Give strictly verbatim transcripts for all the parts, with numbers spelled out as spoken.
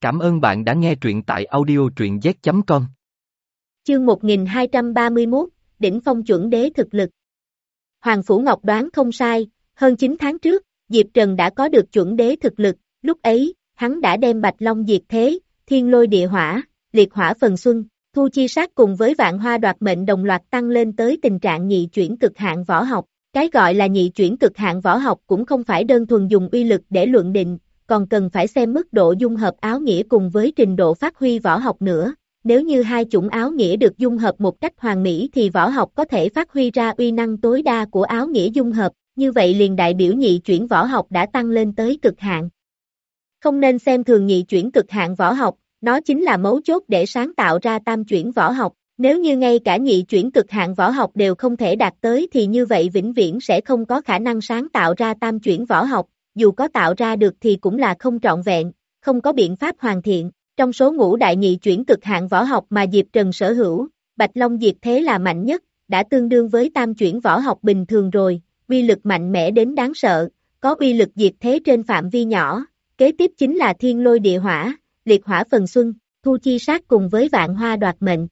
Cảm ơn bạn đã nghe truyện tại audio truyện z chấm com. Chương một nghìn hai trăm ba mươi mốt, Đỉnh phong chuẩn đế thực lực. Hoàng Phủ Ngọc đoán không sai, hơn chín tháng trước, Diệp Trần đã có được chuẩn đế thực lực, lúc ấy, hắn đã đem Bạch Long diệt thế, thiên lôi địa hỏa, liệt hỏa phần xuân, thu chi sát cùng với vạn hoa đoạt mệnh đồng loạt tăng lên tới tình trạng nhị chuyển cực hạn võ học. Cái gọi là nhị chuyển cực hạn võ học cũng không phải đơn thuần dùng uy lực để luận định, còn cần phải xem mức độ dung hợp áo nghĩa cùng với trình độ phát huy võ học nữa. Nếu như hai chủng áo nghĩa được dung hợp một cách hoàn mỹ thì võ học có thể phát huy ra uy năng tối đa của áo nghĩa dung hợp, như vậy liền đại biểu nhị chuyển võ học đã tăng lên tới cực hạn. Không nên xem thường nhị chuyển cực hạn võ học, nó chính là mấu chốt để sáng tạo ra tam chuyển võ học. Nếu như ngay cả nhị chuyển cực hạn võ học đều không thể đạt tới thì như vậy vĩnh viễn sẽ không có khả năng sáng tạo ra tam chuyển võ học, dù có tạo ra được thì cũng là không trọn vẹn, không có biện pháp hoàn thiện. Trong số ngũ đại nhị chuyển cực hạn võ học mà Diệp Trần sở hữu, Bạch Long diệt thế là mạnh nhất, đã tương đương với tam chuyển võ học bình thường rồi, uy lực mạnh mẽ đến đáng sợ, có uy lực diệt thế trên phạm vi nhỏ, kế tiếp chính là thiên lôi địa hỏa, liệt hỏa phần xuân, thu chi sát cùng với vạn hoa đoạt mệnh.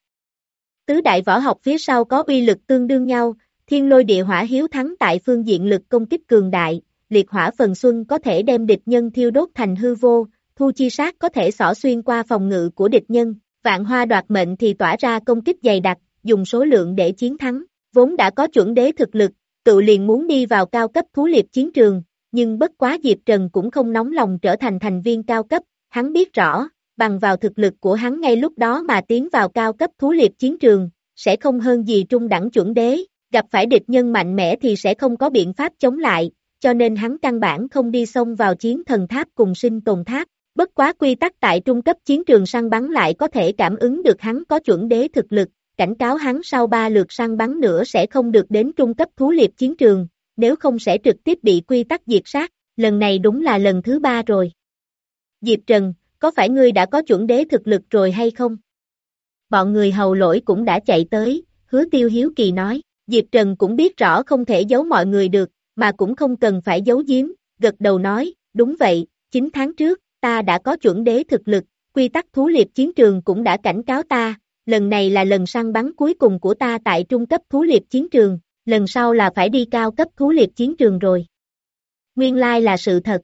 Tứ đại võ học phía sau có uy lực tương đương nhau, thiên lôi địa hỏa hiếu thắng tại phương diện lực công kích cường đại, liệt hỏa phần xuân có thể đem địch nhân thiêu đốt thành hư vô, thu chi sát có thể xỏ xuyên qua phòng ngự của địch nhân, vạn hoa đoạt mệnh thì tỏa ra công kích dày đặc, dùng số lượng để chiến thắng, vốn đã có chuẩn đế thực lực, tự liền muốn đi vào cao cấp thú liệp chiến trường, nhưng bất quá Diệp Trần cũng không nóng lòng trở thành thành viên cao cấp, hắn biết rõ, bằng vào thực lực của hắn ngay lúc đó mà tiến vào cao cấp thú liệp chiến trường, sẽ không hơn gì trung đẳng chuẩn đế, gặp phải địch nhân mạnh mẽ thì sẽ không có biện pháp chống lại, cho nên hắn căn bản không đi xông vào chiến thần tháp cùng sinh tồn tháp. Bất quá quy tắc tại trung cấp chiến trường săn bắn lại có thể cảm ứng được hắn có chuẩn đế thực lực, cảnh cáo hắn sau ba lượt săn bắn nữa sẽ không được đến trung cấp thú liệp chiến trường, nếu không sẽ trực tiếp bị quy tắc diệt sát, lần này đúng là lần thứ ba rồi. Diệp Trần, có phải ngươi đã có chuẩn đế thực lực rồi hay không? Bọn người hầu lỗi cũng đã chạy tới, Hứa Tiêu hiếu kỳ nói, Diệp Trần cũng biết rõ không thể giấu mọi người được, mà cũng không cần phải giấu giếm, gật đầu nói, đúng vậy, chín tháng trước, ta đã có chuẩn đế thực lực, quy tắc thú liệp chiến trường cũng đã cảnh cáo ta, lần này là lần săn bắn cuối cùng của ta tại trung cấp thú liệp chiến trường, lần sau là phải đi cao cấp thú liệp chiến trường rồi. Nguyên lai là sự thật.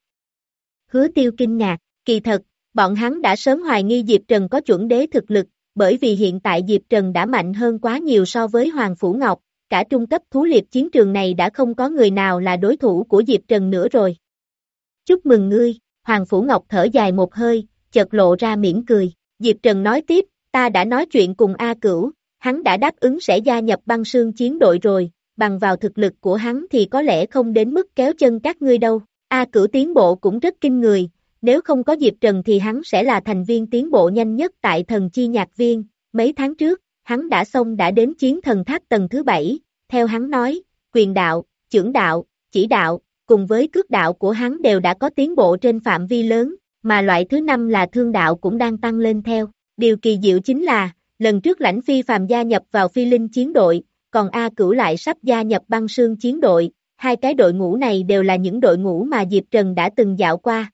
Hứa Tiêu kinh ngạc, kỳ thật, bọn hắn đã sớm hoài nghi Diệp Trần có chuẩn đế thực lực, bởi vì hiện tại Diệp Trần đã mạnh hơn quá nhiều so với Hoàng Phủ Ngọc, cả trung cấp thú liệp chiến trường này đã không có người nào là đối thủ của Diệp Trần nữa rồi. Chúc mừng ngươi, Hoàng Phủ Ngọc thở dài một hơi, chợt lộ ra mỉm cười, Diệp Trần nói tiếp, ta đã nói chuyện cùng A Cửu, hắn đã đáp ứng sẽ gia nhập băng sương chiến đội rồi, bằng vào thực lực của hắn thì có lẽ không đến mức kéo chân các ngươi đâu, A Cửu tiến bộ cũng rất kinh người. Nếu không có Diệp Trần thì hắn sẽ là thành viên tiến bộ nhanh nhất tại thần chi nhạc viên, mấy tháng trước, hắn đã xong đã đến chiến thần tháp tầng thứ bảy, theo hắn nói, quyền đạo, chưởng đạo, chỉ đạo, cùng với cước đạo của hắn đều đã có tiến bộ trên phạm vi lớn, mà loại thứ năm là thương đạo cũng đang tăng lên theo. Điều kỳ diệu chính là, lần trước Lãnh Phi Phàm gia nhập vào Phi Linh chiến đội, còn A Cửu lại sắp gia nhập băng sương chiến đội, hai cái đội ngũ này đều là những đội ngũ mà Diệp Trần đã từng dạo qua.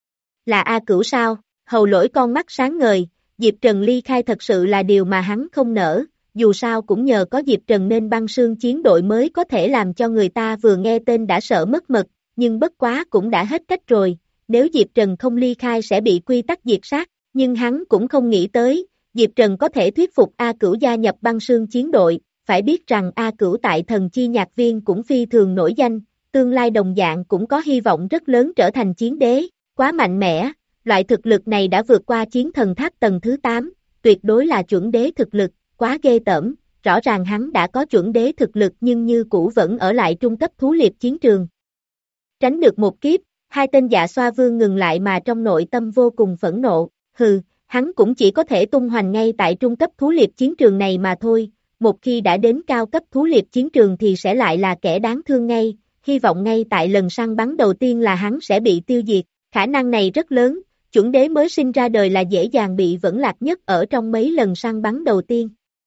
Là A Cửu sao? Hầu lỗi con mắt sáng ngời, Diệp Trần ly khai thật sự là điều mà hắn không nỡ, dù sao cũng nhờ có Diệp Trần nên băng sương chiến đội mới có thể làm cho người ta vừa nghe tên đã sợ mất mật, nhưng bất quá cũng đã hết cách rồi, nếu Diệp Trần không ly khai sẽ bị quy tắc diệt sát, nhưng hắn cũng không nghĩ tới, Diệp Trần có thể thuyết phục A Cửu gia nhập băng sương chiến đội, phải biết rằng A Cửu tại thần chi nhạc viên cũng phi thường nổi danh, tương lai đồng dạng cũng có hy vọng rất lớn trở thành chiến đế. Quá mạnh mẽ, loại thực lực này đã vượt qua chiến thần tháp tầng thứ tám, tuyệt đối là chuẩn đế thực lực, quá ghê tởm, rõ ràng hắn đã có chuẩn đế thực lực nhưng như cũ vẫn ở lại trung cấp thú liệp chiến trường. Tránh được một kiếp, hai tên dạ xoa vương ngừng lại mà trong nội tâm vô cùng phẫn nộ, hừ, hắn cũng chỉ có thể tung hoành ngay tại trung cấp thú liệp chiến trường này mà thôi, một khi đã đến cao cấp thú liệp chiến trường thì sẽ lại là kẻ đáng thương ngay, hy vọng ngay tại lần săn bắn đầu tiên là hắn sẽ bị tiêu diệt. Khả năng này rất lớn, chuẩn đế mới sinh ra đời là dễ dàng bị vẫn lạc nhất ở trong mấy lần săn bắn đầu tiên.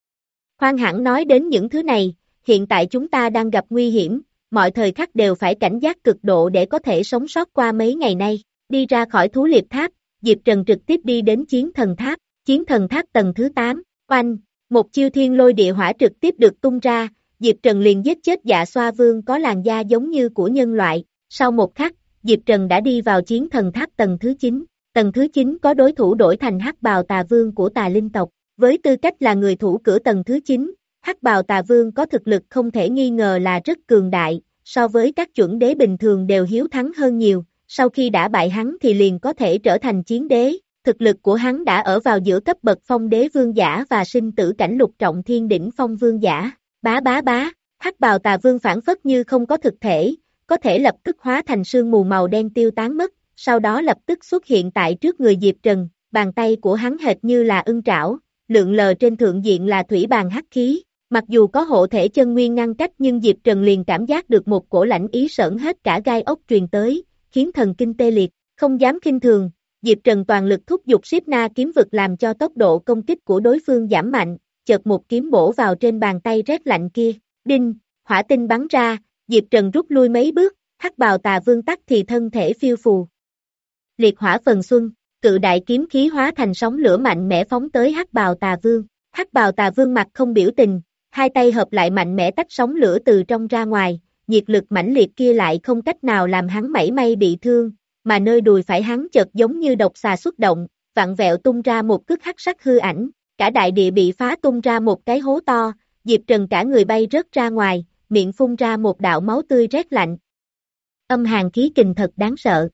Khoan hẳn nói đến những thứ này, hiện tại chúng ta đang gặp nguy hiểm, mọi thời khắc đều phải cảnh giác cực độ để có thể sống sót qua mấy ngày nay. Đi ra khỏi thú liệp tháp, Diệp Trần trực tiếp đi đến chiến thần tháp, chiến thần tháp tầng thứ tám, oanh, một chiêu thiên lôi địa hỏa trực tiếp được tung ra, Diệp Trần liền giết chết Dạ Xoa Vương có làn da giống như của nhân loại, sau một khắc, Diệp Trần đã đi vào chiến thần tháp tầng thứ chín, tầng thứ chín có đối thủ đổi thành Hắc Bào Tà Vương của Tà Linh tộc, với tư cách là người thủ cửa tầng thứ chín, Hắc Bào Tà Vương có thực lực không thể nghi ngờ là rất cường đại, so với các chuẩn đế bình thường đều hiếu thắng hơn nhiều, sau khi đã bại hắn thì liền có thể trở thành chiến đế, thực lực của hắn đã ở vào giữa cấp bậc phong đế vương giả và sinh tử cảnh lục trọng thiên đỉnh phong vương giả, bá bá bá, Hắc Bào Tà Vương phản phất như không có thực thể, có thể lập tức hóa thành sương mù màu đen tiêu tán mất, sau đó lập tức xuất hiện tại trước người Diệp Trần, bàn tay của hắn hệt như là ưng trảo, lượn lờ trên thượng diện là thủy bàn hắc khí, mặc dù có hộ thể chân nguyên ngăn cách nhưng Diệp Trần liền cảm giác được một cổ lãnh ý sởn hết cả gai ốc truyền tới, khiến thần kinh tê liệt, không dám khinh thường, Diệp Trần toàn lực thúc giục Siết Na kiếm vực làm cho tốc độ công kích của đối phương giảm mạnh, chợt một kiếm bổ vào trên bàn tay rét lạnh kia, đinh, hỏa tinh bắn ra, Diệp Trần rút lui mấy bước, Hắc Bào Tà Vương tắc thì thân thể phiêu phù. Liệt hỏa phần xuân, cự đại kiếm khí hóa thành sóng lửa mạnh mẽ phóng tới Hắc Bào Tà Vương. Hắc Bào Tà Vương mặt không biểu tình, hai tay hợp lại mạnh mẽ tách sóng lửa từ trong ra ngoài, nhiệt lực mãnh liệt kia lại không cách nào làm hắn mảy may bị thương, mà nơi đùi phải hắn chợt giống như độc xà xuất động, vặn vẹo tung ra một cước hắc sắc hư ảnh, cả đại địa bị phá tung ra một cái hố to, Diệp Trần cả người bay rớt ra ngoài, miệng phun ra một đạo máu tươi rét lạnh. Âm hàn khí kình thật đáng sợ.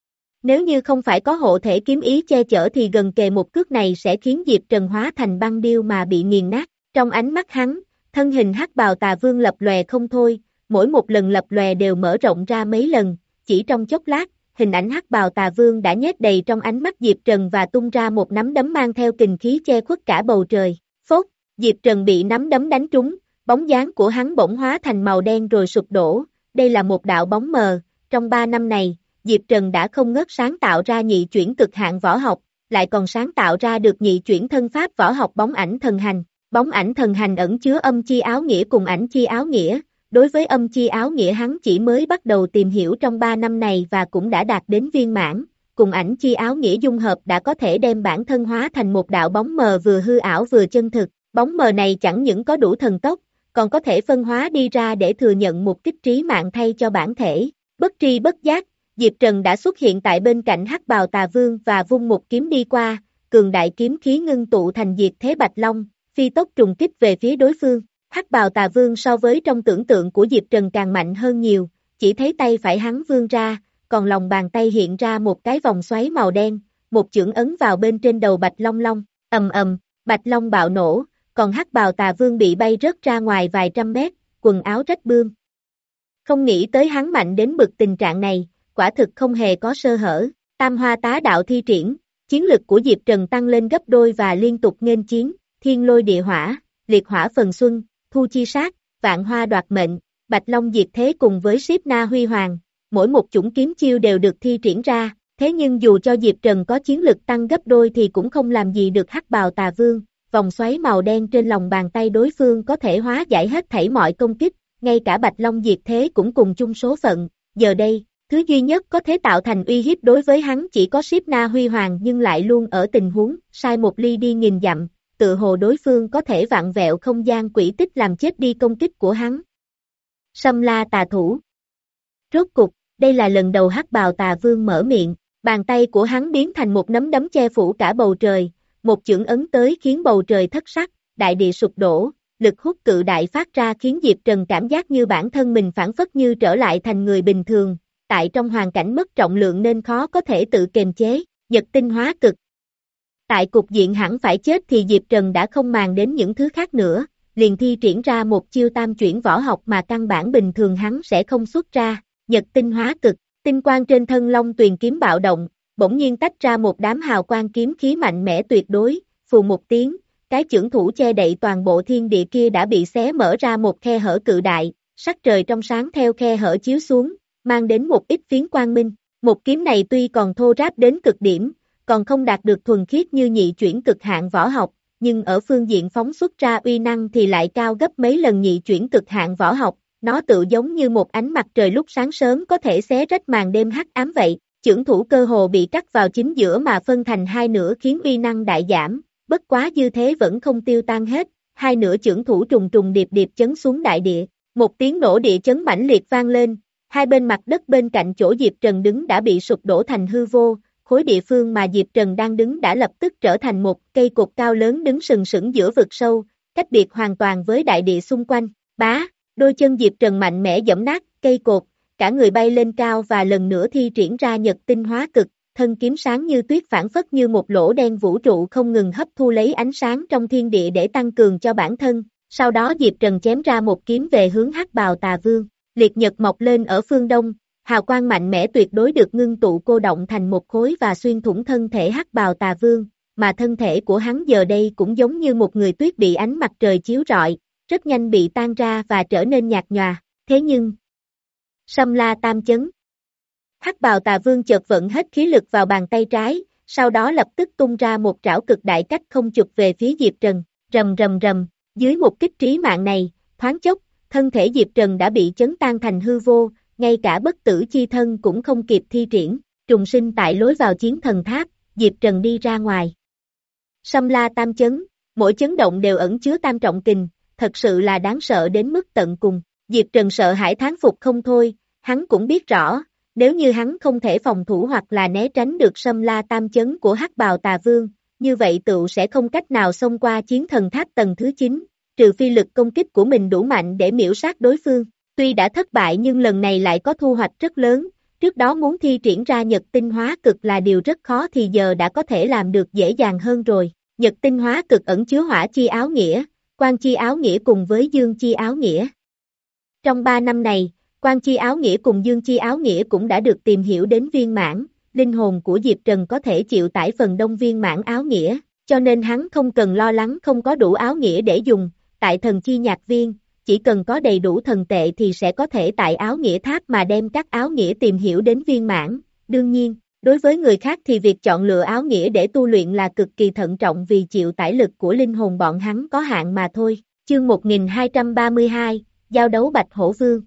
Nếu như không phải có hộ thể kiếm ý che chở thì gần kề một cước này sẽ khiến Diệp Trần hóa thành băng điêu mà bị nghiền nát. Trong ánh mắt hắn, thân hình Hắc Bào Tà Vương lập lòe không thôi, mỗi một lần lập lòe đều mở rộng ra mấy lần, chỉ trong chốc lát, hình ảnh Hắc Bào Tà Vương đã nhét đầy trong ánh mắt Diệp Trần và tung ra một nắm đấm mang theo kình khí che khuất cả bầu trời. Phốt, Diệp Trần bị nắm đấm đánh trúng, bóng dáng của hắn bỗng hóa thành màu đen rồi sụp đổ, đây là một đạo bóng mờ, trong ba năm này, Diệp Trần đã không ngớt sáng tạo ra nhị chuyển cực hạn võ học, lại còn sáng tạo ra được nhị chuyển thân pháp võ học bóng ảnh thần hành. Bóng ảnh thần hành ẩn chứa âm chi áo nghĩa cùng ảnh chi áo nghĩa, đối với âm chi áo nghĩa hắn chỉ mới bắt đầu tìm hiểu trong ba năm này và cũng đã đạt đến viên mãn, cùng ảnh chi áo nghĩa dung hợp đã có thể đem bản thân hóa thành một đạo bóng mờ vừa hư ảo vừa chân thực, bóng mờ này chẳng những có đủ thần tốc, còn có thể phân hóa đi ra để thừa nhận một kích trí mạng thay cho bản thể, bất tri bất giác, Diệp Trần đã xuất hiện tại bên cạnh Hắc Bào Tà Vương và vung một kiếm đi qua, cường đại kiếm khí ngưng tụ thành diệt thế bạch long, phi tốc trùng kích về phía đối phương. Hắc Bào Tà Vương so với trong tưởng tượng của Diệp Trần càng mạnh hơn nhiều, chỉ thấy tay phải hắn vươn ra, còn lòng bàn tay hiện ra một cái vòng xoáy màu đen, một chưởng ấn vào bên trên đầu Bạch Long Long, ầm ầm, Bạch Long bạo nổ, còn Hắc Bào Tà Vương bị bay rớt ra ngoài vài trăm mét, quần áo rách bươm. Không nghĩ tới hắn mạnh đến bực tình trạng này, quả thực không hề có sơ hở, Tam Hoa Tá Đạo thi triển, chiến lực của Diệp Trần tăng lên gấp đôi và liên tục nghênh chiến, thiên lôi địa hỏa, liệt hỏa phần xuân, thu chi sát, vạn hoa đoạt mệnh, bạch long diệt thế cùng với Siết Na huy hoàng, mỗi một chủng kiếm chiêu đều được thi triển ra, thế nhưng dù cho Diệp Trần có chiến lực tăng gấp đôi thì cũng không làm gì được Hắc Bào Tà Vương, vòng xoáy màu đen trên lòng bàn tay đối phương có thể hóa giải hết thảy mọi công kích, ngay cả bạch long diệt thế cũng cùng chung số phận, giờ đây, thứ duy nhất có thể tạo thành uy hiếp đối với hắn chỉ có Siết Na huy hoàng nhưng lại luôn ở tình huống, sai một ly đi nghìn dặm, tự hồ đối phương có thể vặn vẹo không gian quỹ tích làm chết đi công kích của hắn. Sâm La Tà Thủ. Rốt cục, đây là lần đầu Hắc Bào Tà Vương mở miệng, bàn tay của hắn biến thành một nắm đấm che phủ cả bầu trời, một chưởng ấn tới khiến bầu trời thất sắc, đại địa sụp đổ, lực hút cự đại phát ra khiến Diệp Trần cảm giác như bản thân mình phản phất như trở lại thành người bình thường, tại trong hoàn cảnh mất trọng lượng nên khó có thể tự kiềm chế, nhật tinh hóa cực. Tại cục diện hẳn phải chết thì Diệp Trần đã không màng đến những thứ khác nữa, liền thi triển ra một chiêu tam chuyển võ học mà căn bản bình thường hắn sẽ không xuất ra, nhật tinh hóa cực, tinh quang trên thân Long Tuyền kiếm bạo động, bỗng nhiên tách ra một đám hào quang kiếm khí mạnh mẽ tuyệt đối, phù một tiếng, cái chưởng thủ che đậy toàn bộ thiên địa kia đã bị xé mở ra một khe hở cự đại, sắc trời trong sáng theo khe hở chiếu xuống, mang đến một ít phiến quang minh, một kiếm này tuy còn thô ráp đến cực điểm, còn không đạt được thuần khiết như nhị chuyển cực hạn võ học, nhưng ở phương diện phóng xuất ra uy năng thì lại cao gấp mấy lần nhị chuyển cực hạn võ học, nó tự giống như một ánh mặt trời lúc sáng sớm có thể xé rách màn đêm hắc ám vậy, chưởng thủ cơ hồ bị cắt vào chính giữa mà phân thành hai nửa khiến uy năng đại giảm, bất quá dư thế vẫn không tiêu tan hết, hai nửa chưởng thủ trùng trùng điệp điệp chấn xuống đại địa, một tiếng nổ địa chấn mãnh liệt vang lên, hai bên mặt đất bên cạnh chỗ Diệp Trần đứng đã bị sụp đổ thành hư vô, khối địa phương mà Diệp Trần đang đứng đã lập tức trở thành một cây cột cao lớn đứng sừng sững giữa vực sâu, cách biệt hoàn toàn với đại địa xung quanh, bá, đôi chân Diệp Trần mạnh mẽ giẫm nát cây cột, cả người bay lên cao và lần nữa thi triển ra nhật tinh hóa cực, thân kiếm sáng như tuyết phản phất như một lỗ đen vũ trụ không ngừng hấp thu lấy ánh sáng trong thiên địa để tăng cường cho bản thân, sau đó Diệp Trần chém ra một kiếm về hướng Hắc Bào Tà Vương, liệt nhật mọc lên ở phương đông, hào quang mạnh mẽ tuyệt đối được ngưng tụ cô động thành một khối và xuyên thủng thân thể Hắc Bào Tà Vương, mà thân thể của hắn giờ đây cũng giống như một người tuyết bị ánh mặt trời chiếu rọi, rất nhanh bị tan ra và trở nên nhạt nhòa, thế nhưng Sâm La Tam Chấn. Hắc Bào Tà Vương chợt vận hết khí lực vào bàn tay trái, sau đó lập tức tung ra một trảo cực đại cách không chụp về phía Diệp Trần, rầm rầm rầm, dưới một kích trí mạng này, thoáng chốc, thân thể Diệp Trần đã bị chấn tan thành hư vô, ngay cả bất tử chi thân cũng không kịp thi triển, trùng sinh tại lối vào chiến thần tháp, Diệp Trần đi ra ngoài. Sâm La Tam Chấn, mỗi chấn động đều ẩn chứa tam trọng kình, thật sự là đáng sợ đến mức tận cùng. Diệp Trần sợ hãi thán phục không thôi, hắn cũng biết rõ, nếu như hắn không thể phòng thủ hoặc là né tránh được Sâm La Tam Chấn của Hắc Bào Tà Vương, như vậy tựu sẽ không cách nào xông qua chiến thần tháp tầng thứ chín, trừ phi lực công kích của mình đủ mạnh để miễu sát đối phương. Tuy đã thất bại nhưng lần này lại có thu hoạch rất lớn, trước đó muốn thi triển ra nhật tinh hóa cực là điều rất khó thì giờ đã có thể làm được dễ dàng hơn rồi. Nhật tinh hóa cực ẩn chứa hỏa chi áo nghĩa, quang chi áo nghĩa cùng với dương chi áo nghĩa. Trong ba năm này, quang chi áo nghĩa cùng dương chi áo nghĩa cũng đã được tìm hiểu đến viên mãn, linh hồn của Diệp Trần có thể chịu tải phần đông viên mãn áo nghĩa, cho nên hắn không cần lo lắng không có đủ áo nghĩa để dùng, tại thần chi nhạc viên, chỉ cần có đầy đủ thần tệ thì sẽ có thể tại áo nghĩa tháp mà đem các áo nghĩa tìm hiểu đến viên mãn, đương nhiên, đối với người khác thì việc chọn lựa áo nghĩa để tu luyện là cực kỳ thận trọng vì chịu tải lực của linh hồn bọn hắn có hạn mà thôi, chương một nghìn hai trăm ba mươi hai, giao đấu Bạch Hổ Vương.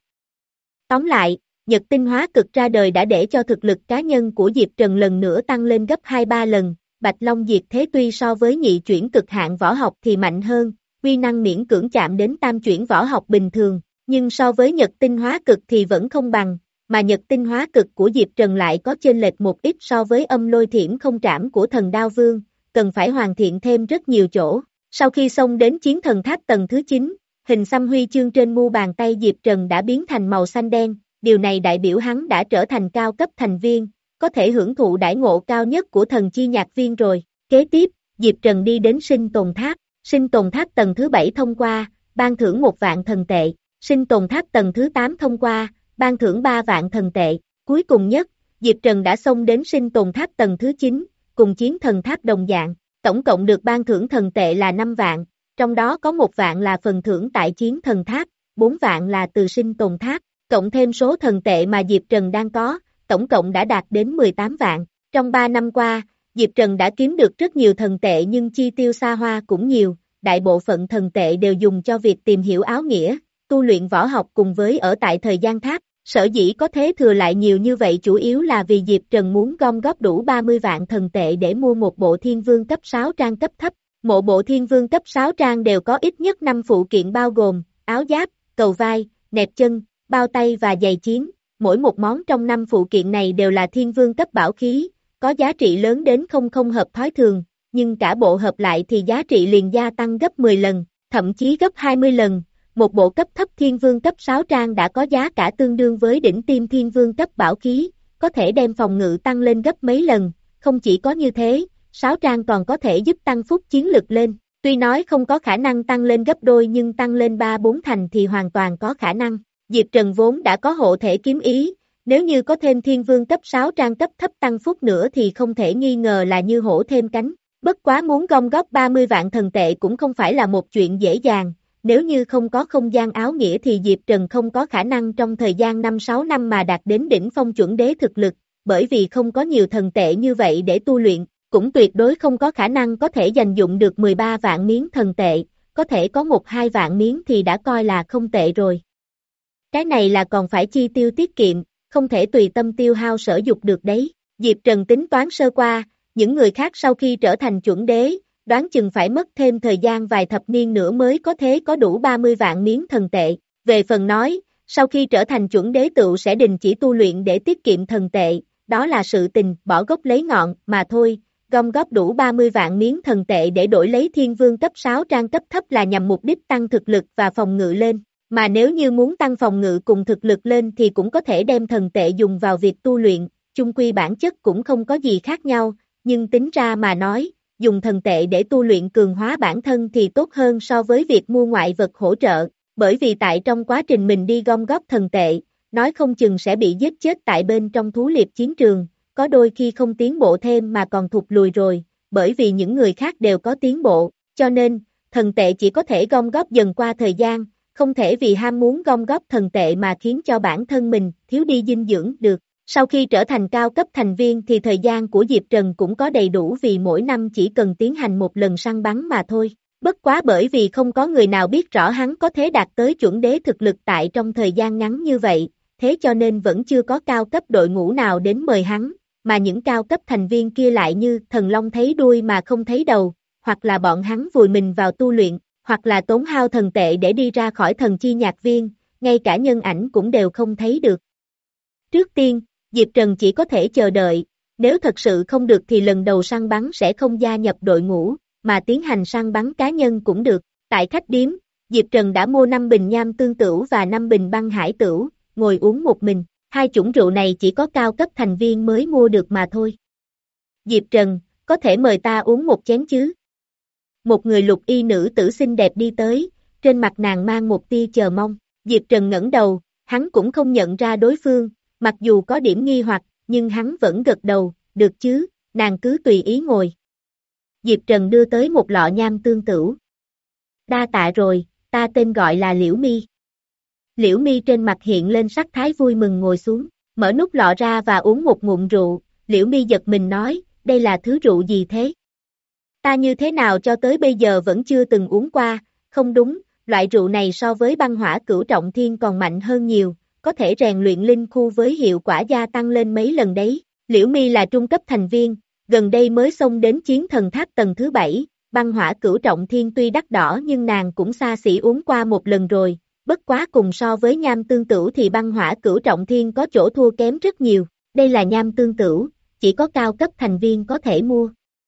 Tóm lại, nhật tinh hóa cực ra đời đã để cho thực lực cá nhân của Diệp Trần lần nữa tăng lên gấp hai ba lần, Bạch Long Diệt Thế tuy so với nhị chuyển cực hạn võ học thì mạnh hơn, uy năng miễn cưỡng chạm đến tam chuyển võ học bình thường, nhưng so với nhật tinh hóa cực thì vẫn không bằng, mà nhật tinh hóa cực của Diệp Trần lại có chênh lệch một ít so với âm lôi thiểm không trảm của thần đao vương, cần phải hoàn thiện thêm rất nhiều chỗ. Sau khi xông đến chiến thần tháp tầng thứ chín, hình xăm huy chương trên mu bàn tay Diệp Trần đã biến thành màu xanh đen, điều này đại biểu hắn đã trở thành cao cấp thành viên, có thể hưởng thụ đãi ngộ cao nhất của thần chi nhạc viên rồi. Kế tiếp, Diệp Trần đi đến sinh tồn tháp, sinh tồn tháp tầng thứ bảy thông qua, ban thưởng một vạn thần tệ, sinh tồn tháp tầng thứ tám thông qua, ban thưởng ba vạn thần tệ, cuối cùng nhất, Diệp Trần đã xông đến sinh tồn tháp tầng thứ chín, cùng chiến thần tháp đồng dạng, tổng cộng được ban thưởng thần tệ là năm vạn, trong đó có một vạn là phần thưởng tại chiến thần tháp, bốn vạn là từ sinh tồn tháp, cộng thêm số thần tệ mà Diệp Trần đang có, tổng cộng đã đạt đến mười tám vạn. Trong ba năm qua, Diệp Trần đã kiếm được rất nhiều thần tệ nhưng chi tiêu xa hoa cũng nhiều, đại bộ phận thần tệ đều dùng cho việc tìm hiểu áo nghĩa, tu luyện võ học cùng với ở tại thời gian tháp. Sở dĩ có thế thừa lại nhiều như vậy chủ yếu là vì Diệp Trần muốn gom góp đủ ba mươi vạn thần tệ để mua một bộ thiên vương cấp sáu trang cấp thấp. Mỗi bộ thiên vương cấp sáu trang đều có ít nhất năm phụ kiện bao gồm áo giáp, cầu vai, nẹp chân, bao tay và giày chiến. Mỗi một món trong năm phụ kiện này đều là thiên vương cấp bảo khí, có giá trị lớn đến không không hợp thói thường, nhưng cả bộ hợp lại thì giá trị liền gia tăng gấp mười lần, thậm chí gấp hai mươi lần. Một bộ cấp thấp thiên vương cấp sáu trang đã có giá cả tương đương với đỉnh tiêm thiên vương cấp bảo khí, có thể đem phòng ngự tăng lên gấp mấy lần, không chỉ có như thế, sáu trang còn có thể giúp tăng phúc chiến lực lên, tuy nói không có khả năng tăng lên gấp đôi nhưng tăng lên ba bốn thành thì hoàn toàn có khả năng. Diệp Trần vốn đã có hộ thể kiếm ý, nếu như có thêm thiên vương cấp sáu trang cấp thấp tăng phúc nữa thì không thể nghi ngờ là như hổ thêm cánh, bất quá muốn gom góp ba mươi vạn thần tệ cũng không phải là một chuyện dễ dàng. Nếu như không có không gian áo nghĩa thì Diệp Trần không có khả năng trong thời gian năm sáu năm mà đạt đến đỉnh phong chuẩn đế thực lực, bởi vì không có nhiều thần tệ như vậy để tu luyện, cũng tuyệt đối không có khả năng có thể dành dụng được mười ba vạn miếng thần tệ, có thể có một hai vạn miếng thì đã coi là không tệ rồi. Cái này là còn phải chi tiêu tiết kiệm, không thể tùy tâm tiêu hao sở dục được đấy. Diệp Trần tính toán sơ qua, những người khác sau khi trở thành chuẩn đế, đoán chừng phải mất thêm thời gian vài thập niên nữa mới có thể có đủ ba mươi vạn miếng thần tệ. Về phần nói, sau khi trở thành chuẩn đế tựu sẽ đình chỉ tu luyện để tiết kiệm thần tệ, đó là sự tình bỏ gốc lấy ngọn mà thôi, gom góp đủ ba mươi vạn miếng thần tệ để đổi lấy thiên vương cấp sáu trang cấp thấp là nhằm mục đích tăng thực lực và phòng ngự lên, mà nếu như muốn tăng phòng ngự cùng thực lực lên thì cũng có thể đem thần tệ dùng vào việc tu luyện, chung quy bản chất cũng không có gì khác nhau, nhưng tính ra mà nói, dùng thần tệ để tu luyện cường hóa bản thân thì tốt hơn so với việc mua ngoại vật hỗ trợ, bởi vì tại trong quá trình mình đi gom góp thần tệ, nói không chừng sẽ bị giết chết tại bên trong thú liệp chiến trường, có đôi khi không tiến bộ thêm mà còn thụt lùi rồi, bởi vì những người khác đều có tiến bộ, cho nên, thần tệ chỉ có thể gom góp dần qua thời gian, không thể vì ham muốn gom góp thần tệ mà khiến cho bản thân mình thiếu đi dinh dưỡng được. Sau khi trở thành cao cấp thành viên thì thời gian của Diệp Trần cũng có đầy đủ vì mỗi năm chỉ cần tiến hành một lần săn bắn mà thôi. Bất quá bởi vì không có người nào biết rõ hắn có thể đạt tới chuẩn đế thực lực tại trong thời gian ngắn như vậy, thế cho nên vẫn chưa có cao cấp đội ngũ nào đến mời hắn, mà những cao cấp thành viên kia lại như thần long thấy đuôi mà không thấy đầu, hoặc là bọn hắn vùi mình vào tu luyện, hoặc là tốn hao thần tệ để đi ra khỏi thần chi nhạc viên, ngay cả nhân ảnh cũng đều không thấy được. Trước tiên, Diệp Trần chỉ có thể chờ đợi, nếu thật sự không được thì lần đầu săn bắn sẽ không gia nhập đội ngũ, mà tiến hành săn bắn cá nhân cũng được. Tại khách điếm, Diệp Trần đã mua năm bình nham tương tửu và năm bình băng hải tửu, ngồi uống một mình, hai chủng rượu này chỉ có cao cấp thành viên mới mua được mà thôi. Diệp Trần, có thể mời ta uống một chén chứ? Một người lục y nữ tử xinh đẹp đi tới, trên mặt nàng mang một tia chờ mong, Diệp Trần ngẩng đầu, hắn cũng không nhận ra đối phương, mặc dù có điểm nghi hoặc, nhưng hắn vẫn gật đầu, được chứ, nàng cứ tùy ý ngồi. Diệp Trần đưa tới một lọ nham tương tửu. Đa tạ rồi, ta tên gọi là Liễu Mi. Liễu Mi trên mặt hiện lên sắc thái vui mừng ngồi xuống, mở nút lọ ra và uống một ngụm rượu, Liễu Mi giật mình nói, đây là thứ rượu gì thế? Ta như thế nào cho tới bây giờ vẫn chưa từng uống qua, không đúng, loại rượu này so với băng hỏa cửu trọng thiên còn mạnh hơn nhiều, có thể rèn luyện linh khu với hiệu quả gia tăng lên mấy lần đấy. Liễu Mi là trung cấp thành viên, gần đây mới xông đến chiến thần tháp tầng thứ bảy, băng hỏa cửu trọng thiên tuy đắt đỏ nhưng nàng cũng xa xỉ uống qua một lần rồi, bất quá cùng so với nham tương tửu thì băng hỏa cửu trọng thiên có chỗ thua kém rất nhiều, đây là nham tương tửu, chỉ có cao cấp thành viên có thể mua.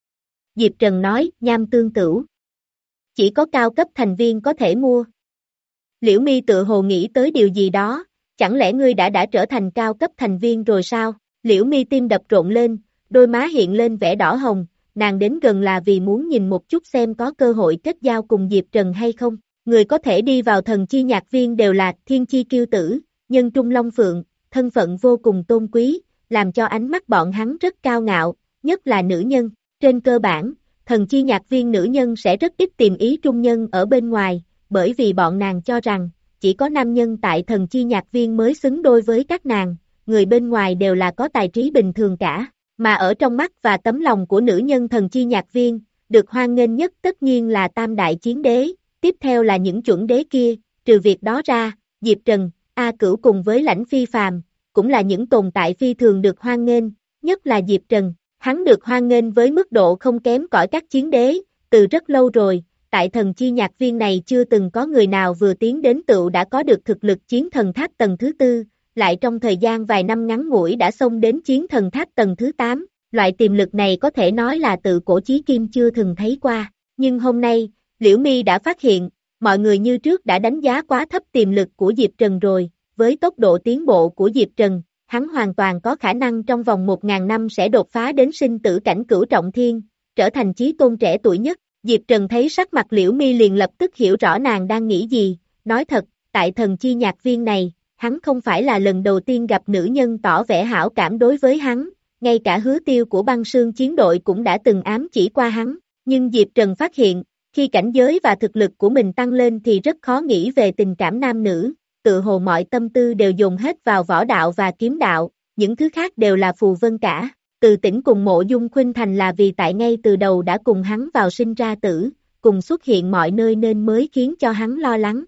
Diệp Trần nói, nham tương tửu, chỉ có cao cấp thành viên có thể mua. Liễu Mi tự hồ nghĩ tới điều gì đó, chẳng lẽ ngươi đã đã trở thành cao cấp thành viên rồi sao? Liễu Mi tim đập rộn lên, đôi má hiện lên vẻ đỏ hồng, nàng đến gần là vì muốn nhìn một chút xem có cơ hội kết giao cùng Diệp Trần hay không. Người có thể đi vào thần chi nhạc viên đều là thiên chi kiêu tử, nhân trung long phượng, thân phận vô cùng tôn quý, làm cho ánh mắt bọn hắn rất cao ngạo, nhất là nữ nhân. Trên cơ bản, thần chi nhạc viên nữ nhân sẽ rất ít tìm ý trung nhân ở bên ngoài, bởi vì bọn nàng cho rằng, chỉ có nam nhân tại thần chi nhạc viên mới xứng đôi với các nàng, người bên ngoài đều là có tài trí bình thường cả, mà ở trong mắt và tấm lòng của nữ nhân thần chi nhạc viên, được hoan nghênh nhất tất nhiên là tam đại chiến đế, tiếp theo là những chuẩn đế kia, trừ việc đó ra, Diệp Trần, A Cửu cùng với Lãnh Phi Phàm, cũng là những tồn tại phi thường được hoan nghênh, nhất là Diệp Trần, hắn được hoan nghênh với mức độ không kém cỏi các chiến đế, từ rất lâu rồi. Tại thần chi nhạc viên này chưa từng có người nào vừa tiến đến tựu đã có được thực lực chiến thần tháp tầng thứ tư, lại trong thời gian vài năm ngắn ngủi đã xông đến chiến thần tháp tầng thứ tám, loại tiềm lực này có thể nói là tự cổ chí kim chưa từng thấy qua, nhưng hôm nay, Liễu Mi đã phát hiện, mọi người như trước đã đánh giá quá thấp tiềm lực của Diệp Trần rồi, với tốc độ tiến bộ của Diệp Trần, hắn hoàn toàn có khả năng trong vòng một ngàn năm sẽ đột phá đến sinh tử cảnh cửu trọng thiên, trở thành chí tôn trẻ tuổi nhất. Diệp Trần thấy sắc mặt Liễu Mi liền lập tức hiểu rõ nàng đang nghĩ gì, nói thật, tại thần chi nhạc viên này, hắn không phải là lần đầu tiên gặp nữ nhân tỏ vẻ hảo cảm đối với hắn, ngay cả Hứa Tiêu của băng sương chiến đội cũng đã từng ám chỉ qua hắn, nhưng Diệp Trần phát hiện, khi cảnh giới và thực lực của mình tăng lên thì rất khó nghĩ về tình cảm nam nữ, tự hồ mọi tâm tư đều dồn hết vào võ đạo và kiếm đạo, những thứ khác đều là phù vân cả. Từ Tĩnh cùng Mộ Dung Khuynh Thành là vì tại ngay từ đầu đã cùng hắn vào sinh ra tử, cùng xuất hiện mọi nơi nên mới khiến cho hắn lo lắng.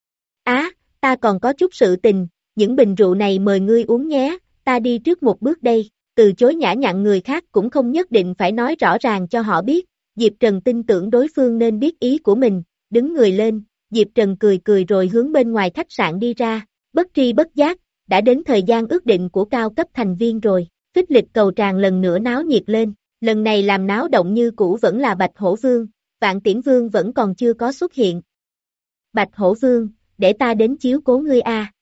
Á, ta còn có chút sự tình, những bình rượu này mời ngươi uống nhé, ta đi trước một bước đây. từ chối nhã nhặn người khác cũng không nhất định phải nói rõ ràng cho họ biết, Diệp Trần tin tưởng đối phương nên biết ý của mình, đứng người lên, Diệp Trần cười cười rồi hướng bên ngoài khách sạn đi ra, bất tri bất giác, đã đến thời gian ước định của cao cấp thành viên rồi, phích lịch cầu tràn lần nữa náo nhiệt lên, lần này làm náo động như cũ vẫn là Bạch Hổ Vương, Vạn Tiễn Vương vẫn còn chưa có xuất hiện. Bạch Hổ Vương, để ta đến chiếu cố ngươi a.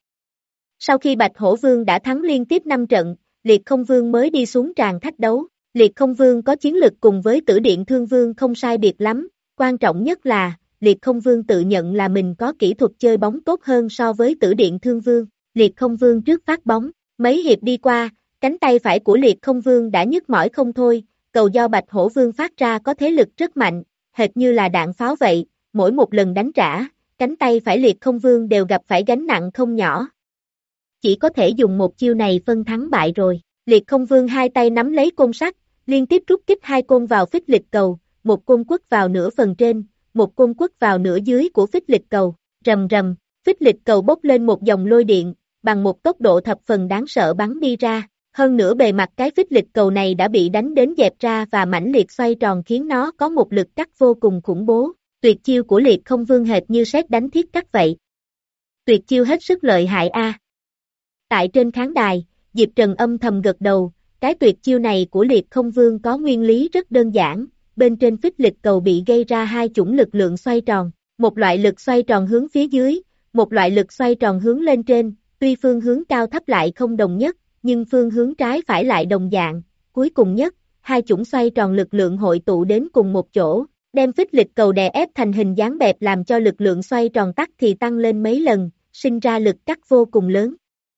Sau khi Bạch Hổ Vương đã thắng liên tiếp năm trận, Liệt Không Vương mới đi xuống tràng thách đấu. Liệt Không Vương có chiến lực cùng với Tử Điện Thương Vương không sai biệt lắm, quan trọng nhất là, Liệt Không Vương tự nhận là mình có kỹ thuật chơi bóng tốt hơn so với Tử Điện Thương Vương. Liệt Không Vương trước phát bóng, mấy hiệp đi qua, cánh tay phải của Liệt Không Vương đã nhức mỏi không thôi, cầu do Bạch Hổ Vương phát ra có thế lực rất mạnh, hệt như là đạn pháo vậy, mỗi một lần đánh trả, cánh tay phải Liệt Không Vương đều gặp phải gánh nặng không nhỏ. Chỉ có thể dùng một chiêu này phân thắng bại rồi. Liệt Không Vương hai tay nắm lấy côn sắt, liên tiếp rút kích hai côn vào phích lịch cầu, một côn quất vào nửa phần trên, một côn quất vào nửa dưới của phích lịch cầu, rầm rầm, phích lịch cầu bốc lên một dòng lôi điện, bằng một tốc độ thập phần đáng sợ bắn đi ra, hơn nữa bề mặt cái phích lịch cầu này đã bị đánh đến dẹp ra và mãnh liệt xoay tròn khiến nó có một lực cắt vô cùng khủng bố, tuyệt chiêu của Liệt Không Vương hệt như sét đánh thiết cắt vậy. Tuyệt chiêu hết sức lợi hại a. Tại trên khán đài, Diệp Trần âm thầm gật đầu, cái tuyệt chiêu này của Liệt Không Vương có nguyên lý rất đơn giản, bên trên phích lịch cầu bị gây ra hai chủng lực lượng xoay tròn, một loại lực xoay tròn hướng phía dưới, một loại lực xoay tròn hướng lên trên, tuy phương hướng cao thấp lại không đồng nhất, nhưng phương hướng trái phải lại đồng dạng, cuối cùng nhất, hai chủng xoay tròn lực lượng hội tụ đến cùng một chỗ, đem phích lịch cầu đè ép thành hình dáng bẹp làm cho lực lượng xoay tròn tắc thì tăng lên mấy lần, sinh ra lực cắt vô cùng lớn.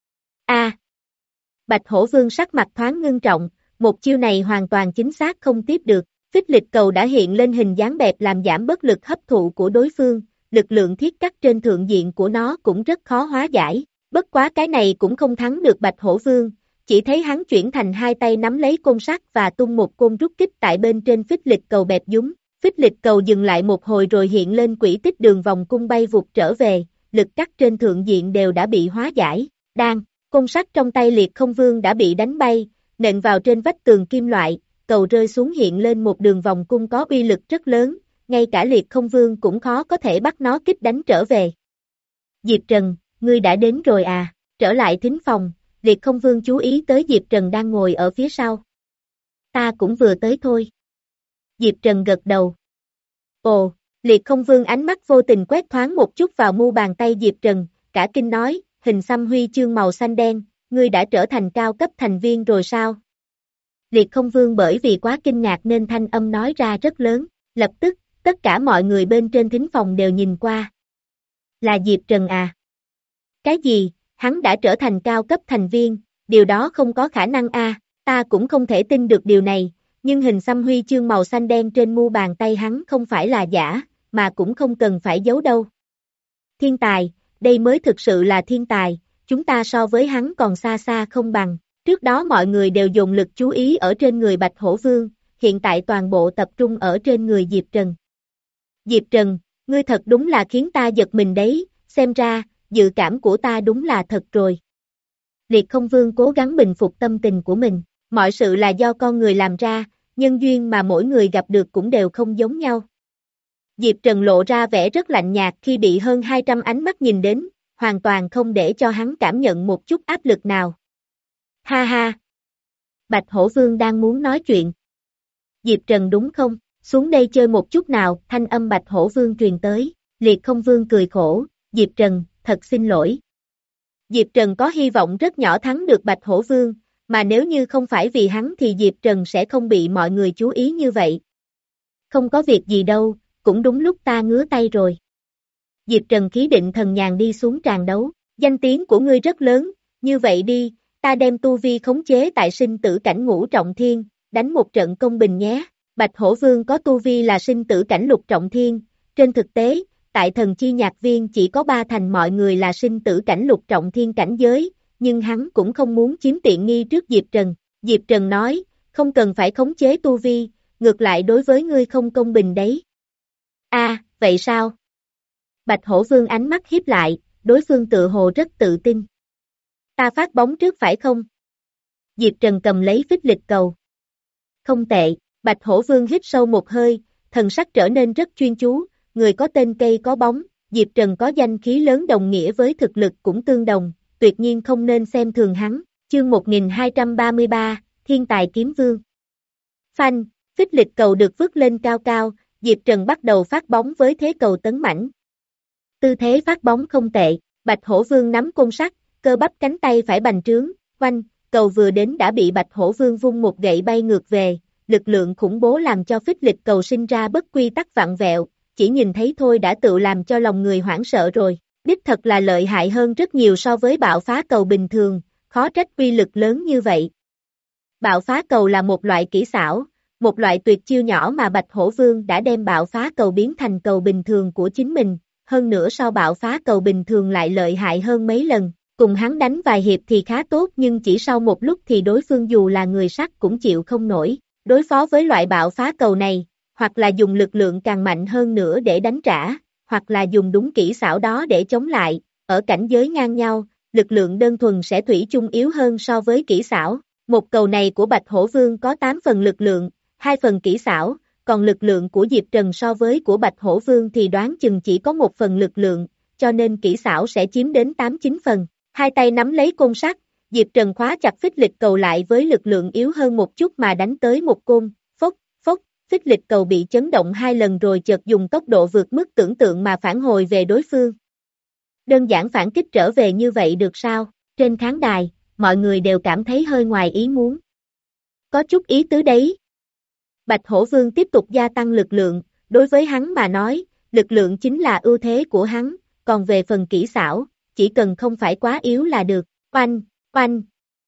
A. À, Bạch Hổ Vương sắc mặt thoáng ngưng trọng, một chiêu này hoàn toàn chính xác không tiếp được, phích lịch cầu đã hiện lên hình dáng bẹp làm giảm bớt lực hấp thụ của đối phương, lực lượng thiết cắt trên thượng diện của nó cũng rất khó hóa giải, bất quá cái này cũng không thắng được Bạch Hổ Vương, chỉ thấy hắn chuyển thành hai tay nắm lấy côn sắt và tung một côn rút kích tại bên trên phích lịch cầu bẹp dúng, phích lịch cầu dừng lại một hồi rồi hiện lên quỹ tích đường vòng cung bay vụt trở về, lực cắt trên thượng diện đều đã bị hóa giải, đang. Côn sắt trong tay Liệt Không Vương đã bị đánh bay, nện vào trên vách tường kim loại, cầu rơi xuống hiện lên một đường vòng cung có uy lực rất lớn, ngay cả Liệt Không Vương cũng khó có thể bắt nó kích đánh trở về. Diệp Trần, ngươi đã đến rồi à, trở lại thính phòng, Liệt Không Vương chú ý tới Diệp Trần đang ngồi ở phía sau. Ta cũng vừa tới thôi. Diệp Trần gật đầu. Ồ, Liệt Không Vương ánh mắt vô tình quét thoáng một chút vào mu bàn tay Diệp Trần, cả kinh nói, hình xăm huy chương màu xanh đen, ngươi đã trở thành cao cấp thành viên rồi sao? Liệt Không Vương bởi vì quá kinh ngạc nên thanh âm nói ra rất lớn, lập tức, tất cả mọi người bên trên thính phòng đều nhìn qua. Là Diệp Trần à? Cái gì, hắn đã trở thành cao cấp thành viên, điều đó không có khả năng a, à, ta cũng không thể tin được điều này, nhưng hình xăm huy chương màu xanh đen trên mu bàn tay hắn không phải là giả, mà cũng không cần phải giấu đâu. Thiên tài, đây mới thực sự là thiên tài, chúng ta so với hắn còn xa xa không bằng. Trước đó mọi người đều dồn lực chú ý ở trên người Bạch Hổ Vương, hiện tại toàn bộ tập trung ở trên người Diệp Trần. Diệp Trần, ngươi thật đúng là khiến ta giật mình đấy, xem ra, dự cảm của ta đúng là thật rồi. Liệt Không Vương cố gắng bình phục tâm tình của mình, mọi sự là do con người làm ra, nhân duyên mà mỗi người gặp được cũng đều không giống nhau. Diệp Trần lộ ra vẻ rất lạnh nhạt khi bị hơn hai trăm ánh mắt nhìn đến, hoàn toàn không để cho hắn cảm nhận một chút áp lực nào. Ha ha! Bạch Hổ Vương đang muốn nói chuyện. Diệp Trần đúng không? Xuống đây chơi một chút nào, thanh âm Bạch Hổ Vương truyền tới. Liệt Không Vương cười khổ, Diệp Trần, thật xin lỗi. Diệp Trần có hy vọng rất nhỏ thắng được Bạch Hổ Vương, mà nếu như không phải vì hắn thì Diệp Trần sẽ không bị mọi người chú ý như vậy. Không có việc gì đâu, cũng đúng lúc ta ngứa tay rồi. Diệp Trần khí định thần nhàn đi xuống tràng đấu, danh tiếng của ngươi rất lớn, như vậy đi, ta đem tu vi khống chế tại sinh tử cảnh ngũ trọng thiên, đánh một trận công bình nhé. Bạch Hổ Vương có tu vi là sinh tử cảnh lục trọng thiên, trên thực tế, tại thần chi nhạc viên chỉ có ba thành mọi người là sinh tử cảnh lục trọng thiên cảnh giới, nhưng hắn cũng không muốn chiếm tiện nghi trước Diệp Trần. Diệp Trần nói, không cần phải khống chế tu vi, ngược lại đối với ngươi không công bình đấy. A, à, vậy sao? Bạch Hổ Vương ánh mắt hiếp lại, đối phương tự hồ rất tự tin. Ta phát bóng trước phải không? Diệp Trần cầm lấy phích lịch cầu. Không tệ, Bạch Hổ Vương hít sâu một hơi, thần sắc trở nên rất chuyên chú, người có tên cây có bóng, Diệp Trần có danh khí lớn đồng nghĩa với thực lực cũng tương đồng, tuyệt nhiên không nên xem thường hắn. Chương một nghìn hai trăm ba mươi ba, Thiên tài kiếm vương. Phanh, phích lịch cầu được vứt lên cao cao, Diệp Trần bắt đầu phát bóng với thế cầu tấn mãnh. Tư thế phát bóng không tệ, Bạch Hổ Vương nắm côn sắt, cơ bắp cánh tay phải bành trướng, oanh, cầu vừa đến đã bị Bạch Hổ Vương vung một gậy bay ngược về, lực lượng khủng bố làm cho phích lịch cầu sinh ra bất quy tắc vặn vẹo, chỉ nhìn thấy thôi đã tự làm cho lòng người hoảng sợ rồi, đích thật là lợi hại hơn rất nhiều so với bạo phá cầu bình thường, khó trách uy lực lớn như vậy. Bạo phá cầu là một loại kỹ xảo, một loại tuyệt chiêu nhỏ mà Bạch Hổ Vương đã đem bạo phá cầu biến thành cầu bình thường của chính mình, hơn nữa sau bạo phá cầu bình thường lại lợi hại hơn mấy lần, cùng hắn đánh vài hiệp thì khá tốt nhưng chỉ sau một lúc thì đối phương dù là người sắt cũng chịu không nổi, đối phó với loại bạo phá cầu này, hoặc là dùng lực lượng càng mạnh hơn nữa để đánh trả, hoặc là dùng đúng kỹ xảo đó để chống lại, ở cảnh giới ngang nhau, lực lượng đơn thuần sẽ thủy chung yếu hơn so với kỹ xảo. Một cầu này của Bạch Hổ Vương có tám phần lực lượng, hai phần kỹ xảo, còn lực lượng của Diệp Trần so với của Bạch Hổ Vương thì đoán chừng chỉ có một phần lực lượng, cho nên kỹ xảo sẽ chiếm đến tám chín phần. Hai tay nắm lấy côn sắt, Diệp Trần khóa chặt phích lịch cầu lại với lực lượng yếu hơn một chút mà đánh tới một côn, phốc, phốc, phích lịch cầu bị chấn động hai lần rồi chợt dùng tốc độ vượt mức tưởng tượng mà phản hồi về đối phương. Đơn giản phản kích trở về như vậy được sao? Trên khán đài, mọi người đều cảm thấy hơi ngoài ý muốn. Có chút ý tứ đấy. Bạch Hổ Vương tiếp tục gia tăng lực lượng, đối với hắn mà nói, lực lượng chính là ưu thế của hắn, còn về phần kỹ xảo, chỉ cần không phải quá yếu là được. Oanh, oanh,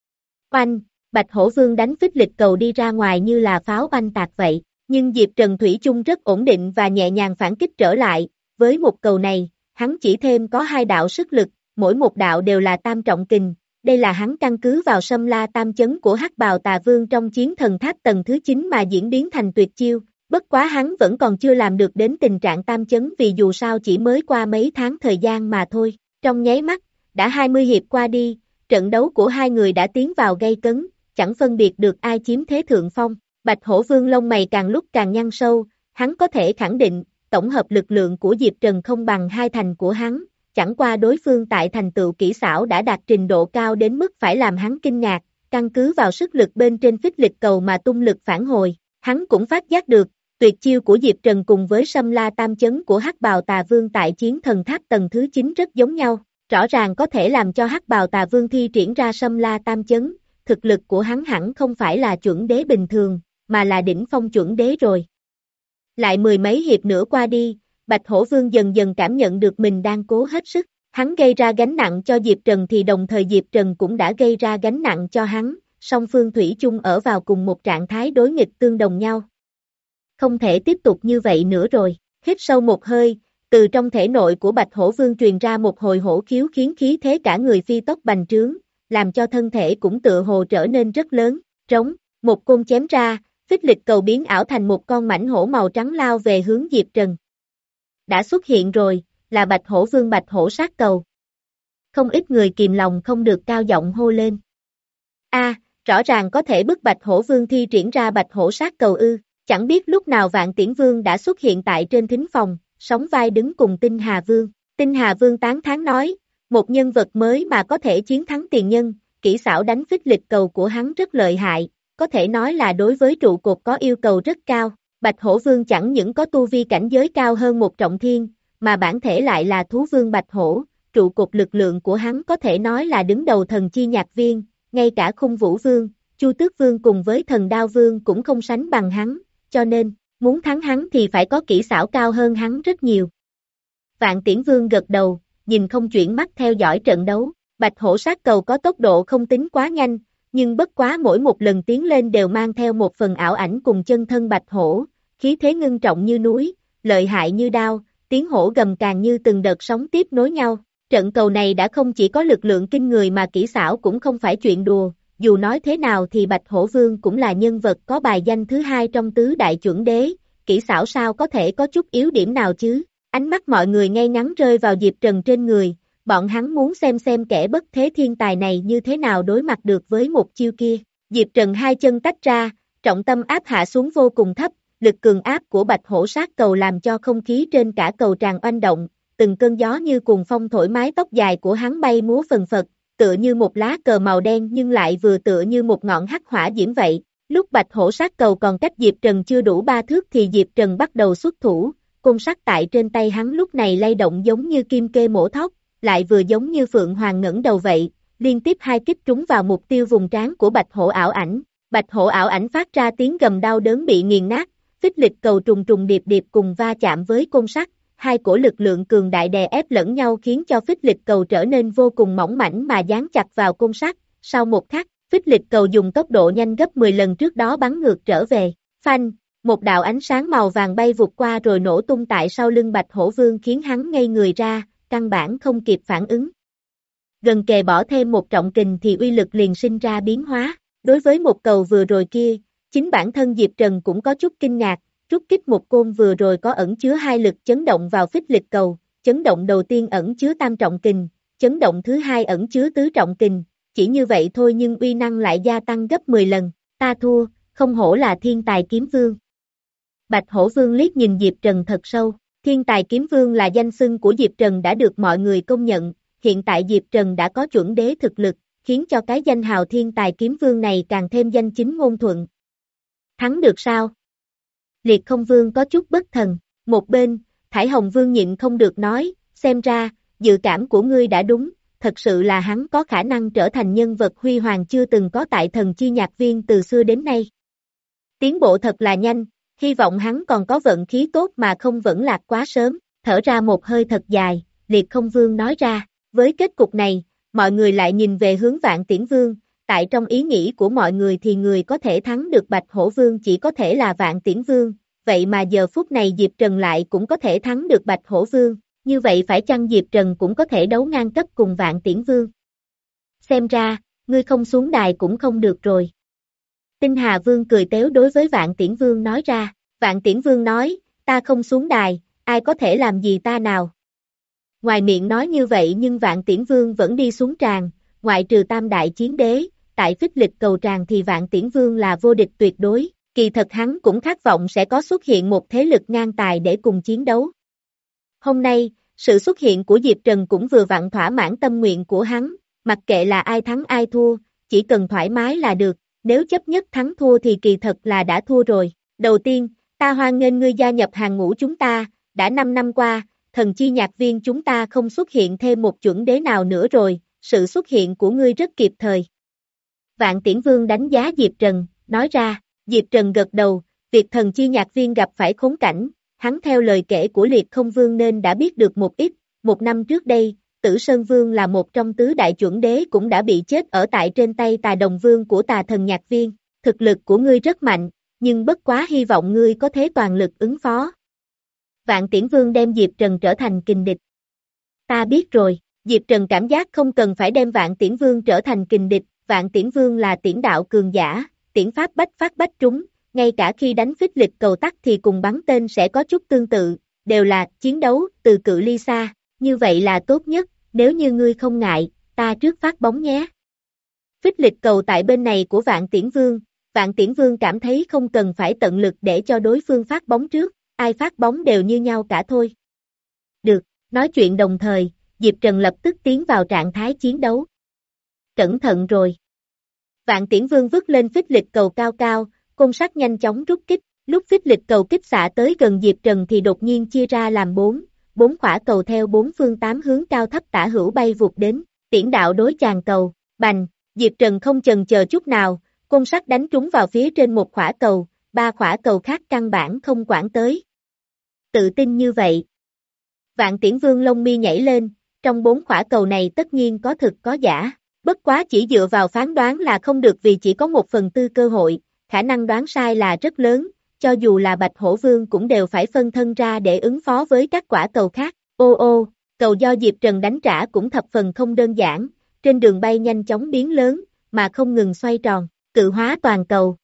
oanh, Bạch Hổ Vương đánh phích lịch cầu đi ra ngoài như là pháo oanh tạc vậy, nhưng Diệp Trần Thủy chung rất ổn định và nhẹ nhàng phản kích trở lại, với một cầu này, hắn chỉ thêm có hai đạo sức lực, mỗi một đạo đều là tam trọng kình. Đây là hắn căn cứ vào Sâm La Tam Chấn của Hắc Bào Tà Vương trong chiến thần tháp tầng thứ chín mà diễn biến thành tuyệt chiêu, bất quá hắn vẫn còn chưa làm được đến tình trạng tam chấn vì dù sao chỉ mới qua mấy tháng thời gian mà thôi. Trong nháy mắt, đã hai mươi hiệp qua đi, trận đấu của hai người đã tiến vào gay cấn, chẳng phân biệt được ai chiếm thế thượng phong. Bạch Hổ Vương lông mày càng lúc càng nhăn sâu, hắn có thể khẳng định, tổng hợp lực lượng của Diệp Trần không bằng hai thành của hắn. Chẳng qua đối phương tại thành tựu kỹ xảo đã đạt trình độ cao đến mức phải làm hắn kinh ngạc, căn cứ vào sức lực bên trên phích lịch cầu mà tung lực phản hồi, hắn cũng phát giác được, tuyệt chiêu của Diệp Trần cùng với Sâm La Tam Chấn của Hắc Bào Tà Vương tại chiến thần tháp tầng thứ chín rất giống nhau, rõ ràng có thể làm cho Hắc Bào Tà Vương thi triển ra Sâm La Tam Chấn, thực lực của hắn hẳn không phải là chuẩn đế bình thường, mà là đỉnh phong chuẩn đế rồi. Lại mười mấy hiệp nữa qua đi, Bạch Hổ Vương dần dần cảm nhận được mình đang cố hết sức, hắn gây ra gánh nặng cho Diệp Trần thì đồng thời Diệp Trần cũng đã gây ra gánh nặng cho hắn, song phương thủy chung ở vào cùng một trạng thái đối nghịch tương đồng nhau. Không thể tiếp tục như vậy nữa rồi, hít sâu một hơi, từ trong thể nội của Bạch Hổ Vương truyền ra một hồi hổ khiếu khiến khí thế cả người phi tốc bành trướng, làm cho thân thể cũng tựa hồ trở nên rất lớn, trống, một côn chém ra, phích lịch cầu biến ảo thành một con mãnh hổ màu trắng lao về hướng Diệp Trần. Đã xuất hiện rồi, là Bạch Hổ Vương Bạch Hổ sát cầu. Không ít người kìm lòng không được cao giọng hô lên. A, rõ ràng có thể bức Bạch Hổ Vương thi triển ra Bạch Hổ sát cầu ư, chẳng biết lúc nào Vạn Tiễn Vương đã xuất hiện tại trên thính phòng, sóng vai đứng cùng Tinh Hà Vương. Tinh Hà Vương tán thán nói, một nhân vật mới mà có thể chiến thắng tiền nhân, kỹ xảo đánh phích lịch cầu của hắn rất lợi hại, có thể nói là đối với trụ cột có yêu cầu rất cao. Bạch Hổ Vương chẳng những có tu vi cảnh giới cao hơn một trọng thiên, mà bản thể lại là thú vương Bạch Hổ, trụ cột lực lượng của hắn có thể nói là đứng đầu thần chi nhạc viên, ngay cả Khung Vũ Vương, Chu Tước Vương cùng với Thần Đao Vương cũng không sánh bằng hắn, cho nên, muốn thắng hắn thì phải có kỹ xảo cao hơn hắn rất nhiều. Vạn Tiễn Vương gật đầu, nhìn không chuyển mắt theo dõi trận đấu, Bạch Hổ sát cầu có tốc độ không tính quá nhanh, nhưng bất quá mỗi một lần tiến lên đều mang theo một phần ảo ảnh cùng chân thân Bạch Hổ, khí thế ngưng trọng như núi, lợi hại như đao, tiếng hổ gầm càng như từng đợt sóng tiếp nối nhau. Trận cầu này đã không chỉ có lực lượng kinh người mà kỹ xảo cũng không phải chuyện đùa, dù nói thế nào thì Bạch Hổ Vương cũng là nhân vật có bài danh thứ hai trong tứ đại chuẩn đế, kỹ xảo sao có thể có chút yếu điểm nào chứ. Ánh mắt mọi người ngay ngắn rơi vào Diệp Trần trên người, bọn hắn muốn xem xem kẻ bất thế thiên tài này như thế nào đối mặt được với một chiêu kia. Diệp Trần hai chân tách ra, trọng tâm áp hạ xuống vô cùng thấp, lực cường áp của bạch hổ sát cầu làm cho không khí trên cả cầu tràn oanh động, từng cơn gió như cuồng phong thổi mái tóc dài của hắn bay múa phần phật, tựa như một lá cờ màu đen nhưng lại vừa tựa như một ngọn hắc hỏa diễm vậy. Lúc bạch hổ sát cầu còn cách Diệp Trần chưa đủ ba thước thì Diệp Trần bắt đầu xuất thủ, côn sắt tại trên tay hắn lúc này lay động giống như kim kê mổ thóc, lại vừa giống như phượng hoàng ngẩng đầu vậy, liên tiếp hai kích trúng vào mục tiêu vùng trán của bạch hổ ảo ảnh. Bạch hổ ảo ảnh phát ra tiếng gầm đau đớn bị nghiền nát, phích lịch cầu trùng trùng điệp điệp cùng va chạm với côn sắt, hai cổ lực lượng cường đại đè ép lẫn nhau khiến cho phích lịch cầu trở nên vô cùng mỏng mảnh mà dán chặt vào côn sắt. Sau một khắc, phích lịch cầu dùng tốc độ nhanh gấp mười lần trước đó bắn ngược trở về. Phanh, một đạo ánh sáng màu vàng bay vụt qua rồi nổ tung tại sau lưng bạch hổ vương khiến hắn ngây người ra, căn bản không kịp phản ứng. Gần kề bỏ thêm một trọng kình thì uy lực liền sinh ra biến hóa. Đối với một cầu vừa rồi kia, chính bản thân Diệp Trần cũng có chút kinh ngạc, rút kích một côn vừa rồi có ẩn chứa hai lực chấn động vào phích lịch cầu, chấn động đầu tiên ẩn chứa tam trọng kình, chấn động thứ hai ẩn chứa tứ trọng kình, chỉ như vậy thôi nhưng uy năng lại gia tăng gấp mười lần, ta thua, không hổ là thiên tài kiếm vương. Bạch hổ vương liếc nhìn Diệp Trần thật sâu, thiên tài kiếm vương là danh xưng của Diệp Trần đã được mọi người công nhận, hiện tại Diệp Trần đã có chuẩn đế thực lực, khiến cho cái danh hào thiên tài kiếm vương này càng thêm danh chính ngôn thuận. Thắng được sao? Liệt không vương có chút bất thần, một bên, Thải Hồng vương nhịn không được nói, xem ra, dự cảm của ngươi đã đúng, thật sự là hắn có khả năng trở thành nhân vật huy hoàng chưa từng có tại thần chi nhạc viên từ xưa đến nay. Tiến bộ thật là nhanh, hy vọng hắn còn có vận khí tốt mà không vẫn lạc quá sớm, thở ra một hơi thật dài, Liệt không vương nói ra, với kết cục này, mọi người lại nhìn về hướng Vạn Tiễn Vương, tại trong ý nghĩ của mọi người thì người có thể thắng được Bạch Hổ Vương chỉ có thể là Vạn Tiễn Vương, vậy mà giờ phút này Diệp Trần lại cũng có thể thắng được Bạch Hổ Vương, như vậy phải chăng Diệp Trần cũng có thể đấu ngang cấp cùng Vạn Tiễn Vương? Xem ra, ngươi không xuống đài cũng không được rồi. Tinh Hà Vương cười tếu đối với Vạn Tiễn Vương nói ra, Vạn Tiễn Vương nói, ta không xuống đài, ai có thể làm gì ta nào? Ngoài miệng nói như vậy nhưng Vạn Tiễn Vương vẫn đi xuống tràng, ngoại trừ tam đại chiến đế, tại phích lịch cầu tràng thì Vạn Tiễn Vương là vô địch tuyệt đối, kỳ thật hắn cũng khát vọng sẽ có xuất hiện một thế lực ngang tài để cùng chiến đấu. Hôm nay, sự xuất hiện của Diệp Trần cũng vừa vặn thỏa mãn tâm nguyện của hắn, mặc kệ là ai thắng ai thua, chỉ cần thoải mái là được, nếu chấp nhất thắng thua thì kỳ thật là đã thua rồi. Đầu tiên, ta hoan nghênh ngươi gia nhập hàng ngũ chúng ta, đã năm năm qua, thần chi nhạc viên chúng ta không xuất hiện thêm một chuẩn đế nào nữa rồi, sự xuất hiện của ngươi rất kịp thời. Vạn Tiễn Vương đánh giá Diệp Trần, nói ra, Diệp Trần gật đầu, việc thần chi nhạc viên gặp phải khốn cảnh, hắn theo lời kể của Liệt Không Vương nên đã biết được một ít, một năm trước đây, Tử Sơn Vương là một trong tứ đại chuẩn đế cũng đã bị chết ở tại trên tay Tà Đồng Vương của Tà Thần Nhạc Viên, thực lực của ngươi rất mạnh, nhưng bất quá hy vọng ngươi có thế toàn lực ứng phó. Vạn Tiễn Vương đem Diệp Trần trở thành kình địch. Ta biết rồi, Diệp Trần cảm giác không cần phải đem Vạn Tiễn Vương trở thành kình địch, Vạn Tiễn Vương là tiễn đạo cường giả, tiễn pháp bách phát bách trúng, ngay cả khi đánh phích lịch cầu tắc thì cùng bắn tên sẽ có chút tương tự, đều là chiến đấu từ cự ly xa, như vậy là tốt nhất, nếu như ngươi không ngại, ta trước phát bóng nhé. Phích lịch cầu tại bên này của Vạn Tiễn Vương, Vạn Tiễn Vương cảm thấy không cần phải tận lực để cho đối phương phát bóng trước, ai phát bóng đều như nhau cả thôi. Được, nói chuyện đồng thời, Diệp Trần lập tức tiến vào trạng thái chiến đấu. Cẩn thận rồi. Vạn Tiễn Vương vứt lên phích lịch cầu cao cao, côn sắt nhanh chóng rút kích, lúc phích lịch cầu kích xạ tới gần Diệp Trần thì đột nhiên chia ra làm bốn, bốn quả cầu theo bốn phương tám hướng cao thấp tả hữu bay vụt đến, tiễn đạo đối chàng cầu, bành, Diệp Trần không chần chờ chút nào, côn sắt đánh trúng vào phía trên một quả cầu, ba quả cầu khác căn bản không quản tới. Tự tin như vậy. Vạn Tiễn Vương lông mi nhảy lên, trong bốn quả cầu này tất nhiên có thực có giả, bất quá chỉ dựa vào phán đoán là không được vì chỉ có một phần tư cơ hội, khả năng đoán sai là rất lớn, cho dù là Bạch Hổ Vương cũng đều phải phân thân ra để ứng phó với các quả cầu khác. Ô ô, cầu do Diệp Trần đánh trả cũng thập phần không đơn giản, trên đường bay nhanh chóng biến lớn, mà không ngừng xoay tròn, cự hóa toàn cầu.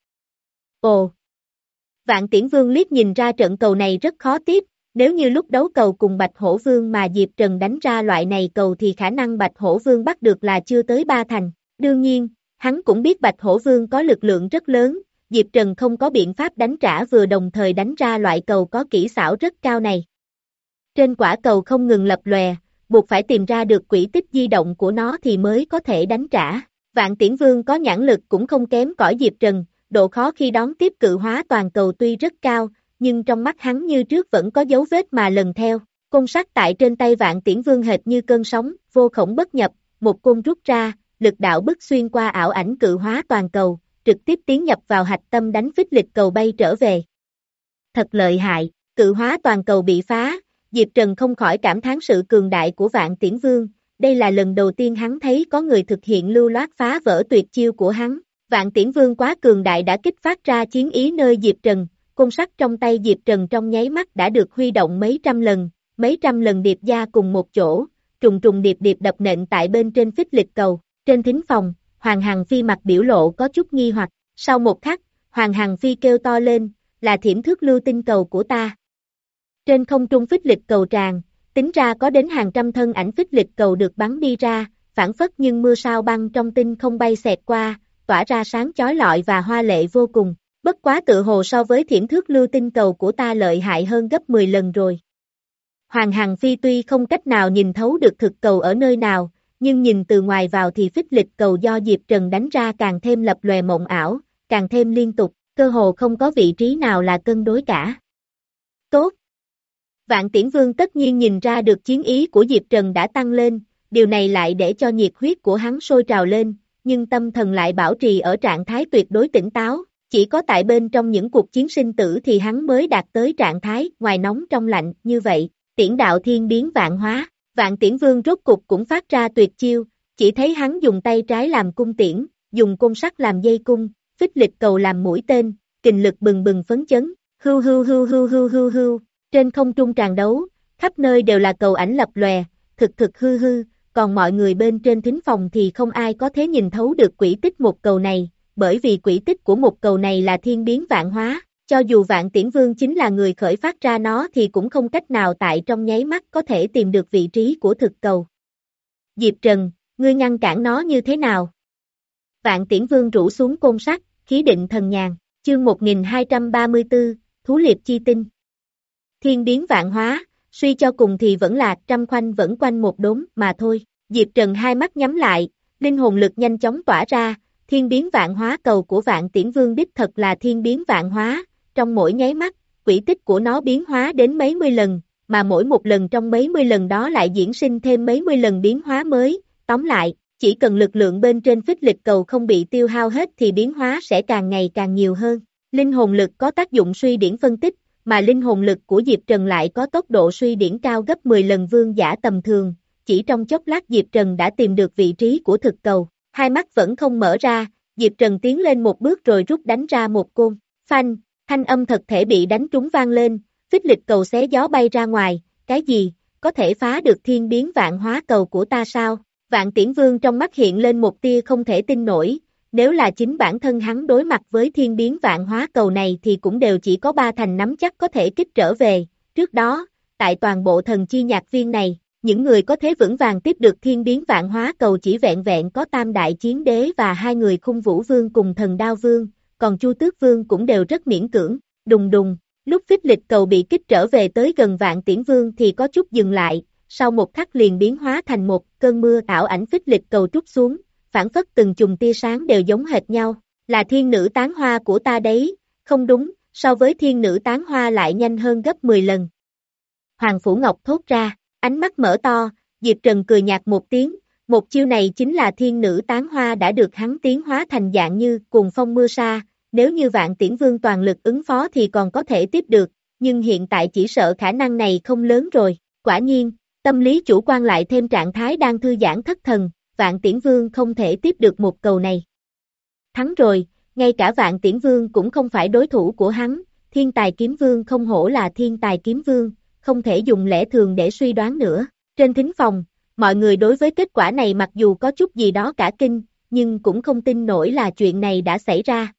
Ồ! Vạn Tiễn Vương liếc nhìn ra trận cầu này rất khó tiếp, nếu như lúc đấu cầu cùng Bạch Hổ Vương mà Diệp Trần đánh ra loại này cầu thì khả năng Bạch Hổ Vương bắt được là chưa tới ba thành. Đương nhiên, Hắn cũng biết Bạch Hổ Vương có lực lượng rất lớn, Diệp Trần không có biện pháp đánh trả vừa đồng thời đánh ra loại cầu có kỹ xảo rất cao này. Trên quả cầu không ngừng lập lòe, buộc phải tìm ra được quỹ tích di động của nó thì mới có thể đánh trả. Vạn Tiễn Vương có nhãn lực cũng không kém cỏi Diệp Trần, độ khó khi đón tiếp cự hóa toàn cầu tuy rất cao, nhưng trong mắt hắn như trước vẫn có dấu vết mà lần theo. Côn sắt tại trên tay Vạn Tiễn Vương hệt như cơn sóng, vô khổng bất nhập, một côn rút ra, lực đạo bức xuyên qua ảo ảnh cự hóa toàn cầu, trực tiếp tiến nhập vào hạch tâm đánh phích lịch cầu bay trở về. Thật lợi hại, cự hóa toàn cầu bị phá, Diệp Trần không khỏi cảm thán sự cường đại của Vạn Tiễn Vương, đây là lần đầu tiên hắn thấy có người thực hiện lưu loát phá vỡ tuyệt chiêu của hắn. Vạn Tiễn Vương quá cường đại đã kích phát ra chiến ý nơi Diệp Trần, côn sắt trong tay Diệp Trần trong nháy mắt đã được huy động mấy trăm lần, mấy trăm lần điệp ra cùng một chỗ, trùng trùng điệp điệp đập nện tại bên trên phích lịch cầu. Trên thính phòng, Hoàng Hằng Phi mặt biểu lộ có chút nghi hoặc, sau một khắc, Hoàng Hằng Phi kêu to lên, là thiểm thước lưu tinh cầu của ta. Trên không trung phích lịch cầu tràn, tính ra có đến hàng trăm thân ảnh phích lịch cầu được bắn đi ra, phản phất nhưng mưa sao băng trong tinh không bay xẹt qua, tỏa ra sáng chói lọi và hoa lệ vô cùng, bất quá tự hồ so với thiểm thước lưu tinh cầu của ta lợi hại hơn gấp mười lần rồi. Hoàng Hằng Phi tuy không cách nào nhìn thấu được thực cầu ở nơi nào, nhưng nhìn từ ngoài vào thì phích lịch cầu do Diệp Trần đánh ra càng thêm lập lòe mộng ảo, càng thêm liên tục, cơ hồ không có vị trí nào là cân đối cả. Tốt! Vạn Tiễn Vương tất nhiên nhìn ra được chiến ý của Diệp Trần đã tăng lên, điều này lại để cho nhiệt huyết của hắn sôi trào lên, nhưng tâm thần lại bảo trì ở trạng thái tuyệt đối tỉnh táo, chỉ có tại bên trong những cuộc chiến sinh tử thì hắn mới đạt tới trạng thái ngoài nóng trong lạnh, như vậy, tiễn đạo thiên biến vạn hóa. Vạn Tiễn Vương rốt cục cũng phát ra tuyệt chiêu, chỉ thấy hắn dùng tay trái làm cung tiễn, dùng côn sắt làm dây cung, phích lịch cầu làm mũi tên, kình lực bừng bừng phấn chấn, hưu hưu hưu hưu hưu hưu hưu, trên không trung tràn đấu, khắp nơi đều là cầu ảnh lập lòe, thực thực hư hư, còn mọi người bên trên thính phòng thì không ai có thể nhìn thấu được quỹ tích một cầu này, bởi vì quỹ tích của một cầu này là thiên biến vạn hóa. Cho dù Vạn Tiễn Vương chính là người khởi phát ra nó thì cũng không cách nào tại trong nháy mắt có thể tìm được vị trí của thực cầu. Diệp Trần, ngươi ngăn cản nó như thế nào? Vạn Tiễn Vương rũ xuống côn sắt, khí định thần nhàn, chương một nghìn hai trăm ba mươi tư, Thú Liệp Chi Tinh. Thiên biến vạn hóa, suy cho cùng thì vẫn là trăm khoanh vẫn quanh một đốm mà thôi. Diệp Trần hai mắt nhắm lại, linh hồn lực nhanh chóng tỏa ra, thiên biến vạn hóa cầu của Vạn Tiễn Vương đích thật là thiên biến vạn hóa. Trong mỗi nháy mắt, quỹ tích của nó biến hóa đến mấy mươi lần, mà mỗi một lần trong mấy mươi lần đó lại diễn sinh thêm mấy mươi lần biến hóa mới, tóm lại, chỉ cần lực lượng bên trên phích lịch cầu không bị tiêu hao hết thì biến hóa sẽ càng ngày càng nhiều hơn. Linh hồn lực có tác dụng suy điển phân tích, mà linh hồn lực của Diệp Trần lại có tốc độ suy điển cao gấp mười lần vương giả tầm thường, chỉ trong chốc lát Diệp Trần đã tìm được vị trí của thực cầu, hai mắt vẫn không mở ra, Diệp Trần tiến lên một bước rồi rút đánh ra một côn, phanh. Thanh âm thật thể bị đánh trúng vang lên, phích lịch cầu xé gió bay ra ngoài, cái gì, có thể phá được thiên biến vạn hóa cầu của ta sao? Vạn Tiễn Vương trong mắt hiện lên một tia không thể tin nổi, nếu là chính bản thân hắn đối mặt với thiên biến vạn hóa cầu này thì cũng đều chỉ có ba thành nắm chắc có thể kích trở về, trước đó, tại toàn bộ thần chi nhạc viên này, những người có thế vững vàng tiếp được thiên biến vạn hóa cầu chỉ vẹn vẹn có Tam Đại Chiến Đế và hai người Khung Vũ Vương cùng Thần Đao Vương. Còn Chu Tước Vương cũng đều rất miễn cưỡng, đùng đùng, lúc phích lịch cầu bị kích trở về tới gần Vạn Tiễn Vương thì có chút dừng lại, sau một khắc liền biến hóa thành một cơn mưa ảo ảnh phích lịch cầu trút xuống, phản phất từng chùm tia sáng đều giống hệt nhau, là thiên nữ tán hoa của ta đấy, không đúng, so với thiên nữ tán hoa lại nhanh hơn gấp mười lần. Hoàng Phủ Ngọc thốt ra, ánh mắt mở to, Diệp Trần cười nhạt một tiếng, một chiêu này chính là thiên nữ tán hoa đã được hắn tiến hóa thành dạng như cuồng phong mưa sa. Nếu như Vạn Tiễn Vương toàn lực ứng phó thì còn có thể tiếp được, nhưng hiện tại chỉ sợ khả năng này không lớn rồi. Quả nhiên, tâm lý chủ quan lại thêm trạng thái đang thư giãn thất thần, Vạn Tiễn Vương không thể tiếp được một cầu này. Thắng rồi, ngay cả Vạn Tiễn Vương cũng không phải đối thủ của hắn, Thiên Tài Kiếm Vương không hổ là Thiên Tài Kiếm Vương, không thể dùng lẽ thường để suy đoán nữa. Trên thính phòng, mọi người đối với kết quả này mặc dù có chút gì đó cả kinh, nhưng cũng không tin nổi là chuyện này đã xảy ra.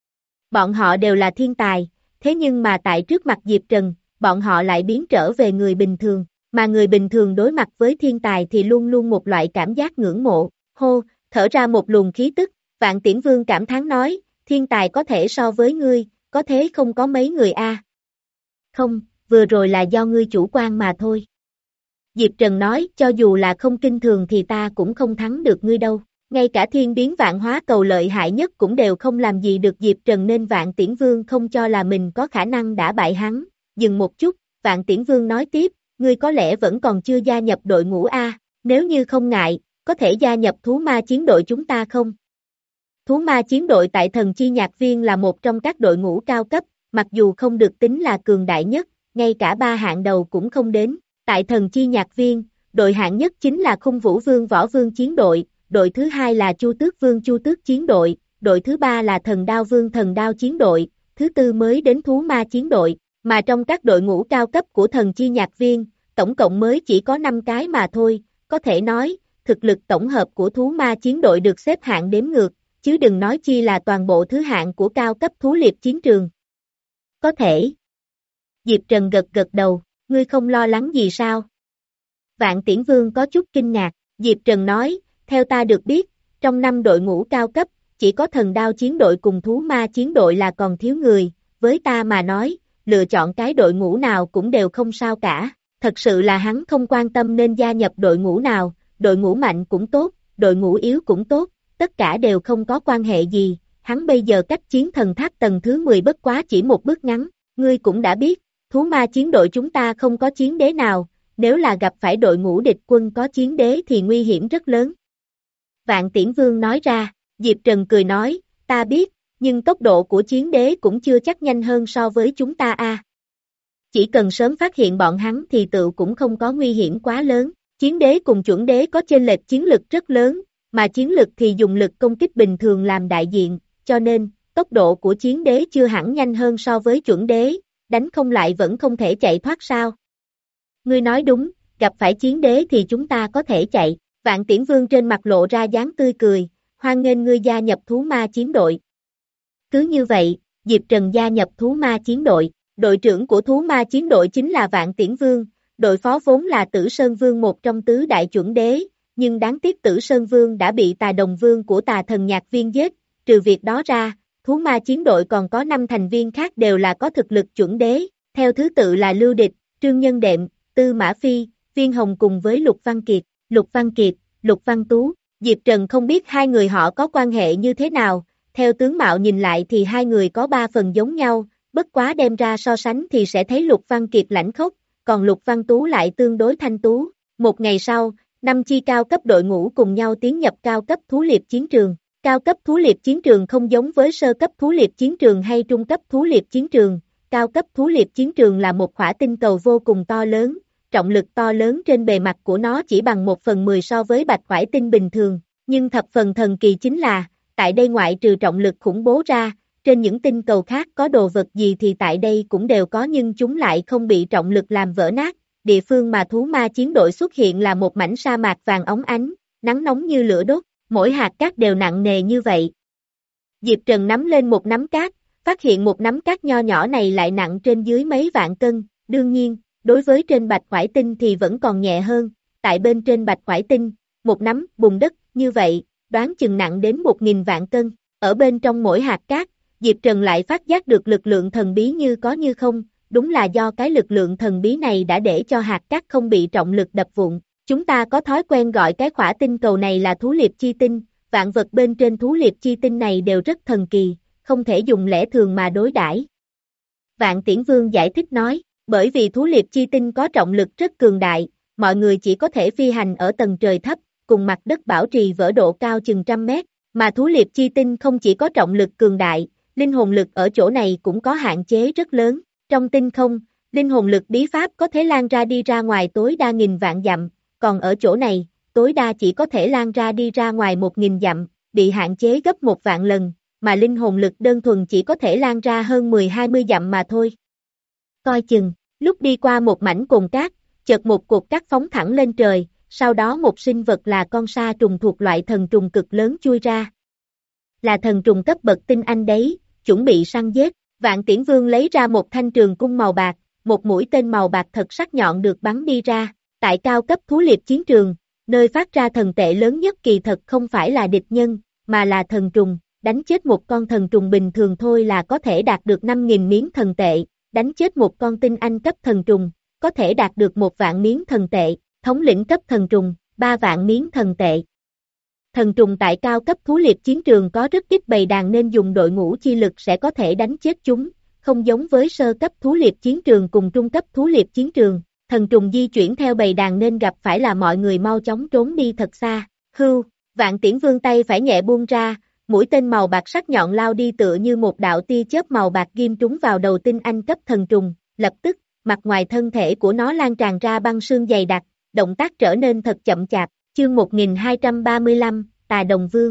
Bọn họ đều là thiên tài, thế nhưng mà tại trước mặt Diệp Trần, bọn họ lại biến trở về người bình thường, mà người bình thường đối mặt với thiên tài thì luôn luôn một loại cảm giác ngưỡng mộ, hô, thở ra một luồng khí tức, Vạn Tiễn Vương cảm thán nói, thiên tài có thể so với ngươi, có thế không có mấy người a. Không, vừa rồi là do ngươi chủ quan mà thôi. Diệp Trần nói, cho dù là không kinh thường thì ta cũng không thắng được ngươi đâu. Ngay cả thiên biến vạn hóa cầu lợi hại nhất cũng đều không làm gì được Diệp Trần nên Vạn Tiễn Vương không cho là mình có khả năng đả bại hắn. Dừng một chút, Vạn Tiễn Vương nói tiếp, ngươi có lẽ vẫn còn chưa gia nhập đội ngũ A, nếu như không ngại, có thể gia nhập thú ma chiến đội chúng ta không? Thú ma chiến đội tại Thần Chi Nhạc Viên là một trong các đội ngũ cao cấp, mặc dù không được tính là cường đại nhất, ngay cả ba hạng đầu cũng không đến. Tại Thần Chi Nhạc Viên, đội hạng nhất chính là Khung Vũ Vương Võ Vương chiến đội, đội thứ hai là Chu Tước Vương Chu Tước chiến đội, đội thứ ba là Thần Đao Vương Thần Đao chiến đội, thứ tư mới đến Thú Ma chiến đội, mà trong các đội ngũ cao cấp của Thần Chi Nhạc Viên, tổng cộng mới chỉ có năm cái mà thôi, có thể nói, thực lực tổng hợp của Thú Ma chiến đội được xếp hạng đếm ngược, chứ đừng nói chi là toàn bộ thứ hạng của cao cấp thú liệp chiến trường. Có thể. Diệp Trần gật gật đầu, ngươi không lo lắng gì sao? Vạn Tiễn Vương có chút kinh ngạc, Diệp Trần nói, theo ta được biết, trong năm đội ngũ cao cấp, chỉ có Thần Đao chiến đội cùng Thú Ma chiến đội là còn thiếu người, với ta mà nói, lựa chọn cái đội ngũ nào cũng đều không sao cả, thật sự là hắn không quan tâm nên gia nhập đội ngũ nào, đội ngũ mạnh cũng tốt, đội ngũ yếu cũng tốt, tất cả đều không có quan hệ gì, hắn bây giờ cách chiến thần tháp tầng thứ mười bất quá chỉ một bước ngắn, ngươi cũng đã biết, Thú Ma chiến đội chúng ta không có chiến đế nào, nếu là gặp phải đội ngũ địch quân có chiến đế thì nguy hiểm rất lớn. Vạn Tiễn Vương nói ra, Diệp Trần cười nói, ta biết, nhưng tốc độ của chiến đế cũng chưa chắc nhanh hơn so với chúng ta a. Chỉ cần sớm phát hiện bọn hắn thì tự cũng không có nguy hiểm quá lớn, chiến đế cùng chuẩn đế có chênh lệch chiến lực rất lớn, mà chiến lực thì dùng lực công kích bình thường làm đại diện, cho nên, tốc độ của chiến đế chưa hẳn nhanh hơn so với chuẩn đế, đánh không lại vẫn không thể chạy thoát sao. Ngươi nói đúng, gặp phải chiến đế thì chúng ta có thể chạy. Vạn Tiễn Vương trên mặt lộ ra dáng tươi cười, hoan nghênh ngươi gia nhập Thú Ma chiến đội. Cứ như vậy, Diệp Trần gia nhập Thú Ma chiến đội, đội trưởng của Thú Ma chiến đội chính là Vạn Tiễn Vương, đội phó vốn là Tử Sơn Vương một trong tứ đại chuẩn đế, nhưng đáng tiếc Tử Sơn Vương đã bị Tà Đồng Vương của Tà Thần Nhạc Viên giết, trừ việc đó ra, Thú Ma chiến đội còn có năm thành viên khác đều là có thực lực chuẩn đế, theo thứ tự là Lưu Địch, Trương Nhân Đệm, Tư Mã Phi, Viên Hồng cùng với Lục Văn Kiệt. Lục Văn Kiệt, Lục Văn Tú, Diệp Trần không biết hai người họ có quan hệ như thế nào, theo tướng mạo nhìn lại thì hai người có ba phần giống nhau, bất quá đem ra so sánh thì sẽ thấy Lục Văn Kiệt lãnh khốc, còn Lục Văn Tú lại tương đối thanh tú. Một ngày sau, năm chi cao cấp đội ngũ cùng nhau tiến nhập cao cấp thú liệp chiến trường. Cao cấp thú liệp chiến trường không giống với sơ cấp thú liệp chiến trường hay trung cấp thú liệp chiến trường, cao cấp thú liệp chiến trường là một khỏa tinh cầu vô cùng to lớn. Trọng lực to lớn trên bề mặt của nó chỉ bằng một phần mười so với bạch khoải tinh bình thường, nhưng thập phần thần kỳ chính là, tại đây ngoại trừ trọng lực khủng bố ra, trên những tinh cầu khác có đồ vật gì thì tại đây cũng đều có nhưng chúng lại không bị trọng lực làm vỡ nát. Địa phương mà Thú Ma chiến đội xuất hiện là một mảnh sa mạc vàng óng ánh, nắng nóng như lửa đốt, mỗi hạt cát đều nặng nề như vậy. Diệp Trần nắm lên một nắm cát, phát hiện một nắm cát nho nhỏ này lại nặng trên dưới mấy vạn cân, đương nhiên, đối với trên bạch khoải tinh thì vẫn còn nhẹ hơn, tại bên trên bạch khoải tinh, một nắm bùn đất như vậy, đoán chừng nặng đến một nghìn vạn cân, ở bên trong mỗi hạt cát, Diệp Trần lại phát giác được lực lượng thần bí như có như không, đúng là do cái lực lượng thần bí này đã để cho hạt cát không bị trọng lực đập vụn. Chúng ta có thói quen gọi cái khỏa tinh cầu này là thú liệp chi tinh, vạn vật bên trên thú liệp chi tinh này đều rất thần kỳ, không thể dùng lẽ thường mà đối đãi. Vạn Tiễn Vương giải thích nói, bởi vì thú liệp chi tinh có trọng lực rất cường đại, mọi người chỉ có thể phi hành ở tầng trời thấp, cùng mặt đất bảo trì vỡ độ cao chừng trăm mét, mà thú liệp chi tinh không chỉ có trọng lực cường đại, linh hồn lực ở chỗ này cũng có hạn chế rất lớn. Trong tinh không, linh hồn lực bí pháp có thể lan ra đi ra ngoài tối đa nghìn vạn dặm, còn ở chỗ này, tối đa chỉ có thể lan ra đi ra ngoài một nghìn dặm, bị hạn chế gấp một vạn lần, mà linh hồn lực đơn thuần chỉ có thể lan ra hơn mười hai mươi dặm mà thôi. Coi chừng, lúc đi qua một mảnh cồn cát, chợt một cột cát phóng thẳng lên trời, sau đó một sinh vật là con sa trùng thuộc loại thần trùng cực lớn chui ra. Là thần trùng cấp bậc tinh anh đấy, chuẩn bị săn giết. Vạn Tiễn Vương lấy ra một thanh trường cung màu bạc, một mũi tên màu bạc thật sắc nhọn được bắn đi ra. Tại cao cấp thú liệp chiến trường, nơi phát ra thần tệ lớn nhất kỳ thật không phải là địch nhân, mà là thần trùng, đánh chết một con thần trùng bình thường thôi là có thể đạt được năm nghìn miếng thần tệ, đánh chết một con tinh anh cấp thần trùng, có thể đạt được một vạn miếng thần tệ, thống lĩnh cấp thần trùng, ba vạn miếng thần tệ. Thần trùng tại cao cấp thú liệp chiến trường có rất ít bầy đàn nên dùng đội ngũ chi lực sẽ có thể đánh chết chúng, không giống với sơ cấp thú liệp chiến trường cùng trung cấp thú liệp chiến trường. Thần trùng di chuyển theo bầy đàn nên gặp phải là mọi người mau chóng trốn đi thật xa. Hưu, Vạn Tiễn Vương tay phải nhẹ buông ra, mũi tên màu bạc sắc nhọn lao đi tựa như một đạo tia chớp màu bạc ghim trúng vào đầu tinh anh cấp thần trùng, lập tức, mặt ngoài thân thể của nó lan tràn ra băng sương dày đặc, động tác trở nên thật chậm chạp. Chương một nghìn hai trăm ba mươi lăm, Tà Đồng Vương.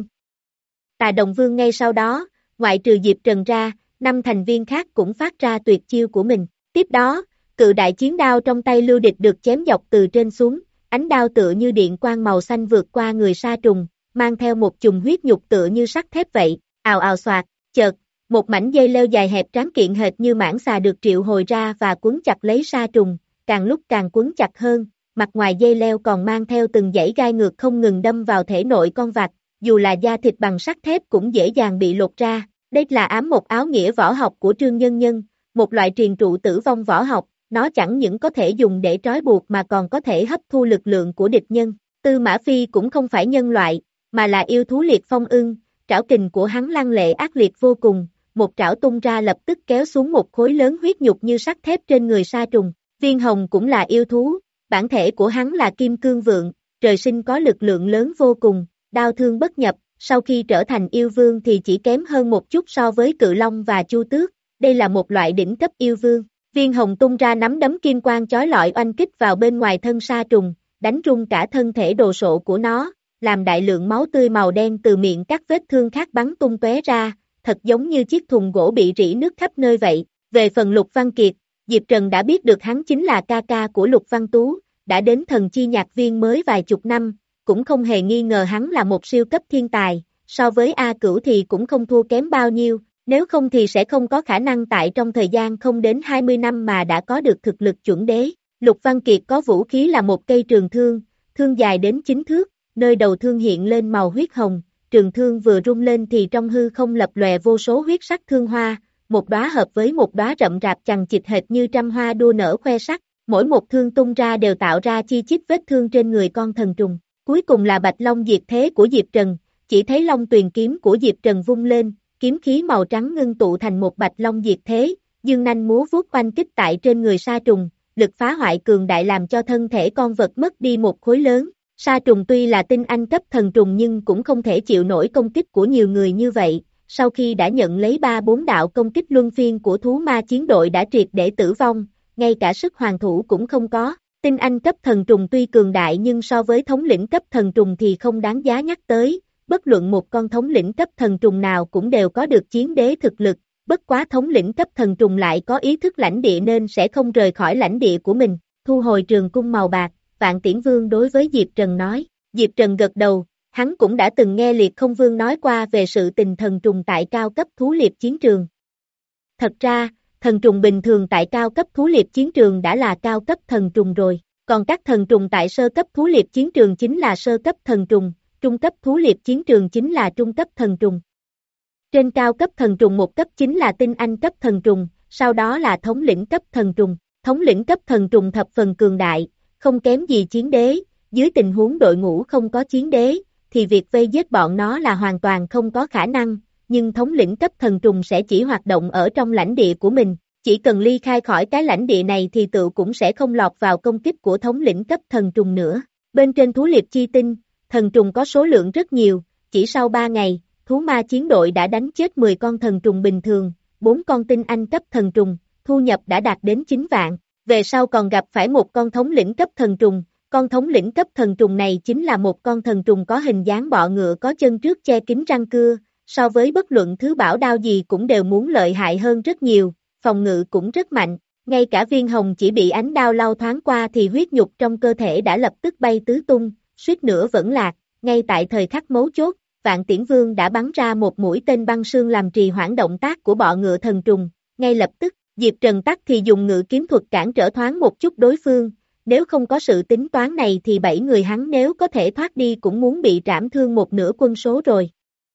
Tà Đồng Vương ngay sau đó, ngoại trừ Diệp Trần ra, năm thành viên khác cũng phát ra tuyệt chiêu của mình. Tiếp đó, cự đại chiến đao trong tay Lưu Địch được chém dọc từ trên xuống, ánh đao tựa như điện quang màu xanh vượt qua người sa trùng, mang theo một chùm huyết nhục tựa như sắt thép vậy, ào ào xoạt, chợt, một mảnh dây leo dài hẹp tráng kiện hệt như mãng xà được triệu hồi ra và quấn chặt lấy sa trùng, càng lúc càng quấn chặt hơn, mặt ngoài dây leo còn mang theo từng dãy gai ngược không ngừng đâm vào thể nội con vạc, dù là da thịt bằng sắt thép cũng dễ dàng bị lột ra. Đây là ám một áo nghĩa võ học của Trương Nhân Nhân, một loại truyền trụ tử vong võ học, nó chẳng những có thể dùng để trói buộc mà còn có thể hấp thu lực lượng của địch nhân. Tư Mã Phi cũng không phải nhân loại, mà là yêu thú liệt phong ưng, trảo kình của hắn lăng lệ ác liệt vô cùng, một trảo tung ra lập tức kéo xuống một khối lớn huyết nhục như sắt thép trên người sa trùng. Viên Hồng cũng là yêu thú, bản thể của hắn là kim cương vượng, trời sinh có lực lượng lớn vô cùng, đao thương bất nhập, sau khi trở thành yêu vương thì chỉ kém hơn một chút so với Cự Long và Chu Tước, đây là một loại đỉnh cấp yêu vương. Viên Hồng tung ra nắm đấm kim quang chói lọi oanh kích vào bên ngoài thân sa trùng, đánh rung cả thân thể đồ sộ của nó, làm đại lượng máu tươi màu đen từ miệng các vết thương khác bắn tung tóe ra, thật giống như chiếc thùng gỗ bị rỉ nước khắp nơi vậy. Về phần Lục Văn Kiệt, Diệp Trần đã biết được hắn chính là ca ca của Lục Văn Tú, đã đến thần chi nhạc viên mới vài chục năm, cũng không hề nghi ngờ hắn là một siêu cấp thiên tài, so với A Cửu thì cũng không thua kém bao nhiêu, nếu không thì sẽ không có khả năng tại trong thời gian không đến hai mươi năm mà đã có được thực lực chuẩn đế. Lục Văn Kiệt có vũ khí là một cây trường thương, thương dài đến chín thước, nơi đầu thương hiện lên màu huyết hồng, trường thương vừa rung lên thì trong hư không lập lòe vô số huyết sắc thương hoa, một đóa hợp với một đóa rậm rạp chằng chịt hệt như trăm hoa đua nở khoe sắc, mỗi một thương tung ra đều tạo ra chi chít vết thương trên người con thần trùng. Cuối cùng là Bạch Long diệt thế của Diệp Trần, chỉ thấy Long Tuyền kiếm của Diệp Trần vung lên, kiếm khí màu trắng ngưng tụ thành một Bạch Long diệt thế, dương nanh múa vuốt oanh kích tại trên người sa trùng, lực phá hoại cường đại làm cho thân thể con vật mất đi một khối lớn. Sa trùng tuy là tinh anh cấp thần trùng nhưng cũng không thể chịu nổi công kích của nhiều người như vậy, sau khi đã nhận lấy ba bốn đạo công kích luân phiên của thú ma chiến đội đã triệt để tử vong, ngay cả sức hoàn thủ cũng không có. Tinh anh cấp thần trùng tuy cường đại nhưng so với thống lĩnh cấp thần trùng thì không đáng giá nhắc tới, bất luận một con thống lĩnh cấp thần trùng nào cũng đều có được chiến đế thực lực, bất quá thống lĩnh cấp thần trùng lại có ý thức lãnh địa nên sẽ không rời khỏi lãnh địa của mình. Thu hồi trường cung màu bạc, Vạn Tiễn Vương đối với Diệp Trần nói. Diệp Trần gật đầu, hắn cũng đã từng nghe Liệt Không Vương nói qua về sự tình thần trùng tại cao cấp thú liệp chiến trường. Thật ra, thần trùng bình thường tại cao cấp thú liệp chiến trường đã là cao cấp thần trùng rồi, còn các thần trùng tại sơ cấp thú liệp chiến trường chính là sơ cấp thần trùng, trung cấp thú liệp chiến trường chính là trung cấp thần trùng. Trên cao cấp thần trùng một cấp chính là tinh anh cấp thần trùng, sau đó là thống lĩnh cấp thần trùng. Thống lĩnh cấp thần trùng thập phần cường đại, không kém gì chiến đế, dưới tình huống đội ngũ không có chiến đế, thì việc vây giết bọn nó là hoàn toàn không có khả năng, nhưng thống lĩnh cấp thần trùng sẽ chỉ hoạt động ở trong lãnh địa của mình, chỉ cần ly khai khỏi cái lãnh địa này thì tự cũng sẽ không lọt vào công kích của thống lĩnh cấp thần trùng nữa. Bên trên thú liệp chi tinh, thần trùng có số lượng rất nhiều, chỉ sau ba ngày, thú ma chiến đội đã đánh chết mười con thần trùng bình thường, bốn con tinh anh cấp thần trùng, thu nhập đã đạt đến chín vạn, về sau còn gặp phải một con thống lĩnh cấp thần trùng, con thống lĩnh cấp thần trùng này chính là một con thần trùng có hình dáng bọ ngựa có chân trước che kín răng cưa, so với bất luận thứ bảo đao gì cũng đều muốn lợi hại hơn rất nhiều, phòng ngự cũng rất mạnh, ngay cả Viên Hồng chỉ bị ánh đao lau thoáng qua thì huyết nhục trong cơ thể đã lập tức bay tứ tung, suýt nữa vẫn lạc, ngay tại thời khắc mấu chốt, Vạn Tiễn Vương đã bắn ra một mũi tên băng sương làm trì hoãn động tác của bọ ngựa thần trùng, ngay lập tức, Diệp Trần tắc thì dùng ngự kiếm thuật cản trở thoáng một chút đối phương, nếu không có sự tính toán này thì bảy người hắn nếu có thể thoát đi cũng muốn bị trảm thương một nửa quân số rồi.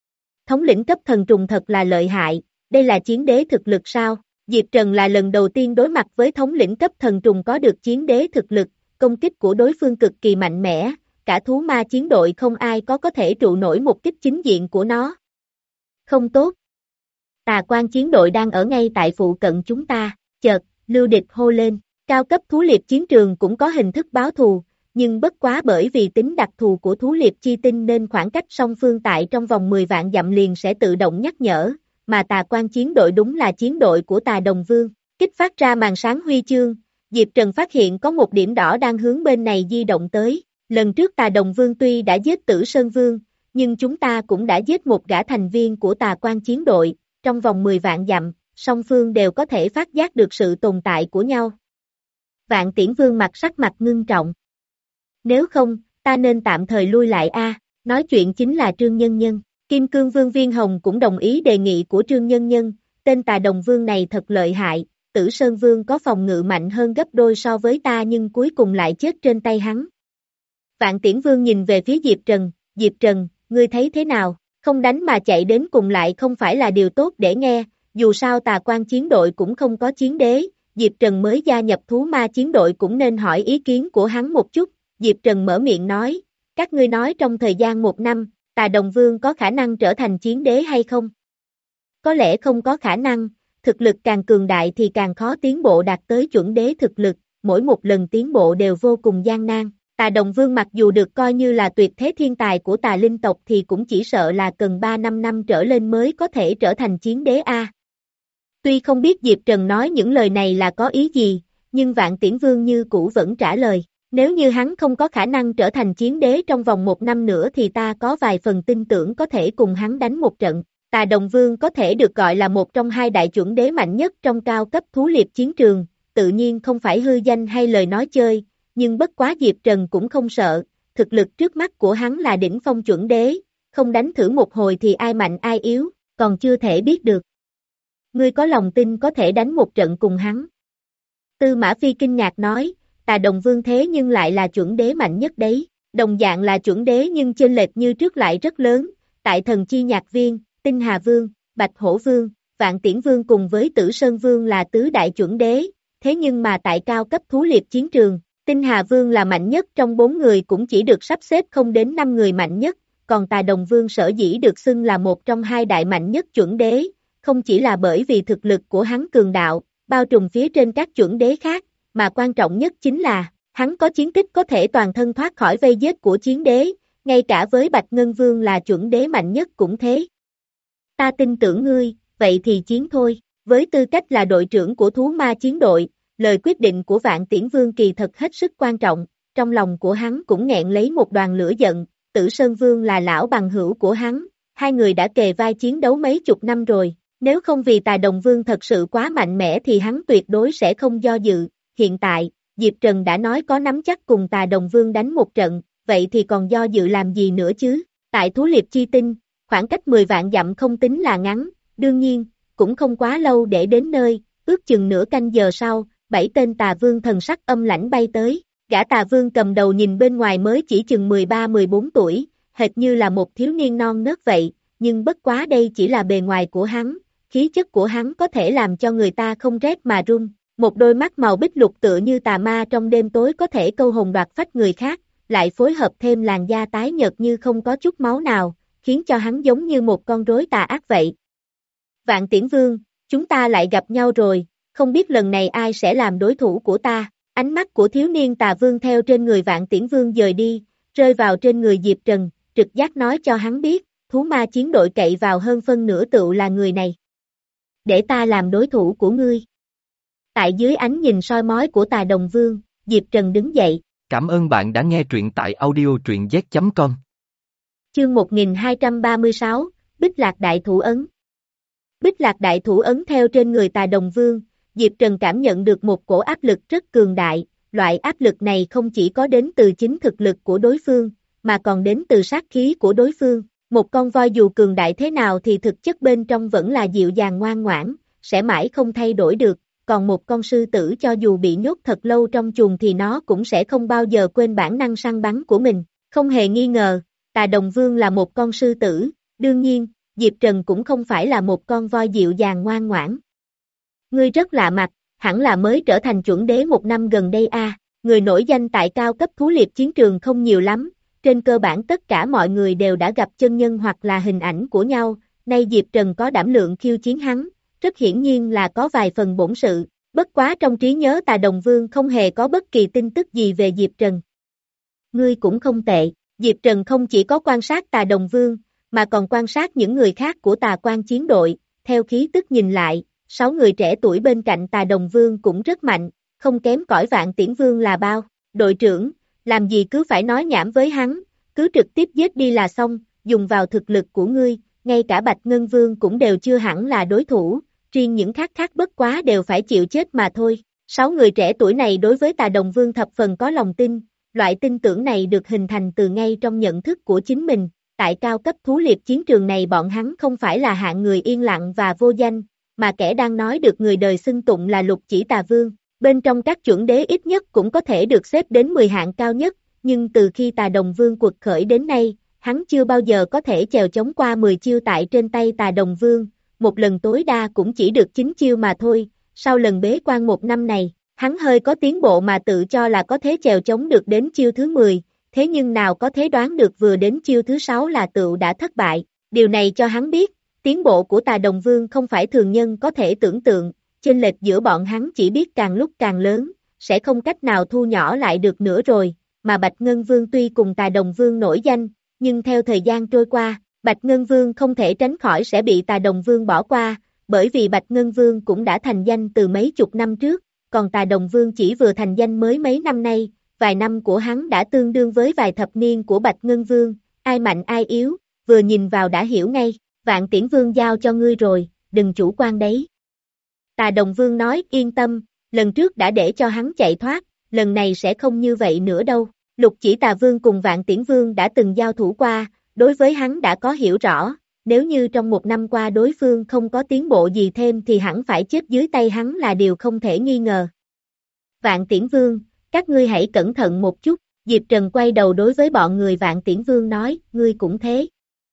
thống lĩnh cấp thần trùng thật là lợi hại, đây là chiến đế thực lực sao? Diệp Trần là lần đầu tiên đối mặt với thống lĩnh cấp thần trùng có được chiến đế thực lực, công kích của đối phương cực kỳ mạnh mẽ, cả thú ma chiến đội không ai có có thể trụ nổi một kích chính diện của nó. Không tốt. Tà quan chiến đội đang ở ngay tại phụ cận chúng ta, chợt, Lưu Địch hô lên, cao cấp thú liệp chiến trường cũng có hình thức báo thù, nhưng bất quá bởi vì tính đặc thù của thú liệp chi tinh nên khoảng cách song phương tại trong vòng mười vạn dặm liền sẽ tự động nhắc nhở, mà tà quan chiến đội đúng là chiến đội của tà Đồng Vương, kích phát ra màn sáng huy chương, Diệp Trần phát hiện có một điểm đỏ đang hướng bên này di động tới, lần trước tà Đồng Vương tuy đã giết Tử Sơn Vương, nhưng chúng ta cũng đã giết một gã thành viên của tà quan chiến đội, trong vòng mười vạn dặm, song phương đều có thể phát giác được sự tồn tại của nhau. Vạn Tiễn Vương mặt sắc mặt ngưng trọng. Nếu không, ta nên tạm thời lui lại a. Nói chuyện chính là Trương Nhân Nhân. Kim Cương Vương Viên Hồng cũng đồng ý đề nghị của Trương Nhân Nhân, tên tà Đồng Vương này thật lợi hại, Tử Sơn Vương có phòng ngự mạnh hơn gấp đôi so với ta nhưng cuối cùng lại chết trên tay hắn. Vạn Tiễn Vương nhìn về phía Diệp Trần, Diệp Trần, ngươi thấy thế nào, không đánh mà chạy đến cùng lại không phải là điều tốt để nghe, dù sao tà quan chiến đội cũng không có chiến đế, Diệp Trần mới gia nhập thú ma chiến đội cũng nên hỏi ý kiến của hắn một chút, Diệp Trần mở miệng nói, các ngươi nói trong thời gian một năm, tà Đồng Vương có khả năng trở thành chiến đế hay không? Có lẽ không có khả năng, thực lực càng cường đại thì càng khó tiến bộ đạt tới chuẩn đế thực lực, mỗi một lần tiến bộ đều vô cùng gian nan. Tà Đồng Vương mặc dù được coi như là tuyệt thế thiên tài của tà linh tộc thì cũng chỉ sợ là cần ba năm năm trở lên mới có thể trở thành chiến đế A. Tuy không biết Diệp Trần nói những lời này là có ý gì, nhưng Vạn Tiễn Vương như cũ vẫn trả lời, nếu như hắn không có khả năng trở thành chiến đế trong vòng một năm nữa thì ta có vài phần tin tưởng có thể cùng hắn đánh một trận. Tà Đồng Vương có thể được gọi là một trong hai đại chuẩn đế mạnh nhất trong cao cấp thú liệp chiến trường, tự nhiên không phải hư danh hay lời nói chơi, nhưng bất quá Diệp Trần cũng không sợ, thực lực trước mắt của hắn là đỉnh phong chuẩn đế, không đánh thử một hồi thì ai mạnh ai yếu, còn chưa thể biết được. Ngươi có lòng tin có thể đánh một trận cùng hắn. Tư Mã Phi kinh ngạc nói, tà Đồng Vương thế nhưng lại là chuẩn đế mạnh nhất đấy, đồng dạng là chuẩn đế nhưng chênh lệch như trước lại rất lớn, tại Thần Chi Nhạc Viên, Tinh Hà Vương, Bạch Hổ Vương, Vạn Tiễn Vương cùng với Tử Sơn Vương là tứ đại chuẩn đế, thế nhưng mà tại cao cấp thú liệp chiến trường, Tinh Hà Vương là mạnh nhất trong bốn người cũng chỉ được sắp xếp không đến năm người mạnh nhất, còn tà Đồng Vương sở dĩ được xưng là một trong hai đại mạnh nhất chuẩn đế, không chỉ là bởi vì thực lực của hắn cường đạo, bao trùm phía trên các chuẩn đế khác, mà quan trọng nhất chính là, hắn có chiến tích có thể toàn thân thoát khỏi vây giết của chiến đế, ngay cả với Bạch Ngân Vương là chuẩn đế mạnh nhất cũng thế. Ta tin tưởng ngươi, vậy thì chiến thôi, với tư cách là đội trưởng của thú ma chiến đội, lời quyết định của Vạn Tiễn Vương kỳ thật hết sức quan trọng, trong lòng của hắn cũng nghẹn lấy một đoàn lửa giận, Tử Sơn Vương là lão bằng hữu của hắn, hai người đã kề vai chiến đấu mấy chục năm rồi, nếu không vì tà Đồng Vương thật sự quá mạnh mẽ thì hắn tuyệt đối sẽ không do dự, hiện tại, Diệp Trần đã nói có nắm chắc cùng tà Đồng Vương đánh một trận, vậy thì còn do dự làm gì nữa chứ, tại thú liệp chi tinh, khoảng cách mười vạn dặm không tính là ngắn, đương nhiên, cũng không quá lâu để đến nơi, ước chừng nửa canh giờ sau, bảy tên tà vương thần sắc âm lãnh bay tới, gã tà vương cầm đầu nhìn bên ngoài mới chỉ chừng mười ba mười bốn tuổi, hệt như là một thiếu niên non nớt vậy, nhưng bất quá đây chỉ là bề ngoài của hắn, khí chất của hắn có thể làm cho người ta không rét mà run, một đôi mắt màu bích lục tựa như tà ma trong đêm tối có thể câu hồn đoạt phách người khác, lại phối hợp thêm làn da tái nhợt như không có chút máu nào, khiến cho hắn giống như một con rối tà ác vậy. Vạn Tiễn Vương, chúng ta lại gặp nhau rồi, không biết lần này ai sẽ làm đối thủ của ta, ánh mắt của thiếu niên tà vương theo trên người Vạn Tiễn Vương dời đi, rơi vào trên người Diệp Trần, trực giác nói cho hắn biết, thú ma chiến đội cậy vào hơn phân nửa tựu là người này. Để ta làm đối thủ của ngươi. Tại dưới ánh nhìn soi mói của tà Đồng Vương, Diệp Trần đứng dậy. Cảm ơn bạn đã nghe truyện tại audio truyện z chấm com. Chương một nghìn hai trăm ba mươi sáu, Bích Lạc Đại Thủ Ấn. Bích Lạc Đại Thủ Ấn theo trên người tà Đồng Vương, Diệp Trần cảm nhận được một cổ áp lực rất cường đại, loại áp lực này không chỉ có đến từ chính thực lực của đối phương, mà còn đến từ sát khí của đối phương. Một con voi dù cường đại thế nào thì thực chất bên trong vẫn là dịu dàng ngoan ngoãn, sẽ mãi không thay đổi được, còn một con sư tử cho dù bị nhốt thật lâu trong chuồng thì nó cũng sẽ không bao giờ quên bản năng săn bắn của mình, không hề nghi ngờ, tà Đồng Vương là một con sư tử, đương nhiên, Diệp Trần cũng không phải là một con voi dịu dàng ngoan ngoãn. Ngươi rất lạ mặt, hẳn là mới trở thành chuẩn đế một năm gần đây a. À. Người nổi danh tại cao cấp thú liệp chiến trường không nhiều lắm, trên cơ bản tất cả mọi người đều đã gặp chân nhân hoặc là hình ảnh của nhau, nay Diệp Trần có đảm lượng khiêu chiến hắn, rất hiển nhiên là có vài phần bổn sự, bất quá trong trí nhớ Tà Đồng Vương không hề có bất kỳ tin tức gì về Diệp Trần. Ngươi cũng không tệ, Diệp Trần không chỉ có quan sát Tà Đồng Vương, mà còn quan sát những người khác của Tà Quan chiến đội, theo khí tức nhìn lại, sáu người trẻ tuổi bên cạnh Tà Đồng Vương cũng rất mạnh, không kém cỏi Vạn Tiễn Vương là bao. Đội trưởng, làm gì cứ phải nói nhảm với hắn, cứ trực tiếp giết đi là xong, dùng vào thực lực của ngươi, ngay cả Bạch Ngân Vương cũng đều chưa hẳn là đối thủ, riêng những khác khác bất quá đều phải chịu chết mà thôi. Sáu người trẻ tuổi này đối với Tà Đồng Vương thập phần có lòng tin, loại tin tưởng này được hình thành từ ngay trong nhận thức của chính mình, tại cao cấp thú liệp chiến trường này bọn hắn không phải là hạng người yên lặng và vô danh, mà kẻ đang nói được người đời xưng tụng là Lục Chỉ Tà Vương. Bên trong các chuẩn đế ít nhất cũng có thể được xếp đến mười hạng cao nhất, nhưng từ khi Tà Đồng Vương quật khởi đến nay, hắn chưa bao giờ có thể chèo chống qua mười chiêu tại trên tay Tà Đồng Vương, một lần tối đa cũng chỉ được chín chiêu mà thôi, sau lần bế quan một năm này, hắn hơi có tiến bộ mà tự cho là có thể chèo chống được đến chiêu thứ mười, thế nhưng nào có thể đoán được vừa đến chiêu thứ sáu là tựu đã thất bại, điều này cho hắn biết, tiến bộ của Tà Đồng Vương không phải thường nhân có thể tưởng tượng. Chênh lệch giữa bọn hắn chỉ biết càng lúc càng lớn, sẽ không cách nào thu nhỏ lại được nữa rồi, mà Bạch Ngân Vương tuy cùng Tà Đồng Vương nổi danh, nhưng theo thời gian trôi qua, Bạch Ngân Vương không thể tránh khỏi sẽ bị Tà Đồng Vương bỏ qua, bởi vì Bạch Ngân Vương cũng đã thành danh từ mấy chục năm trước, còn Tà Đồng Vương chỉ vừa thành danh mới mấy năm nay, vài năm của hắn đã tương đương với vài thập niên của Bạch Ngân Vương, ai mạnh ai yếu, vừa nhìn vào đã hiểu ngay, Vạn Tiễn Vương giao cho ngươi rồi, đừng chủ quan đấy. Tà Đồng Vương nói yên tâm, lần trước đã để cho hắn chạy thoát, lần này sẽ không như vậy nữa đâu. Lục Chỉ Tà Vương cùng Vạn Tiễn Vương đã từng giao thủ qua, đối với hắn đã có hiểu rõ, nếu như trong một năm qua đối phương không có tiến bộ gì thêm thì hẳn phải chết dưới tay hắn là điều không thể nghi ngờ. Vạn Tiễn Vương, các ngươi hãy cẩn thận một chút, Diệp Trần quay đầu đối với bọn người Vạn Tiễn Vương nói, ngươi cũng thế.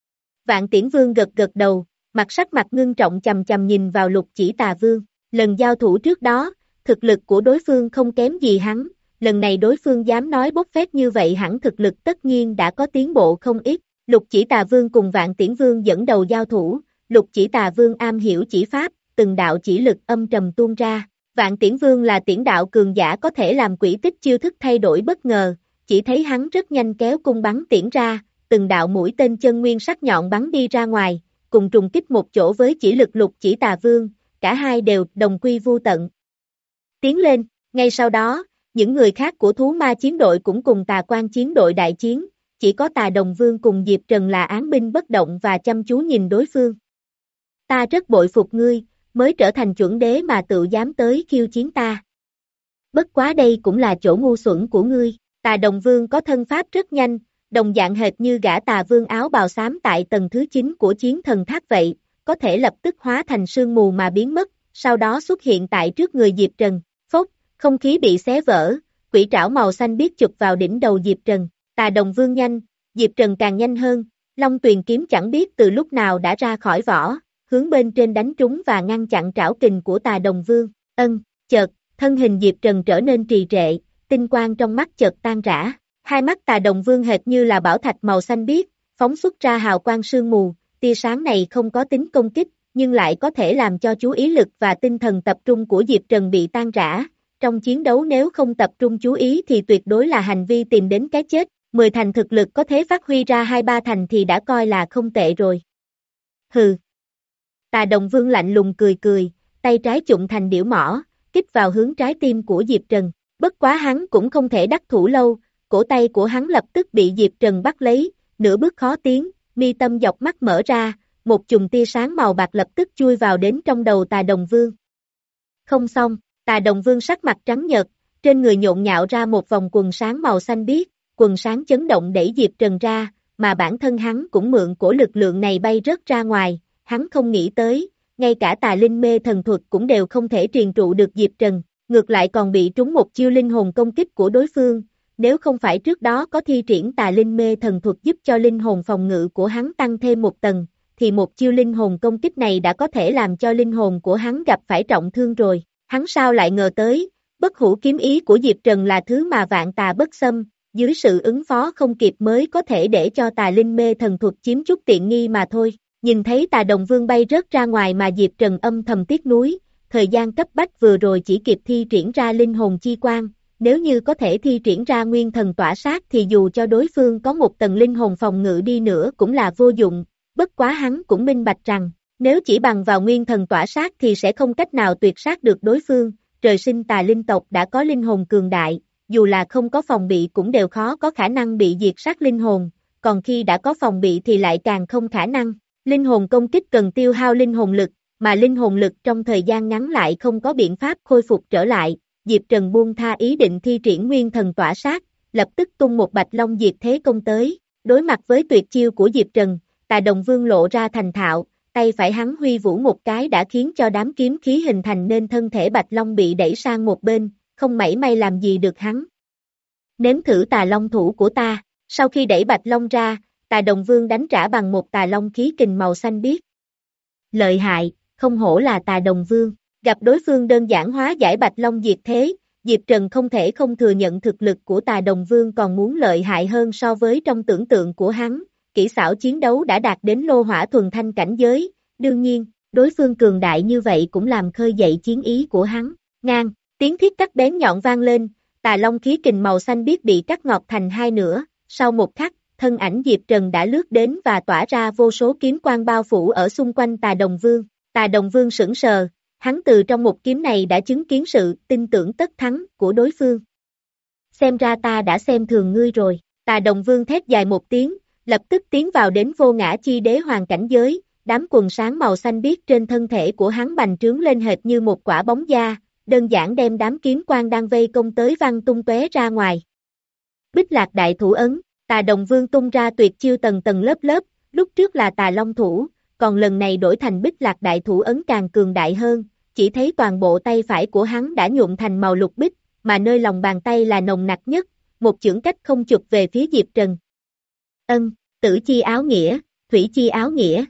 Vạn Tiễn Vương gật gật đầu, mặt sắc mặt ngưng trọng chầm chầm nhìn vào Lục Chỉ Tà Vương. Lần giao thủ trước đó, thực lực của đối phương không kém gì hắn, lần này đối phương dám nói bốc phét như vậy hẳn thực lực tất nhiên đã có tiến bộ không ít. Lục Chỉ Tà Vương cùng Vạn Tiễn Vương dẫn đầu giao thủ, Lục Chỉ Tà Vương am hiểu chỉ pháp, từng đạo chỉ lực âm trầm tuôn ra. Vạn Tiễn Vương là tiễn đạo cường giả có thể làm quỹ tích chiêu thức thay đổi bất ngờ, chỉ thấy hắn rất nhanh kéo cung bắn tiễn ra, từng đạo mũi tên chân nguyên sắc nhọn bắn đi ra ngoài, cùng trùng kích một chỗ với chỉ lực Lục Chỉ Tà Vương. Cả hai đều đồng quy vu tận. Tiến lên, ngay sau đó, những người khác của thú ma chiến đội cũng cùng Tà Quan chiến đội đại chiến, chỉ có Tà Đồng Vương cùng Diệp Trần là án binh bất động và chăm chú nhìn đối phương. Ta rất bội phục ngươi, mới trở thành chuẩn đế mà tự dám tới khiêu chiến ta. Bất quá đây cũng là chỗ ngu xuẩn của ngươi, Tà Đồng Vương có thân pháp rất nhanh, đồng dạng hệt như gã Tà Vương áo bào xám tại tầng thứ chín của chiến thần tháp vậy. Có thể lập tức hóa thành sương mù mà biến mất, sau đó xuất hiện tại trước người Diệp Trần, phốc, không khí bị xé vỡ, quỷ trảo màu xanh biếc chụp vào đỉnh đầu Diệp Trần, Tà Đồng Vương nhanh, Diệp Trần càng nhanh hơn, Long Tuyền kiếm chẳng biết từ lúc nào đã ra khỏi vỏ, hướng bên trên đánh trúng và ngăn chặn trảo kình của Tà Đồng Vương, ân, chợt, thân hình Diệp Trần trở nên trì trệ, tinh quang trong mắt chợt tan rã, hai mắt Tà Đồng Vương hệt như là bảo thạch màu xanh biếc, phóng xuất ra hào quang sương mù. Tia sáng này không có tính công kích, nhưng lại có thể làm cho chú ý lực và tinh thần tập trung của Diệp Trần bị tan rã. Trong chiến đấu nếu không tập trung chú ý thì tuyệt đối là hành vi tìm đến cái chết. Mười thành thực lực có thể phát huy ra hai ba thành thì đã coi là không tệ rồi. Hừ. Tà Đồng Vương lạnh lùng cười cười, tay trái chụm thành điểu mỏ, kích vào hướng trái tim của Diệp Trần. Bất quá hắn cũng không thể đắc thủ lâu, cổ tay của hắn lập tức bị Diệp Trần bắt lấy, nửa bước khó tiến. Mi tâm dọc mắt mở ra, một chùm tia sáng màu bạc lập tức chui vào đến trong đầu Tà Đồng Vương. Không xong, Tà Đồng Vương sắc mặt trắng nhợt, trên người nhộn nhạo ra một vòng quần sáng màu xanh biếc, quần sáng chấn động đẩy Diệp Trần ra, mà bản thân hắn cũng mượn cổ lực lượng này bay rớt ra ngoài, hắn không nghĩ tới, ngay cả Tà Linh mê thần thuật cũng đều không thể truyền trụ được Diệp Trần, ngược lại còn bị trúng một chiêu linh hồn công kích của đối phương. Nếu không phải trước đó có thi triển Tà Linh mê thần thuật giúp cho linh hồn phòng ngự của hắn tăng thêm một tầng, thì một chiêu linh hồn công kích này đã có thể làm cho linh hồn của hắn gặp phải trọng thương rồi. Hắn sao lại ngờ tới, bất hủ kiếm ý của Diệp Trần là thứ mà vạn tà bất xâm, dưới sự ứng phó không kịp mới có thể để cho tà linh mê thần thuật chiếm chút tiện nghi mà thôi. Nhìn thấy tà đồng vương bay rớt ra ngoài mà Diệp Trần âm thầm tiếc nuối, thời gian cấp bách vừa rồi chỉ kịp thi triển ra linh hồn chi quang, nếu như có thể thi triển ra nguyên thần tỏa sát thì dù cho đối phương có một tầng linh hồn phòng ngự đi nữa cũng là vô dụng, bất quá hắn cũng minh bạch rằng, nếu chỉ bằng vào nguyên thần tỏa sát thì sẽ không cách nào tuyệt sát được đối phương, trời sinh tà linh tộc đã có linh hồn cường đại, dù là không có phòng bị cũng đều khó có khả năng bị diệt sát linh hồn, còn khi đã có phòng bị thì lại càng không khả năng. Linh hồn công kích cần tiêu hao linh hồn lực, mà linh hồn lực trong thời gian ngắn lại không có biện pháp khôi phục trở lại. Diệp Trần buông tha ý định thi triển nguyên thần tỏa sát, lập tức tung một bạch long diệt thế công tới. Đối mặt với tuyệt chiêu của Diệp Trần, tà đồng vương lộ ra thành thạo, tay phải hắn huy vũ một cái đã khiến cho đám kiếm khí hình thành nên thân thể bạch long bị đẩy sang một bên, không mảy may làm gì được hắn. Nếm thử tà long thủ của ta, sau khi đẩy bạch long ra, tà đồng vương đánh trả bằng một tà long khí kình màu xanh biếc. Lợi hại, không hổ là tà đồng vương, gặp đối phương đơn giản hóa giải bạch long diệt thế, Diệp Trần không thể không thừa nhận thực lực của tà đồng vương còn muốn lợi hại hơn so với trong tưởng tượng của hắn, kỹ xảo chiến đấu đã đạt đến lô hỏa thuần thanh cảnh giới, đương nhiên, đối phương cường đại như vậy cũng làm khơi dậy chiến ý của hắn, ngang, tiếng thiết cắt bén nhọn vang lên, tà long khí kình màu xanh biếc bị cắt ngọt thành hai nửa, sau một khắc, thân ảnh Diệp Trần đã lướt đến và tỏa ra vô số kiếm quang bao phủ ở xung quanh tà đồng vương, tà đồng vương sững sờ, hắn từ trong một kiếm này đã chứng kiến sự tin tưởng tất thắng của đối phương. Xem ra ta đã xem thường ngươi rồi, tà đồng vương thét dài một tiếng, lập tức tiến vào đến vô ngã chi đế hoàng cảnh giới, đám quần sáng màu xanh biếc trên thân thể của hắn bành trướng lên hệt như một quả bóng da, đơn giản đem đám kiếm quang đang vây công tới văng tung tóe ra ngoài. Bích Lạc đại thủ ấn, tà đồng vương tung ra tuyệt chiêu tầng tầng lớp lớp, lúc trước là tà long thủ, còn lần này đổi thành Bích Lạc đại thủ ấn càng cường đại hơn, chỉ thấy toàn bộ tay phải của hắn đã nhuộm thành màu lục bích, mà nơi lòng bàn tay là nồng nặc nhất, một chưởng cách không chụp về phía Diệp Trần. Ân, tử chi áo nghĩa, thủy chi áo nghĩa.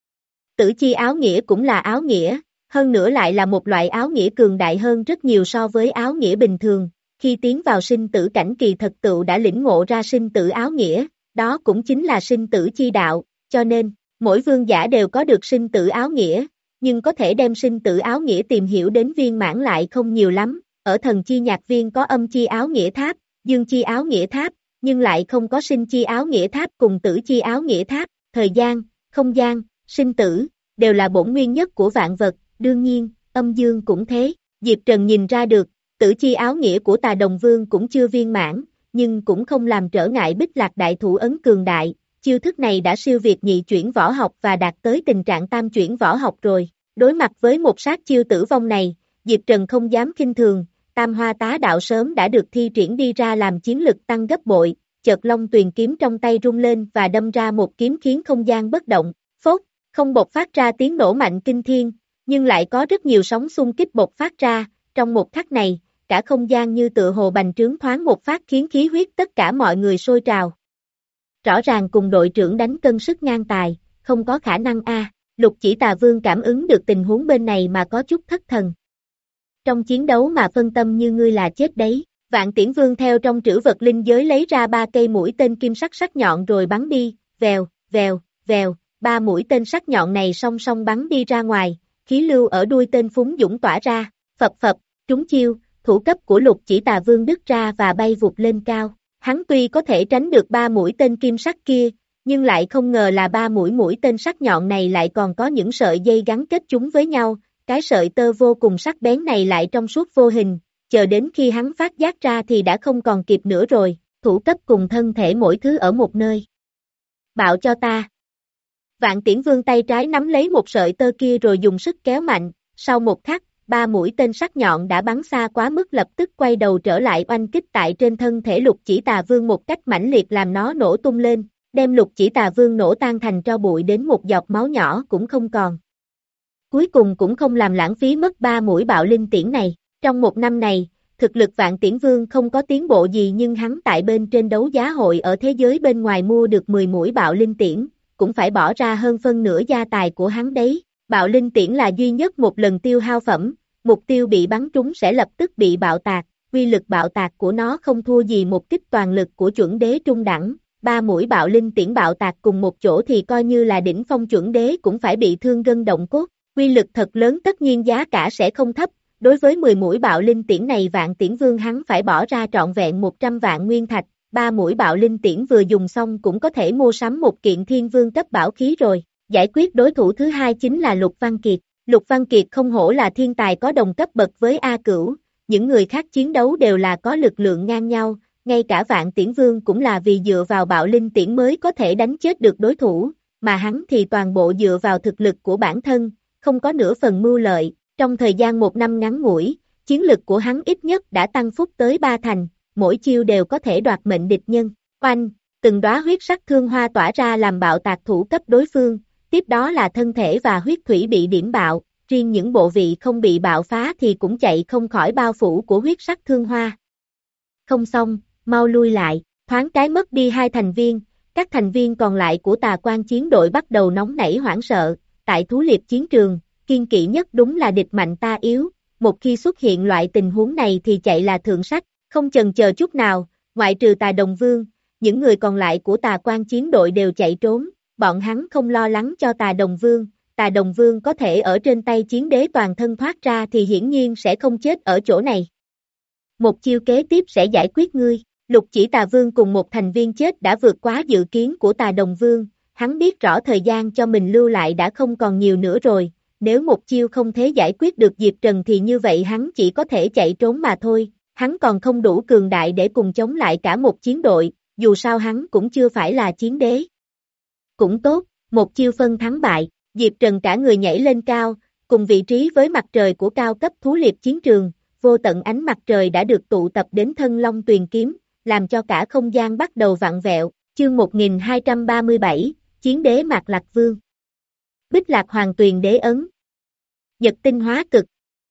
Tử chi áo nghĩa cũng là áo nghĩa, hơn nữa lại là một loại áo nghĩa cường đại hơn rất nhiều so với áo nghĩa bình thường, khi tiến vào sinh tử cảnh kỳ thật tựu đã lĩnh ngộ ra sinh tử áo nghĩa, đó cũng chính là sinh tử chi đạo, cho nên, mỗi vương giả đều có được sinh tử áo nghĩa, nhưng có thể đem sinh tử áo nghĩa tìm hiểu đến viên mãn lại không nhiều lắm, ở thần chi nhạc viên có âm chi áo nghĩa tháp, dương chi áo nghĩa tháp, nhưng lại không có sinh chi áo nghĩa tháp cùng tử chi áo nghĩa tháp, thời gian, không gian, sinh tử, đều là bổn nguyên nhất của vạn vật, đương nhiên, âm dương cũng thế, Diệp Trần nhìn ra được, tử chi áo nghĩa của tà đồng vương cũng chưa viên mãn, nhưng cũng không làm trở ngại Bích Lạc đại thủ ấn cường đại, chiêu thức này đã siêu việt nhị chuyển võ học và đạt tới tình trạng tam chuyển võ học rồi, đối mặt với một sát chiêu tử vong này, Diệp Trần không dám khinh thường, tam hoa tá đạo sớm đã được thi triển đi ra làm chiến lực tăng gấp bội, chợt long tuyền kiếm trong tay rung lên và đâm ra một kiếm khiến không gian bất động, phốt, không bộc phát ra tiếng nổ mạnh kinh thiên, nhưng lại có rất nhiều sóng xung kích bộc phát ra, trong một khắc này, cả không gian như tựa hồ bành trướng thoáng một phát khiến khí huyết tất cả mọi người sôi trào. Rõ ràng cùng đội trưởng đánh cân sức ngang tài, không có khả năng a. Lục Chỉ Tà Vương cảm ứng được tình huống bên này mà có chút thất thần. Trong chiến đấu mà phân tâm như ngươi là chết đấy, Vạn Tiễn Vương theo trong trữ vật linh giới lấy ra ba cây mũi tên kim sắc sắc nhọn rồi bắn đi, vèo, vèo, vèo, ba mũi tên sắc nhọn này song song bắn đi ra ngoài, khí lưu ở đuôi tên phúng dũng tỏa ra, phập phập, trúng chiêu, thủ cấp của Lục Chỉ Tà Vương đứt ra và bay vụt lên cao. Hắn tuy có thể tránh được ba mũi tên kim sắc kia, nhưng lại không ngờ là ba mũi mũi tên sắc nhọn này lại còn có những sợi dây gắn kết chúng với nhau, cái sợi tơ vô cùng sắc bén này lại trong suốt vô hình, chờ đến khi hắn phát giác ra thì đã không còn kịp nữa rồi, thủ cấp cùng thân thể mỗi thứ ở một nơi. Bạo cho ta. Vạn Tiễn Vương tay trái nắm lấy một sợi tơ kia rồi dùng sức kéo mạnh, sau một khắc, ba mũi tên sắc nhọn đã bắn xa quá mức lập tức quay đầu trở lại oanh kích tại trên thân thể Lục Chỉ Tà Vương một cách mãnh liệt làm nó nổ tung lên, đem Lục Chỉ Tà Vương nổ tan thành tro bụi đến một giọt máu nhỏ cũng không còn. Cuối cùng cũng không làm lãng phí mất ba mũi bạo linh tiễn này, trong một năm này, thực lực Vạn Tiễn Vương không có tiến bộ gì nhưng hắn tại bên trên đấu giá hội ở thế giới bên ngoài mua được mười mũi bạo linh tiễn, cũng phải bỏ ra hơn phân nửa gia tài của hắn đấy. Bạo linh tiễn là duy nhất một lần tiêu hao phẩm, mục tiêu bị bắn trúng sẽ lập tức bị bạo tạc, uy lực bạo tạc của nó không thua gì một kích toàn lực của chuẩn đế trung đẳng. Ba mũi bạo linh tiễn bạo tạc cùng một chỗ thì coi như là đỉnh phong chuẩn đế cũng phải bị thương gân động cốt. Uy lực thật lớn, tất nhiên giá cả sẽ không thấp. Đối với mười mũi bạo linh tiễn này, Vạn Tiễn Vương hắn phải bỏ ra trọn vẹn một trăm vạn nguyên thạch. Ba mũi bạo linh tiễn vừa dùng xong cũng có thể mua sắm một kiện thiên vương cấp bảo khí rồi. Giải quyết đối thủ thứ hai chính là Lục Văn Kiệt. Lục Văn Kiệt không hổ là thiên tài có đồng cấp bậc với A Cửu, những người khác chiến đấu đều là có lực lượng ngang nhau, ngay cả Vạn Tiễn Vương cũng là vì dựa vào bạo linh tiễn mới có thể đánh chết được đối thủ, mà hắn thì toàn bộ dựa vào thực lực của bản thân, không có nửa phần mưu lợi. Trong thời gian một năm ngắn ngủi, chiến lực của hắn ít nhất đã tăng phúc tới ba thành, mỗi chiêu đều có thể đoạt mệnh địch nhân. Oanh, từng đóa huyết sắc thương hoa tỏa ra làm bạo tạc thủ cấp đối phương, tiếp đó là thân thể và huyết thủy bị điểm bạo, riêng những bộ vị không bị bạo phá thì cũng chạy không khỏi bao phủ của huyết sắc thương hoa. Không xong, mau lui lại, thoáng cái mất đi hai thành viên, các thành viên còn lại của Tà Quan chiến đội bắt đầu nóng nảy hoảng sợ. Tại thú liệp chiến trường, kiên kỵ nhất đúng là địch mạnh ta yếu, một khi xuất hiện loại tình huống này thì chạy là thượng sách, không chần chờ chút nào, ngoại trừ Tà Đồng Vương, những người còn lại của Tà Quan chiến đội đều chạy trốn, bọn hắn không lo lắng cho Tà Đồng Vương. Tà Đồng Vương có thể ở trên tay chiến đế toàn thân thoát ra thì hiển nhiên sẽ không chết ở chỗ này. Một chiêu kế tiếp sẽ giải quyết ngươi. Lục Chỉ Tà Vương cùng một thành viên chết đã vượt quá dự kiến của Tà Đồng Vương, hắn biết rõ thời gian cho mình lưu lại đã không còn nhiều nữa rồi, nếu một chiêu không thể giải quyết được Diệp Trần thì như vậy hắn chỉ có thể chạy trốn mà thôi, hắn còn không đủ cường đại để cùng chống lại cả một chiến đội, dù sao hắn cũng chưa phải là chiến đế. Cũng tốt, một chiêu phân thắng bại. Diệp Trần cả người nhảy lên cao, cùng vị trí với mặt trời của cao cấp thú liệp chiến trường, vô tận ánh mặt trời đã được tụ tập đến thân Long Tuyền Kiếm, làm cho cả không gian bắt đầu vặn vẹo. Chương một nghìn hai trăm ba mươi bảy, Chiến đế Mạc Lạc Vương. Bích Lạc Hoàng Tuyền Đế Ấn. Nhật tinh hóa cực.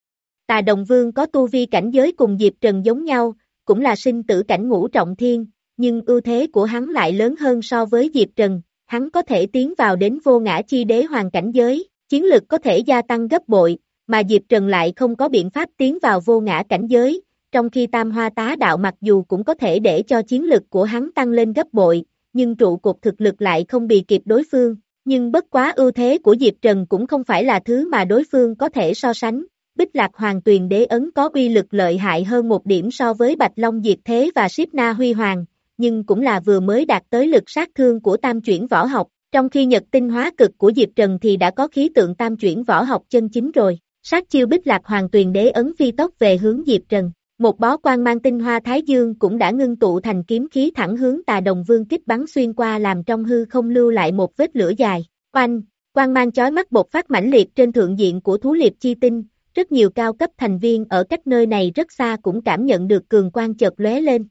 Tà Đồng Vương có tu vi cảnh giới cùng Diệp Trần giống nhau, cũng là sinh tử cảnh ngũ trọng thiên, nhưng ưu thế của hắn lại lớn hơn so với Diệp Trần. Hắn có thể tiến vào đến vô ngã chi đế hoàng cảnh giới, chiến lực có thể gia tăng gấp bội, mà Diệp Trần lại không có biện pháp tiến vào vô ngã cảnh giới, trong khi Tam Hoa Tá Đạo mặc dù cũng có thể để cho chiến lực của hắn tăng lên gấp bội, nhưng trụ cột thực lực lại không bì kịp đối phương, nhưng bất quá ưu thế của Diệp Trần cũng không phải là thứ mà đối phương có thể so sánh. Bích Lạc Hoàng Tuyền Đế Ấn có uy lực lợi hại hơn một điểm so với Bạch Long Diệt Thế và Siếp Na Huy Hoàng, nhưng cũng là vừa mới đạt tới lực sát thương của tam chuyển võ học, trong khi Nhật tinh hóa cực của Diệp Trần thì đã có khí tượng tam chuyển võ học chân chính rồi. Sát chiêu Bích Lạc Hoàng Tuyền Đế Ấn phi tốc về hướng Diệp Trần, một bó quang mang tinh hoa thái dương cũng đã ngưng tụ thành kiếm khí thẳng hướng Tà Đồng Vương kích bắn xuyên qua, làm trong hư không lưu lại một vết lửa dài. Oanh, quang mang chói mắt bộc phát mãnh liệt trên thượng diện của thú liệp chi tinh, rất nhiều cao cấp thành viên ở cách nơi này rất xa cũng cảm nhận được cường quang chợt lóe lên.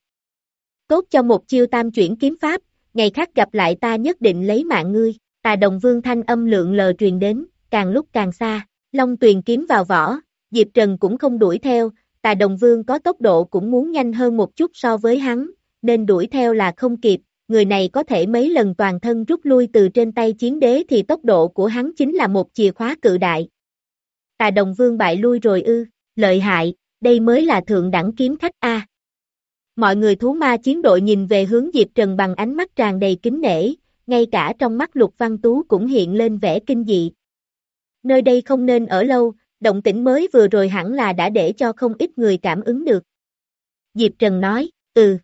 Tốt cho một chiêu tam chuyển kiếm pháp, ngày khác gặp lại ta nhất định lấy mạng ngươi. Tà Đồng Vương thanh âm lượng lờ truyền đến, càng lúc càng xa. Long Tuyền kiếm vào vỏ, Diệp Trần cũng không đuổi theo, Tà Đồng Vương có tốc độ cũng muốn nhanh hơn một chút so với hắn, nên đuổi theo là không kịp, người này có thể mấy lần toàn thân rút lui từ trên tay chiến đế thì tốc độ của hắn chính là một chìa khóa cự đại. Tà Đồng Vương bại lui rồi ư, lợi hại, đây mới là thượng đẳng kiếm khách A. Mọi người thú ma chiến đội nhìn về hướng Diệp Trần bằng ánh mắt tràn đầy kính nể, ngay cả trong mắt Lục Văn Tú cũng hiện lên vẻ kinh dị. Nơi đây không nên ở lâu, động tĩnh mới vừa rồi hẳn là đã để cho không ít người cảm ứng được. Diệp Trần nói, ừ.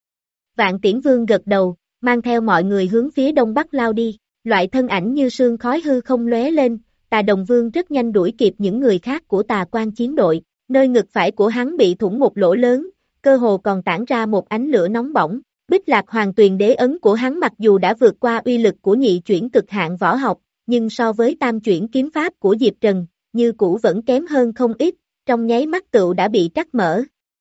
Vạn Tiễn Vương gật đầu, mang theo mọi người hướng phía đông bắc lao đi, loại thân ảnh như sương khói hư không lóe lên, Tà Đồng Vương rất nhanh đuổi kịp những người khác của Tà Quan chiến đội, nơi ngực phải của hắn bị thủng một lỗ lớn, cơ hồ còn tản ra một ánh lửa nóng bỏng. Bích Lạc Hoàng Tuyền Đế Ấn của hắn mặc dù đã vượt qua uy lực của nhị chuyển cực hạn võ học, nhưng so với tam chuyển kiếm pháp của Diệp Trần, như cũ vẫn kém hơn không ít, trong nháy mắt tựu đã bị cắt mở.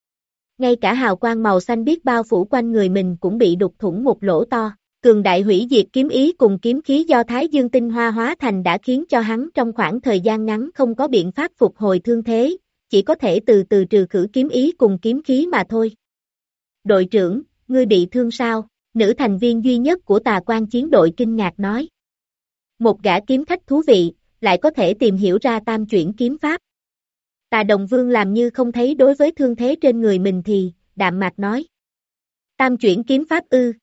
Ngay cả hào quang màu xanh biếc bao phủ quanh người mình cũng bị đục thủng một lỗ to. Cường đại hủy diệt kiếm ý cùng kiếm khí do Thái Dương tinh hoa hóa thành đã khiến cho hắn trong khoảng thời gian ngắn không có biện pháp phục hồi thương thế, chỉ có thể từ từ trừ khử kiếm ý cùng kiếm khí mà thôi. Đội trưởng, ngươi bị thương sao? Nữ thành viên duy nhất của Tà Quan chiến đội kinh ngạc nói. một gã kiếm khách thú vị, lại có thể tìm hiểu ra tam chuyển kiếm pháp. Tà Đồng Vương làm như không thấy đối với thương thế trên người mình thì, đạm mạc nói. Tam chuyển kiếm pháp ư.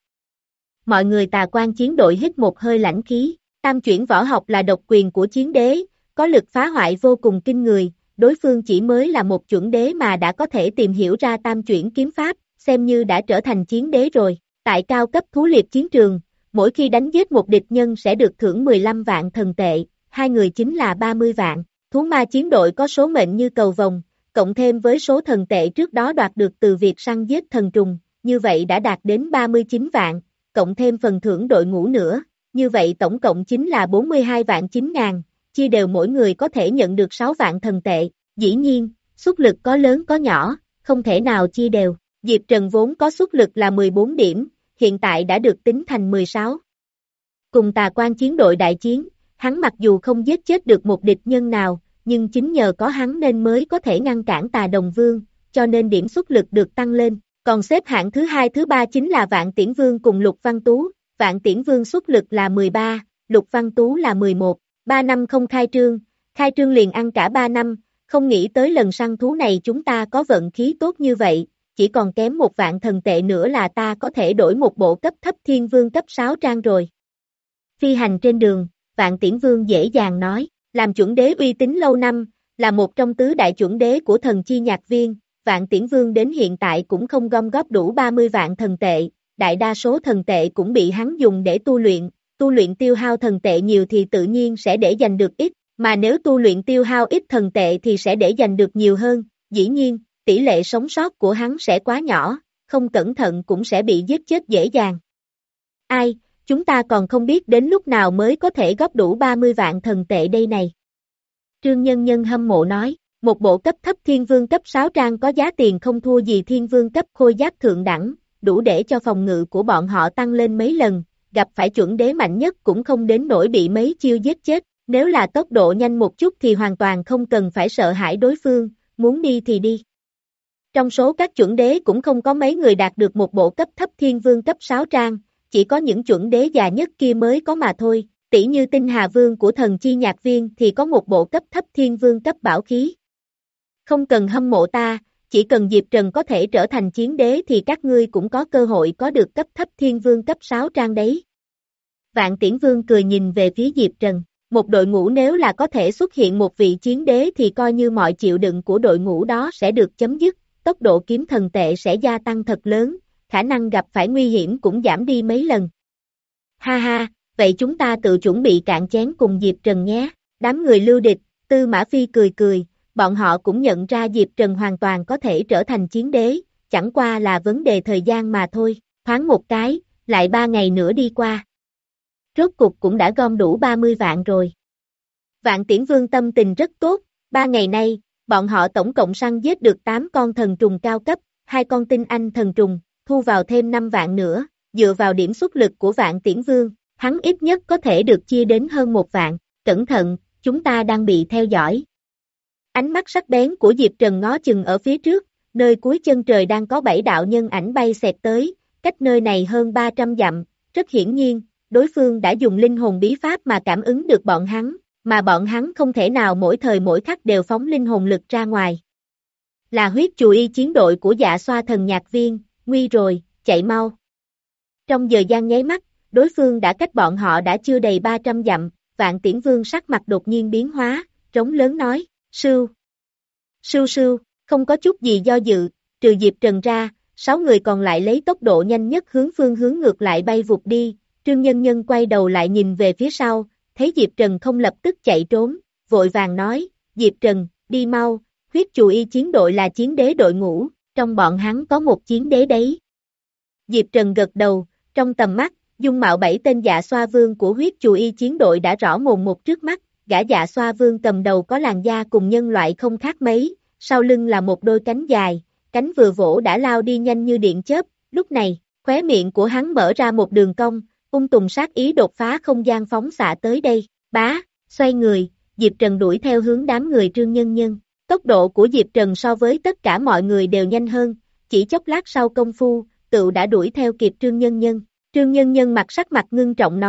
Mọi người Tà Quan chiến đội hít một hơi lãnh khí, tam chuyển võ học là độc quyền của chiến đế, có lực phá hoại vô cùng kinh người, đối phương chỉ mới là một chuẩn đế mà đã có thể tìm hiểu ra tam chuyển kiếm pháp, xem như đã trở thành chiến đế rồi. Tại cao cấp thú liệp chiến trường, mỗi khi đánh giết một địch nhân sẽ được thưởng mười lăm vạn thần tệ, hai người chính là ba mươi vạn. Thú ma chiến đội có số mệnh như cầu vồng, cộng thêm với số thần tệ trước đó đoạt được từ việc săn giết thần trùng, như vậy đã đạt đến ba mươi chín vạn, cộng thêm phần thưởng đội ngũ nữa, như vậy tổng cộng chính là bốn mươi hai vạn chín ngàn, chia đều mỗi người có thể nhận được sáu vạn thần tệ. Dĩ nhiên, xuất lực có lớn có nhỏ, không thể nào chia đều. Diệp Trần vốn có xuất lực là mười bốn điểm, hiện tại đã được tính thành mười sáu. Cùng Tà Quan chiến đội đại chiến, hắn mặc dù không giết chết được một địch nhân nào, nhưng chính nhờ có hắn nên mới có thể ngăn cản Tà Đồng Vương, cho nên điểm xuất lực được tăng lên. Còn xếp hạng thứ hai thứ ba chính là Vạn Tiễn Vương cùng Lục Văn Tú, Vạn Tiễn Vương xuất lực là mười ba, Lục Văn Tú là mười một, ba năm không khai trương, khai trương liền ăn cả ba năm, không nghĩ tới lần săn thú này chúng ta có vận khí tốt như vậy, chỉ còn kém một vạn thần tệ nữa là ta có thể đổi một bộ cấp thấp thiên vương cấp sáu trang rồi. Phi hành trên đường, Vạn Tiễn Vương dễ dàng nói, làm chuẩn đế uy tín lâu năm, là một trong tứ đại chuẩn đế của thần chi nhạc viên, Vạn Tiễn Vương đến hiện tại cũng không gom góp đủ ba mươi vạn thần tệ, đại đa số thần tệ cũng bị hắn dùng để tu luyện, tu luyện tiêu hao thần tệ nhiều thì tự nhiên sẽ để giành được ít, mà nếu tu luyện tiêu hao ít thần tệ thì sẽ để giành được nhiều hơn, dĩ nhiên, tỷ lệ sống sót của hắn sẽ quá nhỏ, không cẩn thận cũng sẽ bị giết chết dễ dàng. Ai, chúng ta còn không biết đến lúc nào mới có thể góp đủ ba mươi vạn thần tệ đây này. Trương Nhân Nhân hâm mộ nói, một bộ cấp thấp thiên vương cấp sáu trang có giá tiền không thua gì thiên vương cấp khôi giáp thượng đẳng, đủ để cho phòng ngự của bọn họ tăng lên mấy lần, gặp phải chuẩn đế mạnh nhất cũng không đến nỗi bị mấy chiêu giết chết, nếu là tốc độ nhanh một chút thì hoàn toàn không cần phải sợ hãi đối phương, muốn đi thì đi. Trong số các chuẩn đế cũng không có mấy người đạt được một bộ cấp thấp thiên vương cấp sáu trang, chỉ có những chuẩn đế già nhất kia mới có mà thôi, tỷ như Tinh Hà Vương của thần chi nhạc viên thì có một bộ cấp thấp thiên vương cấp bảo khí. Không cần hâm mộ ta, chỉ cần Diệp Trần có thể trở thành chiến đế thì các ngươi cũng có cơ hội có được cấp thấp thiên vương cấp sáu trang đấy. Vạn Tiễn Vương cười nhìn về phía Diệp Trần, một đội ngũ nếu là có thể xuất hiện một vị chiến đế thì coi như mọi chịu đựng của đội ngũ đó sẽ được chấm dứt, tốc độ kiếm thần tệ sẽ gia tăng thật lớn, khả năng gặp phải nguy hiểm cũng giảm đi mấy lần. Ha ha, vậy chúng ta tự chuẩn bị cạn chén cùng Diệp Trần nhé, đám người lưu địch, Tư Mã Phi cười cười, bọn họ cũng nhận ra Diệp Trần hoàn toàn có thể trở thành chiến đế, chẳng qua là vấn đề thời gian mà thôi, thoáng một cái, lại ba ngày nữa đi qua. Rốt cục cũng đã gom đủ ba mươi vạn rồi. Vạn Tiễn Vương tâm tình rất tốt, ba ngày nay, bọn họ tổng cộng săn giết được tám con thần trùng cao cấp, hai con tinh anh thần trùng, thu vào thêm năm vạn nữa, dựa vào điểm xuất lực của Vạn Tiễn Vương, hắn ít nhất có thể được chia đến hơn một vạn, cẩn thận, chúng ta đang bị theo dõi. Ánh mắt sắc bén của Diệp Trần ngó chừng ở phía trước, nơi cuối chân trời đang có bảy đạo nhân ảnh bay xẹt tới, cách nơi này hơn ba trăm dặm, rất hiển nhiên, đối phương đã dùng linh hồn bí pháp mà cảm ứng được bọn hắn, mà bọn hắn không thể nào mỗi thời mỗi khắc đều phóng linh hồn lực ra ngoài. Là huyết chù y chiến đội của Dạ Xoa thần nhạc viên, nguy rồi, chạy mau. Trong giờ gian nháy mắt, đối phương đã cách bọn họ đã chưa đầy ba trăm dặm, Vạn Tiễn Vương sắc mặt đột nhiên biến hóa, trống lớn nói, sưu, sưu sưu, không có chút gì do dự, trừ Diệp Trần ra, sáu người còn lại lấy tốc độ nhanh nhất hướng phương hướng ngược lại bay vụt đi, Trương Nhân Nhân quay đầu lại nhìn về phía sau, thấy Diệp Trần không lập tức chạy trốn, vội vàng nói, Diệp Trần, đi mau, huyết chù y chiến đội là chiến đế đội ngũ, trong bọn hắn có một chiến đế đấy. Diệp Trần gật đầu, trong tầm mắt, dung mạo bảy tên Dạ Xoa Vương của huyết chù y chiến đội đã rõ mồn một trước mắt, gã Dạ Xoa Vương cầm đầu có làn da cùng nhân loại không khác mấy, sau lưng là một đôi cánh dài, cánh vừa vỗ đã lao đi nhanh như điện chớp, lúc này, khóe miệng của hắn mở ra một đường cong, ung tùng sát ý đột phá không gian phóng xạ tới đây, bá, xoay người, Diệp Trần đuổi theo hướng đám người Trương Nhân Nhân, tốc độ của Diệp Trần so với tất cả mọi người đều nhanh hơn, chỉ chốc lát sau công phu, tựu đã đuổi theo kịp Trương Nhân Nhân, Trương Nhân Nhân mặt sắc mặt ngưng trọng nói,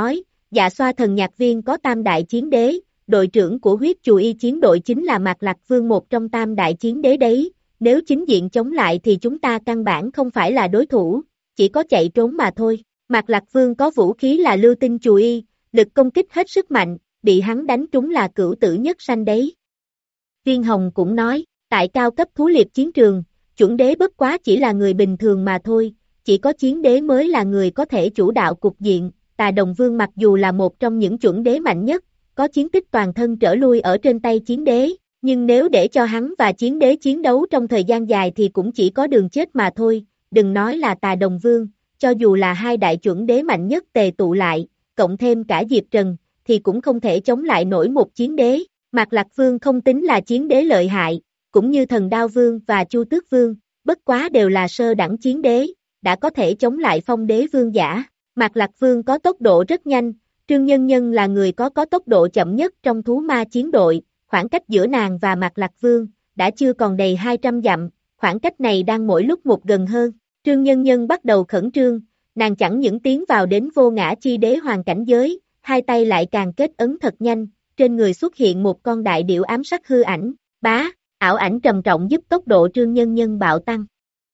Dạ xoa thần nhạc viên có tam đại chiến đế, đội trưởng của huyết chù y chiến đội chính là Mạc Lạc Vương một trong tam đại chiến đế đấy, nếu chính diện chống lại thì chúng ta căn bản không phải là đối thủ, chỉ có chạy trốn mà thôi. Mạc Lạc Vương có vũ khí là lưu tinh chù y, lực công kích hết sức mạnh, bị hắn đánh trúng là cửu tử nhất sanh đấy. Viên Hồng cũng nói, tại cao cấp thú liệp chiến trường, chuẩn đế bất quá chỉ là người bình thường mà thôi, chỉ có chiến đế mới là người có thể chủ đạo cục diện. Tà Đồng Vương mặc dù là một trong những chuẩn đế mạnh nhất, có chiến tích toàn thân trở lui ở trên tay chiến đế, nhưng nếu để cho hắn và chiến đế chiến đấu trong thời gian dài thì cũng chỉ có đường chết mà thôi, đừng nói là Tà Đồng Vương, cho dù là hai đại chuẩn đế mạnh nhất tề tụ lại, cộng thêm cả Diệp Trần, thì cũng không thể chống lại nổi một chiến đế. Mạc Lạc Vương không tính là chiến đế lợi hại, cũng như Thần Đao Vương và Chu Tước Vương, bất quá đều là sơ đẳng chiến đế, đã có thể chống lại phong đế vương giả. Mạc Lạc Vương có tốc độ rất nhanh, Trương Nhân Nhân là người có có tốc độ chậm nhất trong thú ma chiến đội, khoảng cách giữa nàng và Mạc Lạc Vương đã chưa còn đầy hai trăm dặm, khoảng cách này đang mỗi lúc một gần hơn. Trương Nhân Nhân bắt đầu khẩn trương, nàng chẳng những tiến vào đến vô ngã chi đế hoàng cảnh giới, hai tay lại càng kết ấn thật nhanh, trên người xuất hiện một con đại điểu ám sắc hư ảnh, bá, ảo ảnh trầm trọng giúp tốc độ Trương Nhân Nhân bạo tăng.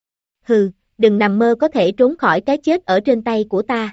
Hừ, đừng nằm mơ có thể trốn khỏi cái chết ở trên tay của ta.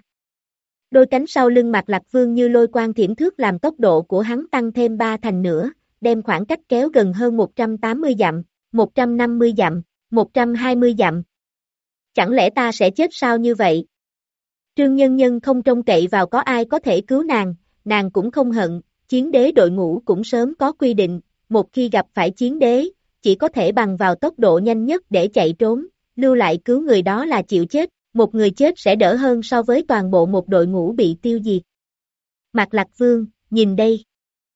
Đôi cánh sau lưng Mạc Lạc Vương như lôi quang thiểm thước làm tốc độ của hắn tăng thêm ba thành nữa, đem khoảng cách kéo gần hơn một trăm tám mươi dặm, một trăm năm mươi dặm, một trăm hai mươi dặm. Chẳng lẽ ta sẽ chết sao như vậy? Trương Nhân Nhân không trông cậy vào có ai có thể cứu nàng, nàng cũng không hận, chiến đế đội ngũ cũng sớm có quy định, một khi gặp phải chiến đế, chỉ có thể bằng vào tốc độ nhanh nhất để chạy trốn, lưu lại cứu người đó là chịu chết, một người chết sẽ đỡ hơn so với toàn bộ một đội ngũ bị tiêu diệt. Mạc Lạc Vương, nhìn đây.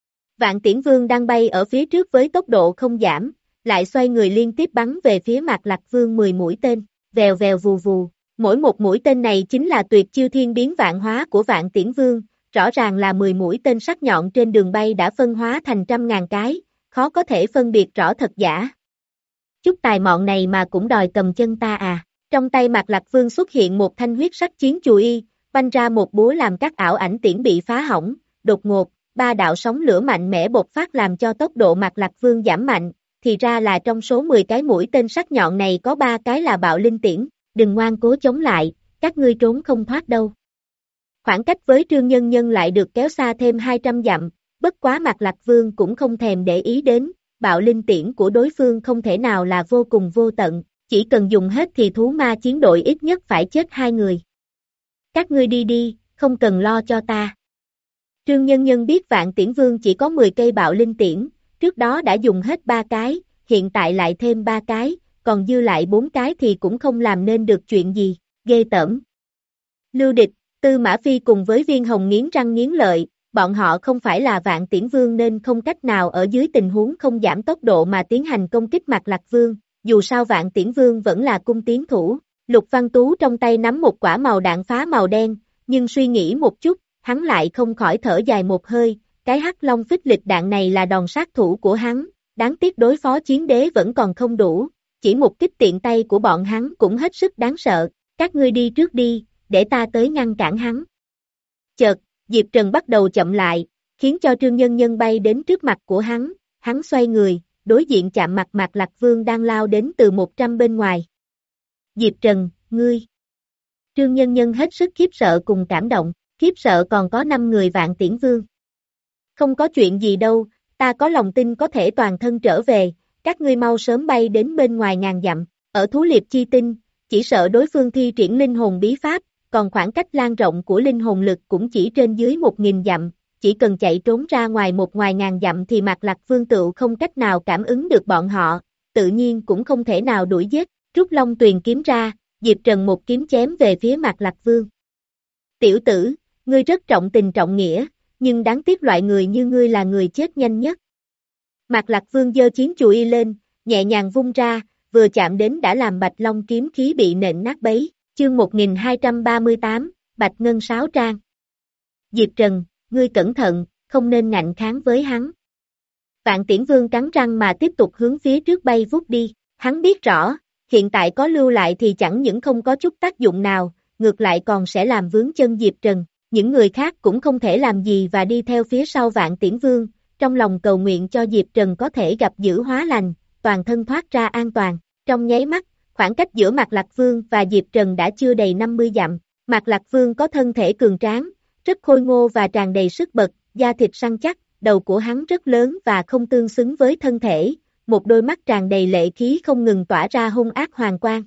Vạn Tiễn Vương đang bay ở phía trước với tốc độ không giảm, lại xoay người liên tiếp bắn về phía Mạc Lạc Vương mười mũi tên, vèo vèo vù vù. Mỗi một mũi tên này chính là tuyệt chiêu thiên biến vạn hóa của Vạn Tiễn Vương, rõ ràng là mười mũi tên sắc nhọn trên đường bay đã phân hóa thành trăm ngàn cái, khó có thể phân biệt rõ thật giả. Chút tài mọn này mà cũng đòi cầm chân ta à. Trong tay Mạc Lạc Vương xuất hiện một thanh huyết sắc chiến chù y, banh ra một búa làm các ảo ảnh tiễn bị phá hỏng, đột ngột, ba đạo sóng lửa mạnh mẽ bộc phát làm cho tốc độ Mạc Lạc Vương giảm mạnh, thì ra là trong số mười cái mũi tên sắc nhọn này có ba cái là bạo linh tiễn, đừng ngoan cố chống lại, các ngươi trốn không thoát đâu. Khoảng cách với Trương Nhân Nhân lại được kéo xa thêm hai trăm dặm, bất quá Mạc Lạc Vương cũng không thèm để ý đến, bạo linh tiễn của đối phương không thể nào là vô cùng vô tận. Chỉ cần dùng hết thì thú ma chiến đội ít nhất phải chết hai người. Các ngươi đi đi, không cần lo cho ta. Trương Nhân Nhân biết Vạn Tiễn Vương chỉ có mười cây bạo linh tiễn, trước đó đã dùng hết ba cái, hiện tại lại thêm ba cái, còn dư lại bốn cái thì cũng không làm nên được chuyện gì, ghê tởm. Lưu Địch, Tư Mã Phi cùng với Viên Hồng nghiến răng nghiến lợi, bọn họ không phải là Vạn Tiễn Vương nên không cách nào ở dưới tình huống không giảm tốc độ mà tiến hành công kích Mạc Lạc Vương. Dù sao Vạn Tiễn Vương vẫn là cung tiến thủ, Lục Văn Tú trong tay nắm một quả màu đạn phá màu đen, nhưng suy nghĩ một chút, hắn lại không khỏi thở dài một hơi, cái hắc long phích lịch đạn này là đòn sát thủ của hắn, đáng tiếc đối phó chiến đế vẫn còn không đủ, chỉ một kích tiện tay của bọn hắn cũng hết sức đáng sợ, các ngươi đi trước đi, để ta tới ngăn cản hắn. Chợt, Diệp Trần bắt đầu chậm lại, khiến cho Trương Nhân Nhân bay đến trước mặt của hắn, hắn xoay người, đối diện chạm mặt Mạc Lạc Vương đang lao đến từ một trăm bên ngoài. Diệp Trần, ngươi. Trương Nhân Nhân hết sức khiếp sợ cùng cảm động, khiếp sợ còn có năm người Vạn Tiễn Vương. Không có chuyện gì đâu, ta có lòng tin có thể toàn thân trở về, các ngươi mau sớm bay đến bên ngoài ngàn dặm, ở thú liệp chi tinh, chỉ sợ đối phương thi triển linh hồn bí pháp, còn khoảng cách lan rộng của linh hồn lực cũng chỉ trên dưới một nghìn dặm. Chỉ cần chạy trốn ra ngoài một ngoài ngàn dặm thì Mạc Lạc Vương tựu không cách nào cảm ứng được bọn họ, tự nhiên cũng không thể nào đuổi giết, rút long tuyền kiếm ra, Diệp Trần một kiếm chém về phía Mạc Lạc Vương. Tiểu tử, ngươi rất trọng tình trọng nghĩa, nhưng đáng tiếc loại người như ngươi là người chết nhanh nhất. Mạc Lạc Vương giơ chiến chùy y lên, nhẹ nhàng vung ra, vừa chạm đến đã làm Bạch Long kiếm khí bị nện nát bấy, chương một nghìn hai trăm ba mươi tám, Bạch Ngân Sáo Trang. Diệp Trần, ngươi cẩn thận, không nên ngạnh kháng với hắn. Vạn Tiễn Vương cắn răng mà tiếp tục hướng phía trước bay vút đi, hắn biết rõ, hiện tại có lưu lại thì chẳng những không có chút tác dụng nào, ngược lại còn sẽ làm vướng chân Diệp Trần, những người khác cũng không thể làm gì và đi theo phía sau Vạn Tiễn Vương, trong lòng cầu nguyện cho Diệp Trần có thể gặp dữ hóa lành, toàn thân thoát ra an toàn. Trong nháy mắt, khoảng cách giữa Mạc Lạc Vương và Diệp Trần đã chưa đầy năm mươi dặm. Mạc Lạc Vương có thân thể cường tráng, rất khôi ngô và tràn đầy sức bật, da thịt săn chắc, đầu của hắn rất lớn và không tương xứng với thân thể, một đôi mắt tràn đầy lệ khí không ngừng tỏa ra hung ác hoàng quang.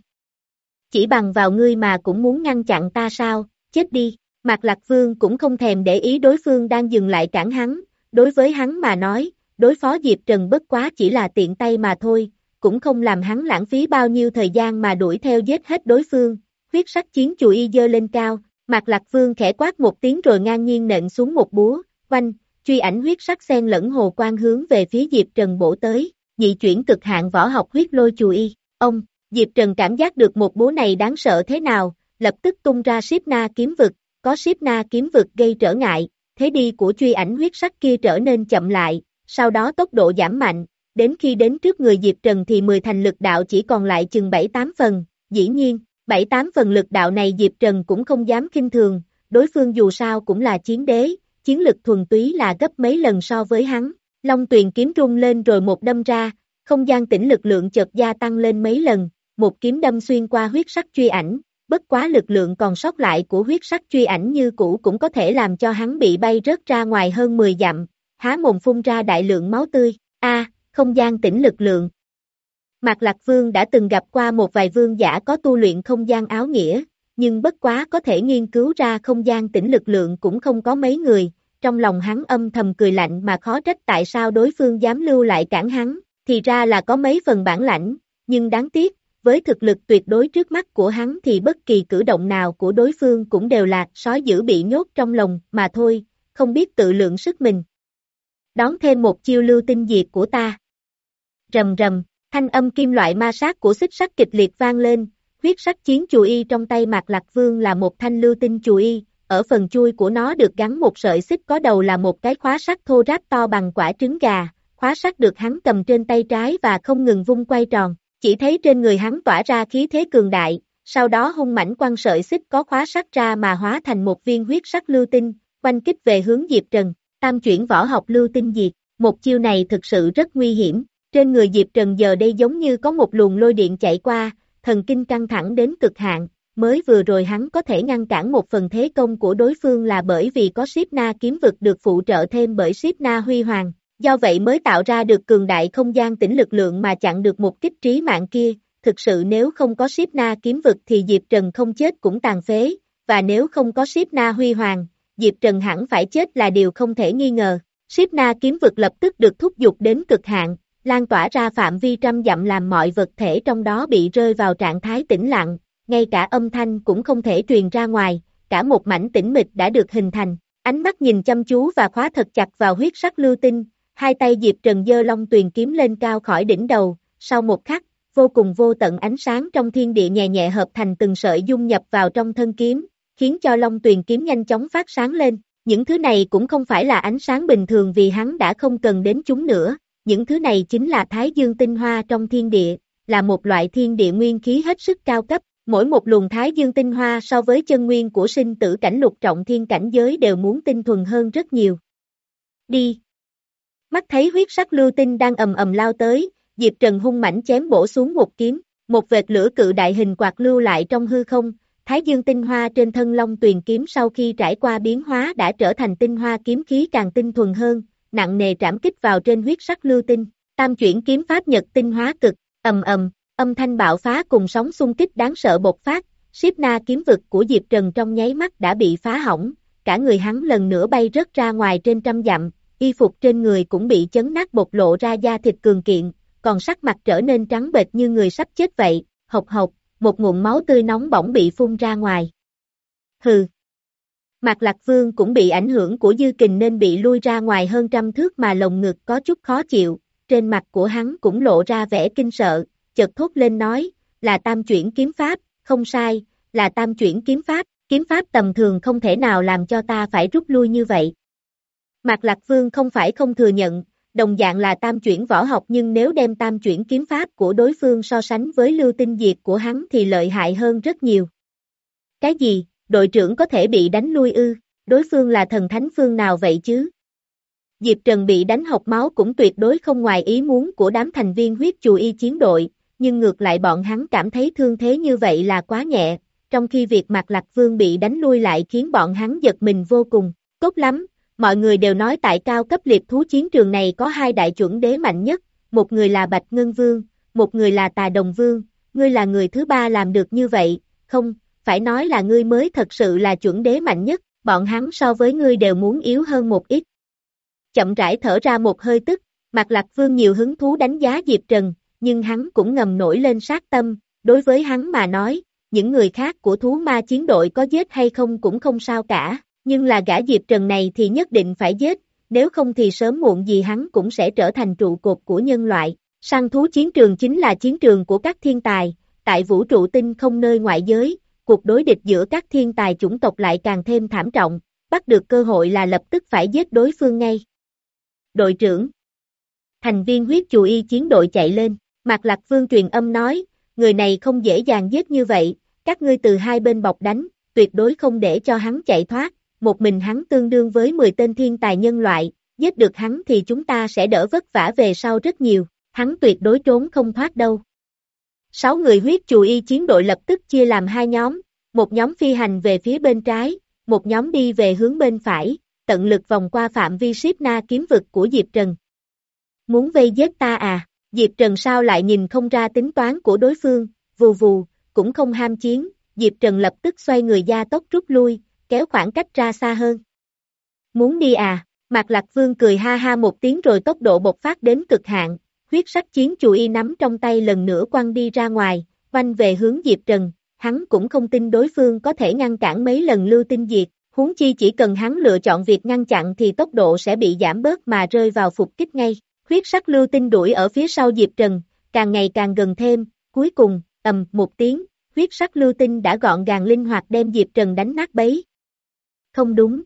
Chỉ bằng vào ngươi mà cũng muốn ngăn chặn ta sao, chết đi. Mạc Lạc Vương cũng không thèm để ý đối phương đang dừng lại cản hắn, đối với hắn mà nói, đối phó Diệp Trần bất quá chỉ là tiện tay mà thôi, cũng không làm hắn lãng phí bao nhiêu thời gian mà đuổi theo giết hết đối phương. Huyết sắc chiến chùy y giơ lên cao, Mạc Lạc Vương khẽ quát một tiếng rồi ngang nhiên nện xuống một búa, oanh, truy ảnh huyết sắc xen lẫn hồ quang hướng về phía Diệp Trần bổ tới, nhị chuyển cực hạn võ học huyết lôi chùy y. Ông, Diệp Trần cảm giác được một búa này đáng sợ thế nào, lập tức tung ra Siếp Na kiếm vực, có Siếp Na kiếm vực gây trở ngại, thế đi của truy ảnh huyết sắc kia trở nên chậm lại, sau đó tốc độ giảm mạnh, đến khi đến trước người Diệp Trần thì mười thành lực đạo chỉ còn lại chừng bảy tám phần, dĩ nhiên, bảy tám phần lực đạo này Diệp Trần cũng không dám khinh thường, đối phương dù sao cũng là chiến đế, chiến lực thuần túy là gấp mấy lần so với hắn. Long Tuyền kiếm rung lên rồi một đâm ra, không gian tĩnh lực lượng chợt gia tăng lên mấy lần, một kiếm đâm xuyên qua huyết sắc truy ảnh, bất quá lực lượng còn sót lại của huyết sắc truy ảnh như cũ cũng có thể làm cho hắn bị bay rớt ra ngoài hơn mười dặm, há mồm phun ra đại lượng máu tươi. A, không gian tĩnh lực lượng. Mạc Lạc Vương đã từng gặp qua một vài vương giả có tu luyện không gian áo nghĩa, nhưng bất quá có thể nghiên cứu ra không gian tĩnh lực lượng cũng không có mấy người, trong lòng hắn âm thầm cười lạnh mà khó trách tại sao đối phương dám lưu lại cản hắn, thì ra là có mấy phần bản lãnh, nhưng đáng tiếc, với thực lực tuyệt đối trước mắt của hắn thì bất kỳ cử động nào của đối phương cũng đều là sói dữ bị nhốt trong lồng mà thôi, không biết tự lượng sức mình. Đón thêm một chiêu lưu tinh diệt của ta. Rầm rầm, thanh âm kim loại ma sát của xích sắt kịch liệt vang lên, huyết sắc chiến chùy y trong tay Mạc Lạc Vương là một thanh lưu tinh chùy y, ở phần chui của nó được gắn một sợi xích có đầu là một cái khóa sắt thô ráp to bằng quả trứng gà, khóa sắt được hắn cầm trên tay trái và không ngừng vung quay tròn, chỉ thấy trên người hắn tỏa ra khí thế cường đại, sau đó hung mãnh quăng sợi xích có khóa sắt ra mà hóa thành một viên huyết sắc lưu tinh, quanh kích về hướng Diệp Trần, tam chuyển võ học lưu tinh diệt, một chiêu này thực sự rất nguy hiểm, trên người Diệp Trần giờ đây giống như có một luồng lôi điện chạy qua, thần kinh căng thẳng đến cực hạn, mới vừa rồi hắn có thể ngăn cản một phần thế công của đối phương là bởi vì có Siếp Na kiếm vực được phụ trợ thêm bởi Siếp Na huy hoàng, do vậy mới tạo ra được cường đại không gian tĩnh lực lượng mà chặn được một kích trí mạng kia, thực sự nếu không có Siếp Na kiếm vực thì Diệp Trần không chết cũng tàn phế, và nếu không có Siếp Na huy hoàng, Diệp Trần hẳn phải chết là điều không thể nghi ngờ. Siếp Na kiếm vực lập tức được thúc giục đến cực hạn, lan tỏa ra phạm vi trăm dặm làm mọi vật thể trong đó bị rơi vào trạng thái tĩnh lặng, ngay cả âm thanh cũng không thể truyền ra ngoài, cả một mảnh tĩnh mịch đã được hình thành, ánh mắt nhìn chăm chú và khóa thật chặt vào huyết sắc lưu tinh, hai tay Diệp Trần giơ Long Tuyền kiếm lên cao khỏi đỉnh đầu, sau một khắc, vô cùng vô tận ánh sáng trong thiên địa nhẹ nhẹ hợp thành từng sợi dung nhập vào trong thân kiếm, khiến cho Long Tuyền kiếm nhanh chóng phát sáng lên, những thứ này cũng không phải là ánh sáng bình thường vì hắn đã không cần đến chúng nữa, những thứ này chính là Thái Dương tinh hoa trong thiên địa, là một loại thiên địa nguyên khí hết sức cao cấp. Mỗi một luồng Thái Dương tinh hoa so với chân nguyên của sinh tử cảnh lục trọng thiên cảnh giới đều muốn tinh thuần hơn rất nhiều. Đi! Mắt thấy huyết sắc lưu tinh đang ầm ầm lao tới, Diệp Trần hung mãnh chém bổ xuống một kiếm, một vệt lửa cự đại hình quạt lưu lại trong hư không, Thái Dương tinh hoa trên thân Long Tuyền kiếm sau khi trải qua biến hóa đã trở thành tinh hoa kiếm khí càng tinh thuần hơn, nặng nề trảm kích vào trên huyết sắc lưu tinh, tam chuyển kiếm pháp nhật tinh hóa cực, ầm ầm. Âm thanh bạo phá cùng sóng xung kích đáng sợ bộc phát, Siếp Na kiếm vực của Diệp Trần trong nháy mắt đã bị phá hỏng, cả người hắn lần nữa bay rớt ra ngoài trên trăm dặm, y phục trên người cũng bị chấn nát bộc lộ ra da thịt cường kiện, còn sắc mặt trở nên trắng bệch như người sắp chết vậy, hộc hộc, một ngụm máu tươi nóng bỏng bị phun ra ngoài. Hừ. Mạc Lạc Vương cũng bị ảnh hưởng của dư kình nên bị lui ra ngoài hơn trăm thước mà lồng ngực có chút khó chịu, trên mặt của hắn cũng lộ ra vẻ kinh sợ. Chợt thốt lên nói, là tam chuyển kiếm pháp, không sai, là tam chuyển kiếm pháp, kiếm pháp tầm thường không thể nào làm cho ta phải rút lui như vậy. Mạc Lạc Vương không phải không thừa nhận, đồng dạng là tam chuyển võ học nhưng nếu đem tam chuyển kiếm pháp của đối phương so sánh với lưu tinh diệt của hắn thì lợi hại hơn rất nhiều. Cái gì, đội trưởng có thể bị đánh lui ư? đối phương là thần thánh phương nào vậy chứ? Diệp Trần bị đánh hộc máu cũng tuyệt đối không ngoài ý muốn của đám thành viên huyết chù y chiến đội, nhưng ngược lại bọn hắn cảm thấy thương thế như vậy là quá nhẹ, trong khi việc Mạc Lạc Vương bị đánh lui lại khiến bọn hắn giật mình vô cùng. Tốt lắm, mọi người đều nói tại cao cấp liệp thú chiến trường này có hai đại chuẩn đế mạnh nhất, một người là Bạch Ngân Vương, một người là Tà Đồng Vương, ngươi là người thứ ba làm được như vậy, không, phải nói là ngươi mới thật sự là chuẩn đế mạnh nhất, bọn hắn so với ngươi đều muốn yếu hơn một ít. Chậm rãi thở ra một hơi tức, Mạc Lạc Vương nhiều hứng thú đánh giá Diệp Trần, nhưng hắn cũng ngầm nổi lên sát tâm, đối với hắn mà nói, những người khác của thú ma chiến đội có giết hay không cũng không sao cả, nhưng là gã Diệp Trần này thì nhất định phải giết, nếu không thì sớm muộn gì hắn cũng sẽ trở thành trụ cột của nhân loại. Săn thú chiến trường chính là chiến trường của các thiên tài, tại vũ trụ tinh không nơi ngoại giới, cuộc đối địch giữa các thiên tài chủng tộc lại càng thêm thảm trọng, bắt được cơ hội là lập tức phải giết đối phương ngay. Đội trưởng, thành viên huyết chù y chiến đội chạy lên, Mạc Lạc Vương truyền âm nói, người này không dễ dàng giết như vậy, các ngươi từ hai bên bọc đánh, tuyệt đối không để cho hắn chạy thoát, một mình hắn tương đương với mười tên thiên tài nhân loại, giết được hắn thì chúng ta sẽ đỡ vất vả về sau rất nhiều, hắn tuyệt đối trốn không thoát đâu. Sáu người huyết chù y chiến đội lập tức chia làm hai nhóm, một nhóm phi hành về phía bên trái, một nhóm đi về hướng bên phải, tận lực vòng qua phạm vi Ship Na kiếm vực của Diệp Trần. Muốn vây giết ta à? Diệp Trần sao lại nhìn không ra tính toán của đối phương, vù vù, cũng không ham chiến, Diệp Trần lập tức xoay người gia tốc rút lui, kéo khoảng cách ra xa hơn. Muốn đi à? Mạc Lạc Vương cười ha ha một tiếng rồi tốc độ bộc phát đến cực hạn, huyết sắc chiến chù y nắm trong tay lần nữa quăng đi ra ngoài, quanh về hướng Diệp Trần, hắn cũng không tin đối phương có thể ngăn cản mấy lần lưu tinh diệt, huống chi chỉ cần hắn lựa chọn việc ngăn chặn thì tốc độ sẽ bị giảm bớt mà rơi vào phục kích ngay. Huyết sắc lưu tinh đuổi ở phía sau Diệp Trần, càng ngày càng gần thêm, cuối cùng, ầm một tiếng, huyết sắc lưu tinh đã gọn gàng linh hoạt đem Diệp Trần đánh nát bấy. Không đúng.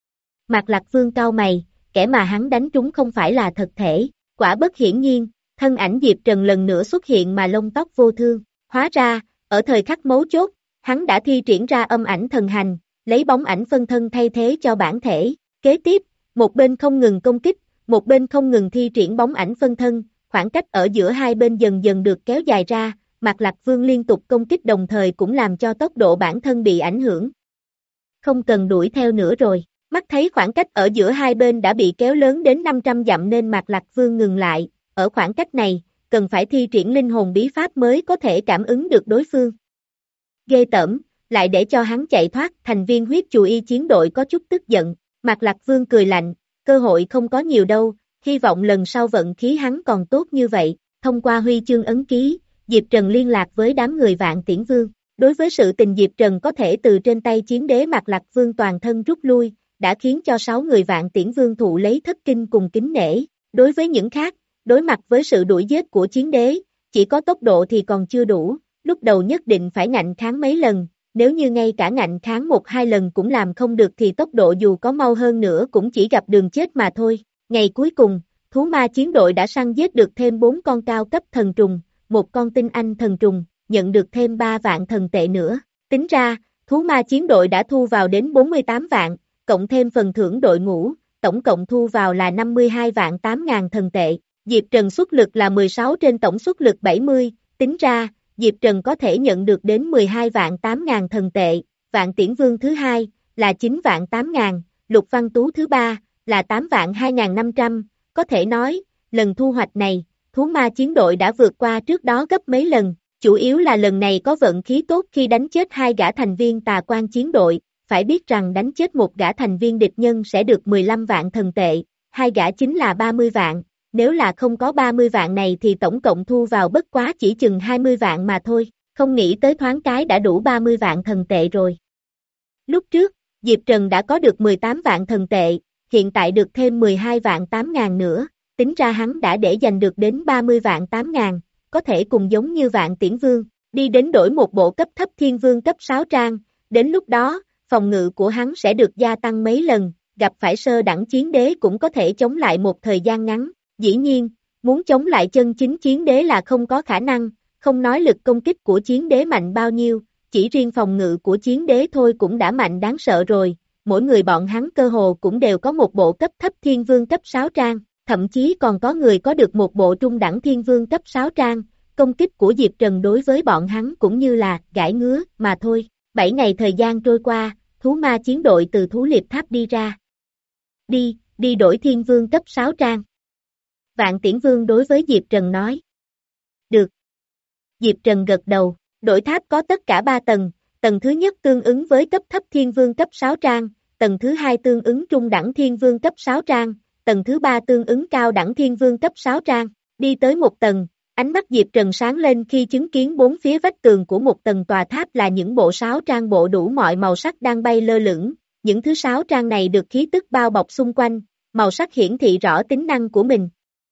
Mạc Lạc Vương cau mày, kẻ mà hắn đánh trúng không phải là thật thể, quả bất hiển nhiên, thân ảnh Diệp Trần lần nữa xuất hiện mà lông tóc vô thương, hóa ra, ở thời khắc mấu chốt, hắn đã thi triển ra âm ảnh thần hành, lấy bóng ảnh phân thân thay thế cho bản thể, kế tiếp, một bên không ngừng công kích, một bên không ngừng thi triển bóng ảnh phân thân, khoảng cách ở giữa hai bên dần dần được kéo dài ra, Mạc Lạc Vương liên tục công kích đồng thời cũng làm cho tốc độ bản thân bị ảnh hưởng. Không cần đuổi theo nữa rồi, mắt thấy khoảng cách ở giữa hai bên đã bị kéo lớn đến năm trăm dặm nên Mạc Lạc Vương ngừng lại, ở khoảng cách này, cần phải thi triển linh hồn bí pháp mới có thể cảm ứng được đối phương. Ghê tởm, lại để cho hắn chạy thoát, thành viên huyết chù y chiến đội có chút tức giận, Mạc Lạc Vương cười lạnh, cơ hội không có nhiều đâu, hy vọng lần sau vận khí hắn còn tốt như vậy, thông qua huy chương ấn ký, Diệp Trần liên lạc với đám người Vạn Tiễn Vương, đối với sự tình Diệp Trần có thể từ trên tay chiến đế Mạc Lạc Vương toàn thân rút lui, đã khiến cho sáu người Vạn Tiễn Vương thụ lấy thất kinh cùng kính nể, đối với những khác, đối mặt với sự đuổi giết của chiến đế, chỉ có tốc độ thì còn chưa đủ, lúc đầu nhất định phải ngạnh kháng mấy lần, nếu như ngay cả ngạnh kháng một hai lần cũng làm không được thì tốc độ dù có mau hơn nữa cũng chỉ gặp đường chết mà thôi. Ngày cuối cùng, thú ma chiến đội đã săn giết được thêm bốn con cao cấp thần trùng, một con tinh anh thần trùng, nhận được thêm ba vạn thần tệ nữa. Tính ra, thú ma chiến đội đã thu vào đến bốn mươi tám vạn, cộng thêm phần thưởng đội ngũ, tổng cộng thu vào là năm mươi hai vạn tám ngàn thần tệ. Diệp Trần xuất lực là mười sáu trên tổng xuất lực bảy mươi, tính ra, Diệp Trần có thể nhận được đến mười hai vạn tám ngàn thần tệ, Vạn Tiễn Vương thứ hai là chín vạn tám ngàn, Lục Văn Tú thứ ba là tám vạn hai ngàn năm trăm, có thể nói, lần thu hoạch này, thú ma chiến đội đã vượt qua trước đó gấp mấy lần, chủ yếu là lần này có vận khí tốt khi đánh chết hai gã thành viên tà quan chiến đội, phải biết rằng đánh chết một gã thành viên địch nhân sẽ được mười lăm vạn thần tệ, hai gã chính là ba mươi vạn. Nếu là không có ba mươi vạn này thì tổng cộng thu vào bất quá chỉ chừng hai mươi vạn mà thôi, không nghĩ tới thoáng cái đã đủ ba mươi vạn thần tệ rồi. Lúc trước, Diệp Trần đã có được mười tám vạn thần tệ, hiện tại được thêm mười hai vạn tám ngàn nữa, tính ra hắn đã để giành được đến ba mươi vạn tám ngàn, có thể cùng giống như Vạn Tiễn Vương, đi đến đổi một bộ cấp thấp thiên vương cấp sáu trang, đến lúc đó, phòng ngự của hắn sẽ được gia tăng mấy lần, gặp phải sơ đẳng chiến đế cũng có thể chống lại một thời gian ngắn. Dĩ nhiên, muốn chống lại chân chính chiến đế là không có khả năng, không nói lực công kích của chiến đế mạnh bao nhiêu, chỉ riêng phòng ngự của chiến đế thôi cũng đã mạnh đáng sợ rồi, mỗi người bọn hắn cơ hồ cũng đều có một bộ cấp thấp thiên vương cấp sáu trang, thậm chí còn có người có được một bộ trung đẳng thiên vương cấp sáu trang, công kích của Diệp Trần đối với bọn hắn cũng như là gãi ngứa mà thôi. Bảy ngày thời gian trôi qua, thú ma chiến đội từ thú liệp tháp đi ra. Đi, đi đổi thiên vương cấp sáu trang. Vạn Tiễn Vương đối với Diệp Trần nói. Được. Diệp Trần gật đầu, đổi tháp có tất cả ba tầng, tầng thứ nhất tương ứng với cấp thấp thiên vương cấp sáu trang, tầng thứ hai tương ứng trung đẳng thiên vương cấp sáu trang, tầng thứ ba tương ứng cao đẳng thiên vương cấp sáu trang. Đi tới một tầng, ánh mắt Diệp Trần sáng lên khi chứng kiến bốn phía vách tường của một tầng tòa tháp là những bộ sáu trang bộ đủ mọi màu sắc đang bay lơ lửng, những thứ sáu trang này được khí tức bao bọc xung quanh, màu sắc hiển thị rõ tính năng của mình.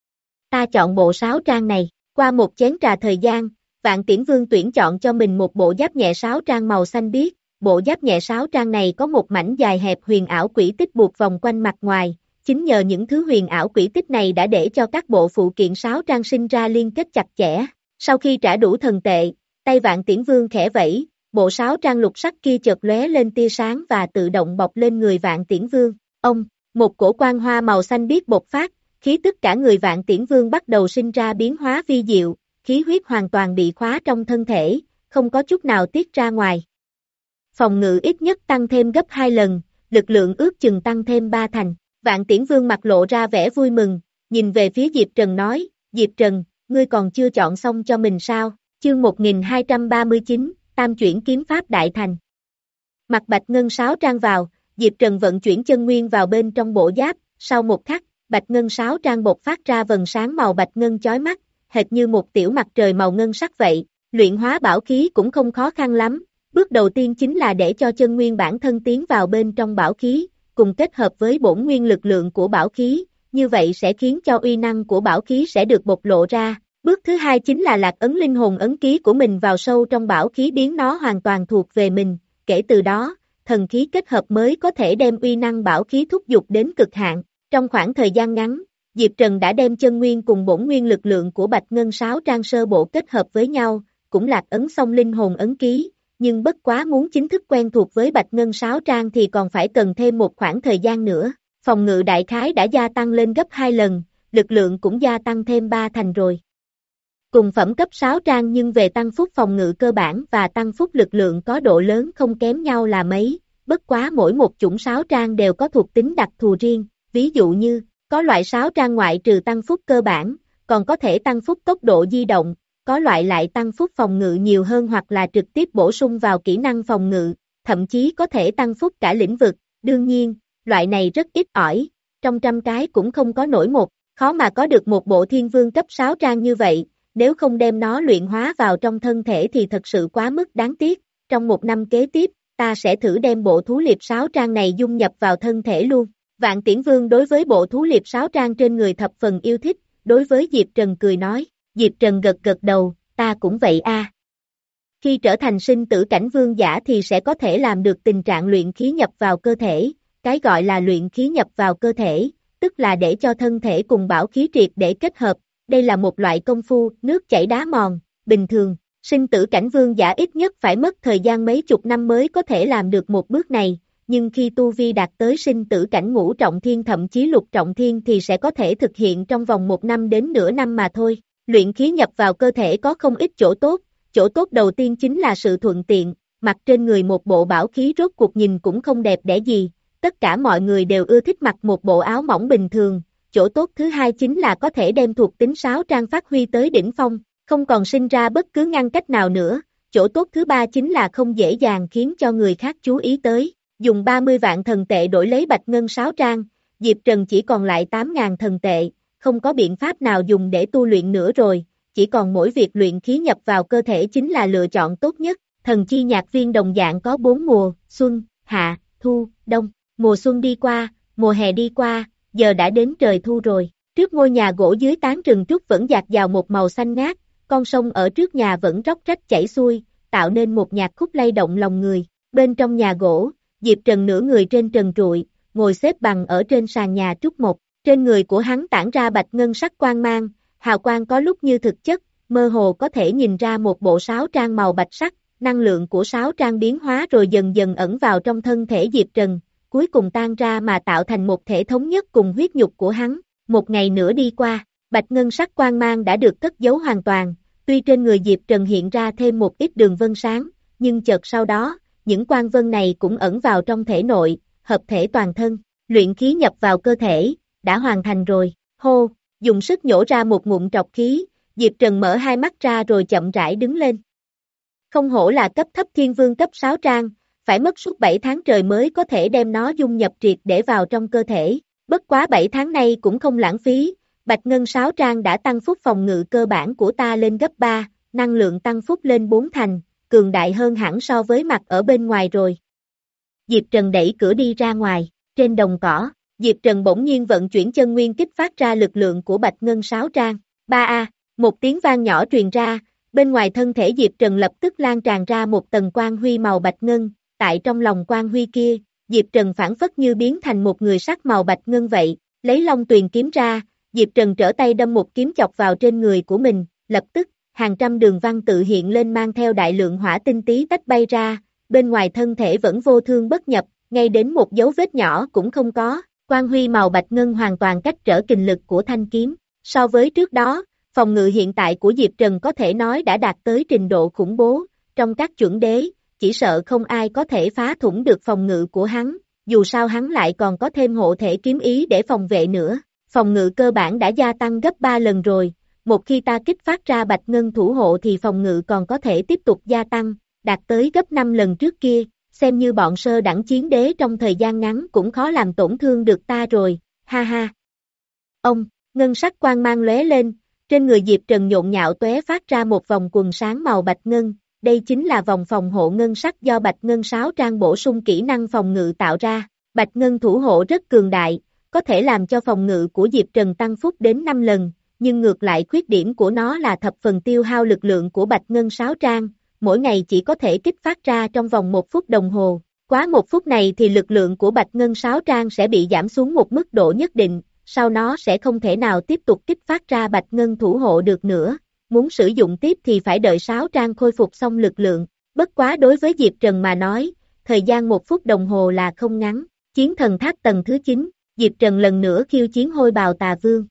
Ta chọn bộ sáu trang này, qua một chén trà thời gian, Vạn Tiễn Vương tuyển chọn cho mình một bộ giáp nhẹ sáu trang màu xanh biếc, bộ giáp nhẹ sáu trang này có một mảnh dài hẹp huyền ảo quỹ tích buộc vòng quanh mặt ngoài, chính nhờ những thứ huyền ảo quỹ tích này đã để cho các bộ phụ kiện sáu trang sinh ra liên kết chặt chẽ. Sau khi trả đủ thần tệ, tay Vạn Tiễn Vương khẽ vẫy, bộ sáu trang lục sắc kia chợt lóe lên tia sáng và tự động bọc lên người Vạn Tiễn Vương. Ông, một cổ quang hoa màu xanh biếc bộc phát, khí tức cả người Vạn Tiễn Vương bắt đầu sinh ra biến hóa vi diệu, khí huyết hoàn toàn bị khóa trong thân thể, không có chút nào tiết ra ngoài. Phòng ngự ít nhất tăng thêm gấp hai lần, lực lượng ước chừng tăng thêm ba thành. Vạn Tiễn Vương mặt lộ ra vẻ vui mừng, nhìn về phía Diệp Trần nói, Diệp Trần, ngươi còn chưa chọn xong cho mình sao? Chương một nghìn hai trăm ba mươi chín, Tam chuyển kiếm pháp đại thành. Mặt bạch ngân sáu trang vào, Diệp Trần vận chuyển chân nguyên vào bên trong bộ giáp, sau một khắc, bạch ngân sáu trang bộc phát ra vầng sáng màu bạch ngân chói mắt, hệt như một tiểu mặt trời màu ngân sắc vậy. Luyện hóa bảo khí cũng không khó khăn lắm, bước đầu tiên chính là để cho chân nguyên bản thân tiến vào bên trong bảo khí, cùng kết hợp với bổn nguyên lực lượng của bảo khí, như vậy sẽ khiến cho uy năng của bảo khí sẽ được bộc lộ ra. Bước thứ hai chính là lạc ấn linh hồn ấn ký của mình vào sâu trong bảo khí biến nó hoàn toàn thuộc về mình, kể từ đó, thần khí kết hợp mới có thể đem uy năng bảo khí thúc giục đến cực hạn. Trong khoảng thời gian ngắn, Diệp Trần đã đem chân nguyên cùng bổn nguyên lực lượng của bạch ngân sáu trang sơ bộ kết hợp với nhau, cũng lạc ấn xong linh hồn ấn ký, nhưng bất quá muốn chính thức quen thuộc với bạch ngân sáu trang thì còn phải cần thêm một khoảng thời gian nữa. Phòng ngự đại khái đã gia tăng lên gấp hai lần, lực lượng cũng gia tăng thêm ba thành rồi. Cùng phẩm cấp sáu trang nhưng về tăng phúc phòng ngự cơ bản và tăng phúc lực lượng có độ lớn không kém nhau là mấy, bất quá mỗi một chủng sáu trang đều có thuộc tính đặc thù riêng, ví dụ như, có loại sáu trang ngoại trừ tăng phúc cơ bản, còn có thể tăng phúc tốc độ di động, có loại lại tăng phúc phòng ngự nhiều hơn hoặc là trực tiếp bổ sung vào kỹ năng phòng ngự, thậm chí có thể tăng phúc cả lĩnh vực, đương nhiên, loại này rất ít ỏi, trong trăm cái cũng không có nổi một, khó mà có được một bộ thiên vương cấp sáu trang như vậy, nếu không đem nó luyện hóa vào trong thân thể thì thật sự quá mức đáng tiếc, trong một năm kế tiếp, ta sẽ thử đem bộ thú liệp sáu trang này dung nhập vào thân thể luôn. Vạn Tiễn Vương đối với bộ thú liệp sáu trang trên người thập phần yêu thích, đối với Diệp Trần cười nói, Diệp Trần gật gật đầu, ta cũng vậy a. Khi trở thành sinh tử cảnh vương giả thì sẽ có thể làm được tình trạng luyện khí nhập vào cơ thể, cái gọi là luyện khí nhập vào cơ thể, tức là để cho thân thể cùng bảo khí triệt để kết hợp, đây là một loại công phu, nước chảy đá mòn, bình thường, sinh tử cảnh vương giả ít nhất phải mất thời gian mấy chục năm mới có thể làm được một bước này, nhưng khi tu vi đạt tới sinh tử cảnh ngũ trọng thiên thậm chí lục trọng thiên thì sẽ có thể thực hiện trong vòng một năm đến nửa năm mà thôi. Luyện khí nhập vào cơ thể có không ít chỗ tốt, chỗ tốt đầu tiên chính là sự thuận tiện, mặc trên người một bộ bảo khí rốt cuộc nhìn cũng không đẹp đẽ gì, tất cả mọi người đều ưa thích mặc một bộ áo mỏng bình thường. Chỗ tốt thứ hai chính là có thể đem thuộc tính sáu trang phát huy tới đỉnh phong, không còn sinh ra bất cứ ngăn cách nào nữa. Chỗ tốt thứ ba chính là không dễ dàng khiến cho người khác chú ý tới. Dùng ba mươi vạn thần tệ đổi lấy bạch ngân sáu trang, Diệp Trần chỉ còn lại tám nghìn thần tệ, không có biện pháp nào dùng để tu luyện nữa rồi, chỉ còn mỗi việc luyện khí nhập vào cơ thể chính là lựa chọn tốt nhất. Thần chi nhạc viên đồng dạng có bốn mùa, xuân, hạ, thu, đông. Mùa xuân đi qua, mùa hè đi qua, giờ đã đến trời thu rồi. Trước ngôi nhà gỗ dưới tán rừng trúc vẫn dạt vào một màu xanh ngát, con sông ở trước nhà vẫn róc rách chảy xuôi, tạo nên một nhạc khúc lay động lòng người. Bên trong nhà gỗ, Diệp Trần nửa người trên trần trụi, ngồi xếp bằng ở trên sàn nhà trúc một. Trên người của hắn tản ra bạch ngân sắc quang mang, hào quang có lúc như thực chất, mơ hồ có thể nhìn ra một bộ sáo trang màu bạch sắc, năng lượng của sáo trang biến hóa rồi dần dần ẩn vào trong thân thể Diệp Trần. cuối cùng tan ra mà tạo thành một thể thống nhất cùng huyết nhục của hắn. Một ngày nữa đi qua, bạch ngân sắc quang mang đã được cất giấu hoàn toàn, tuy trên người Diệp Trần hiện ra thêm một ít đường vân sáng, nhưng chợt sau đó, những quang vân này cũng ẩn vào trong thể nội, hợp thể toàn thân, luyện khí nhập vào cơ thể, đã hoàn thành rồi. Hô, dùng sức nhổ ra một ngụm trọc khí, Diệp Trần mở hai mắt ra rồi chậm rãi đứng lên. Không hổ là cấp thấp thiên vương cấp sáu trang, phải mất suốt bảy tháng trời mới có thể đem nó dung nhập triệt để vào trong cơ thể, bất quá bảy tháng nay cũng không lãng phí, bạch ngân sáu trang đã tăng phúc phòng ngự cơ bản của ta lên gấp ba, năng lượng tăng phúc lên bốn thành, cường đại hơn hẳn so với mặt ở bên ngoài rồi. Diệp Trần đẩy cửa đi ra ngoài, trên đồng cỏ, Diệp Trần bỗng nhiên vận chuyển chân nguyên kích phát ra lực lượng của bạch ngân sáu trang, ba a, một tiếng vang nhỏ truyền ra, bên ngoài thân thể Diệp Trần lập tức lan tràn ra một tầng quang huy màu bạch ngân, tại trong lòng quang huy kia, Diệp Trần phản phất như biến thành một người sắc màu bạch ngân vậy, lấy long tuyền kiếm ra, Diệp Trần trở tay đâm một kiếm chọc vào trên người của mình, lập tức, hàng trăm đường văn tự hiện lên mang theo đại lượng hỏa tinh tí tách bay ra, bên ngoài thân thể vẫn vô thương bất nhập, ngay đến một dấu vết nhỏ cũng không có, quang huy màu bạch ngân hoàn toàn cách trở kình lực của thanh kiếm, so với trước đó, phòng ngự hiện tại của Diệp Trần có thể nói đã đạt tới trình độ khủng bố, trong các chuẩn đế, chỉ sợ không ai có thể phá thủng được phòng ngự của hắn, dù sao hắn lại còn có thêm hộ thể kiếm ý để phòng vệ nữa, phòng ngự cơ bản đã gia tăng gấp ba lần rồi, một khi ta kích phát ra bạch ngân thủ hộ thì phòng ngự còn có thể tiếp tục gia tăng, đạt tới gấp năm lần trước kia, xem như bọn sơ đẳng chiến đế trong thời gian ngắn cũng khó làm tổn thương được ta rồi, ha ha. Ông, ngân sắc quang mang lóe lên, trên người Diệp Trần nhộn nhạo tóe phát ra một vòng quần sáng màu bạch ngân, đây chính là vòng phòng hộ ngân sắc do bạch ngân sáu trang bổ sung kỹ năng phòng ngự tạo ra, bạch ngân thủ hộ rất cường đại, có thể làm cho phòng ngự của Diệp Trần tăng phúc đến năm lần, nhưng ngược lại khuyết điểm của nó là thập phần tiêu hao lực lượng của bạch ngân sáu trang, mỗi ngày chỉ có thể kích phát ra trong vòng một phút đồng hồ, quá một phút này thì lực lượng của bạch ngân sáu trang sẽ bị giảm xuống một mức độ nhất định, sau nó sẽ không thể nào tiếp tục kích phát ra bạch ngân thủ hộ được nữa, muốn sử dụng tiếp thì phải đợi sáu trang khôi phục xong lực lượng, bất quá đối với Diệp Trần mà nói, thời gian một phút đồng hồ là không ngắn, chiến thần tháp tầng thứ chín, Diệp Trần lần nữa khiêu chiến hôi bào tà vương.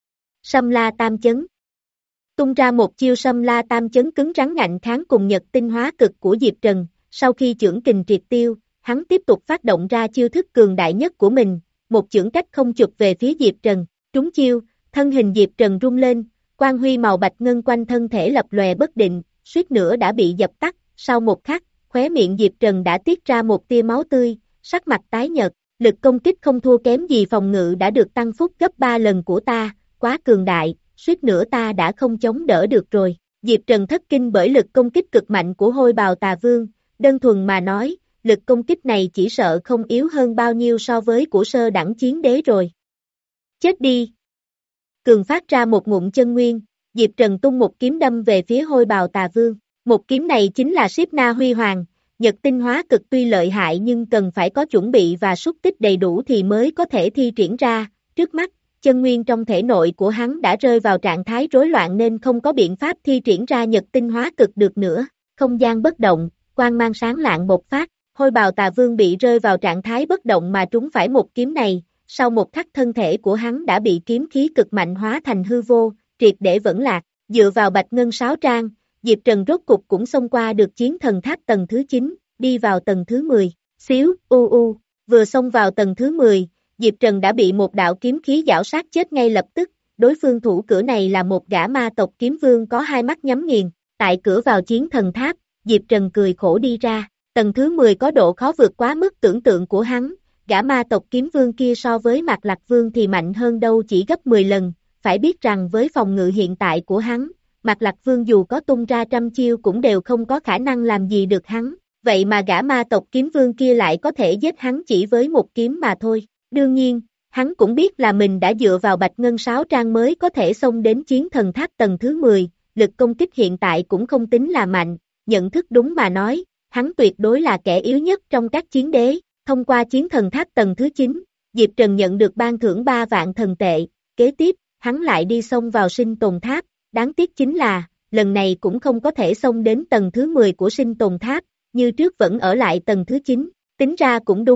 Sâm La Tam Chấn tung ra một chiêu Sâm La Tam Chấn cứng rắn ngạnh kháng cùng nhật tinh hóa cực của Diệp Trần, sau khi chưởng kình triệt tiêu, hắn tiếp tục phát động ra chiêu thức cường đại nhất của mình, một chưởng cách không chụp về phía Diệp Trần, trúng chiêu, thân hình Diệp Trần rung lên, quang huy màu bạch ngân quanh thân thể lập lòe bất định, suýt nữa đã bị dập tắt, sau một khắc, khóe miệng Diệp Trần đã tiết ra một tia máu tươi, sắc mặt tái nhợt, lực công kích không thua kém gì phòng ngự đã được tăng phúc gấp ba lần của ta, quá cường đại, suýt nữa ta đã không chống đỡ được rồi. Diệp Trần thất kinh bởi lực công kích cực mạnh của hôi bào tà vương, đơn thuần mà nói, lực công kích này chỉ sợ không yếu hơn bao nhiêu so với của sơ đẳng chiến đế rồi. Chết đi! Cường phát ra một ngụm chân nguyên, Diệp Trần tung một kiếm đâm về phía hôi bào tà vương. Một kiếm này chính là Siết Na Huy Hoàng, nhật tinh hóa cực tuy lợi hại nhưng cần phải có chuẩn bị và xúc tích đầy đủ thì mới có thể thi triển ra. Trước mắt, chân nguyên trong thể nội của hắn đã rơi vào trạng thái rối loạn nên không có biện pháp thi triển ra nhật tinh hóa cực được nữa. Không gian bất động, quang mang sáng lạng bộc phát, hôi bào tà vương bị rơi vào trạng thái bất động mà trúng phải một kiếm này. Sau một khắc thân thể của hắn đã bị kiếm khí cực mạnh hóa thành hư vô, triệt để vẫn lạc, dựa vào bạch ngân sáu trang, Diệp Trần rốt cục cũng xông qua được chiến thần tháp tầng thứ chín, đi vào tầng thứ mười, xíu, u u, vừa xông vào tầng thứ mười, Diệp Trần đã bị một đạo kiếm khí giảo sát chết ngay lập tức, đối phương thủ cửa này là một gã ma tộc kiếm vương có hai mắt nhắm nghiền, tại cửa vào chiến thần tháp, Diệp Trần cười khổ đi ra, tầng thứ mười có độ khó vượt quá mức tưởng tượng của hắn. Gã ma tộc kiếm vương kia so với Mạc Lạc Vương thì mạnh hơn đâu chỉ gấp mười lần, phải biết rằng với phòng ngự hiện tại của hắn, Mạc Lạc Vương dù có tung ra trăm chiêu cũng đều không có khả năng làm gì được hắn, vậy mà gã ma tộc kiếm vương kia lại có thể giết hắn chỉ với một kiếm mà thôi. Đương nhiên, hắn cũng biết là mình đã dựa vào bạch ngân sáu trang mới có thể xông đến chiến thần tháp tầng thứ mười, lực công kích hiện tại cũng không tính là mạnh, nhận thức đúng mà nói, hắn tuyệt đối là kẻ yếu nhất trong các chiến đế. Thông qua chiến thần tháp tầng thứ chín, Diệp Trần nhận được ban thưởng ba vạn thần tệ, kế tiếp, hắn lại đi xông vào sinh tồn tháp, đáng tiếc chính là, lần này cũng không có thể xông đến tầng thứ mười của sinh tồn tháp, như trước vẫn ở lại tầng thứ chín, tính ra cũng đúng,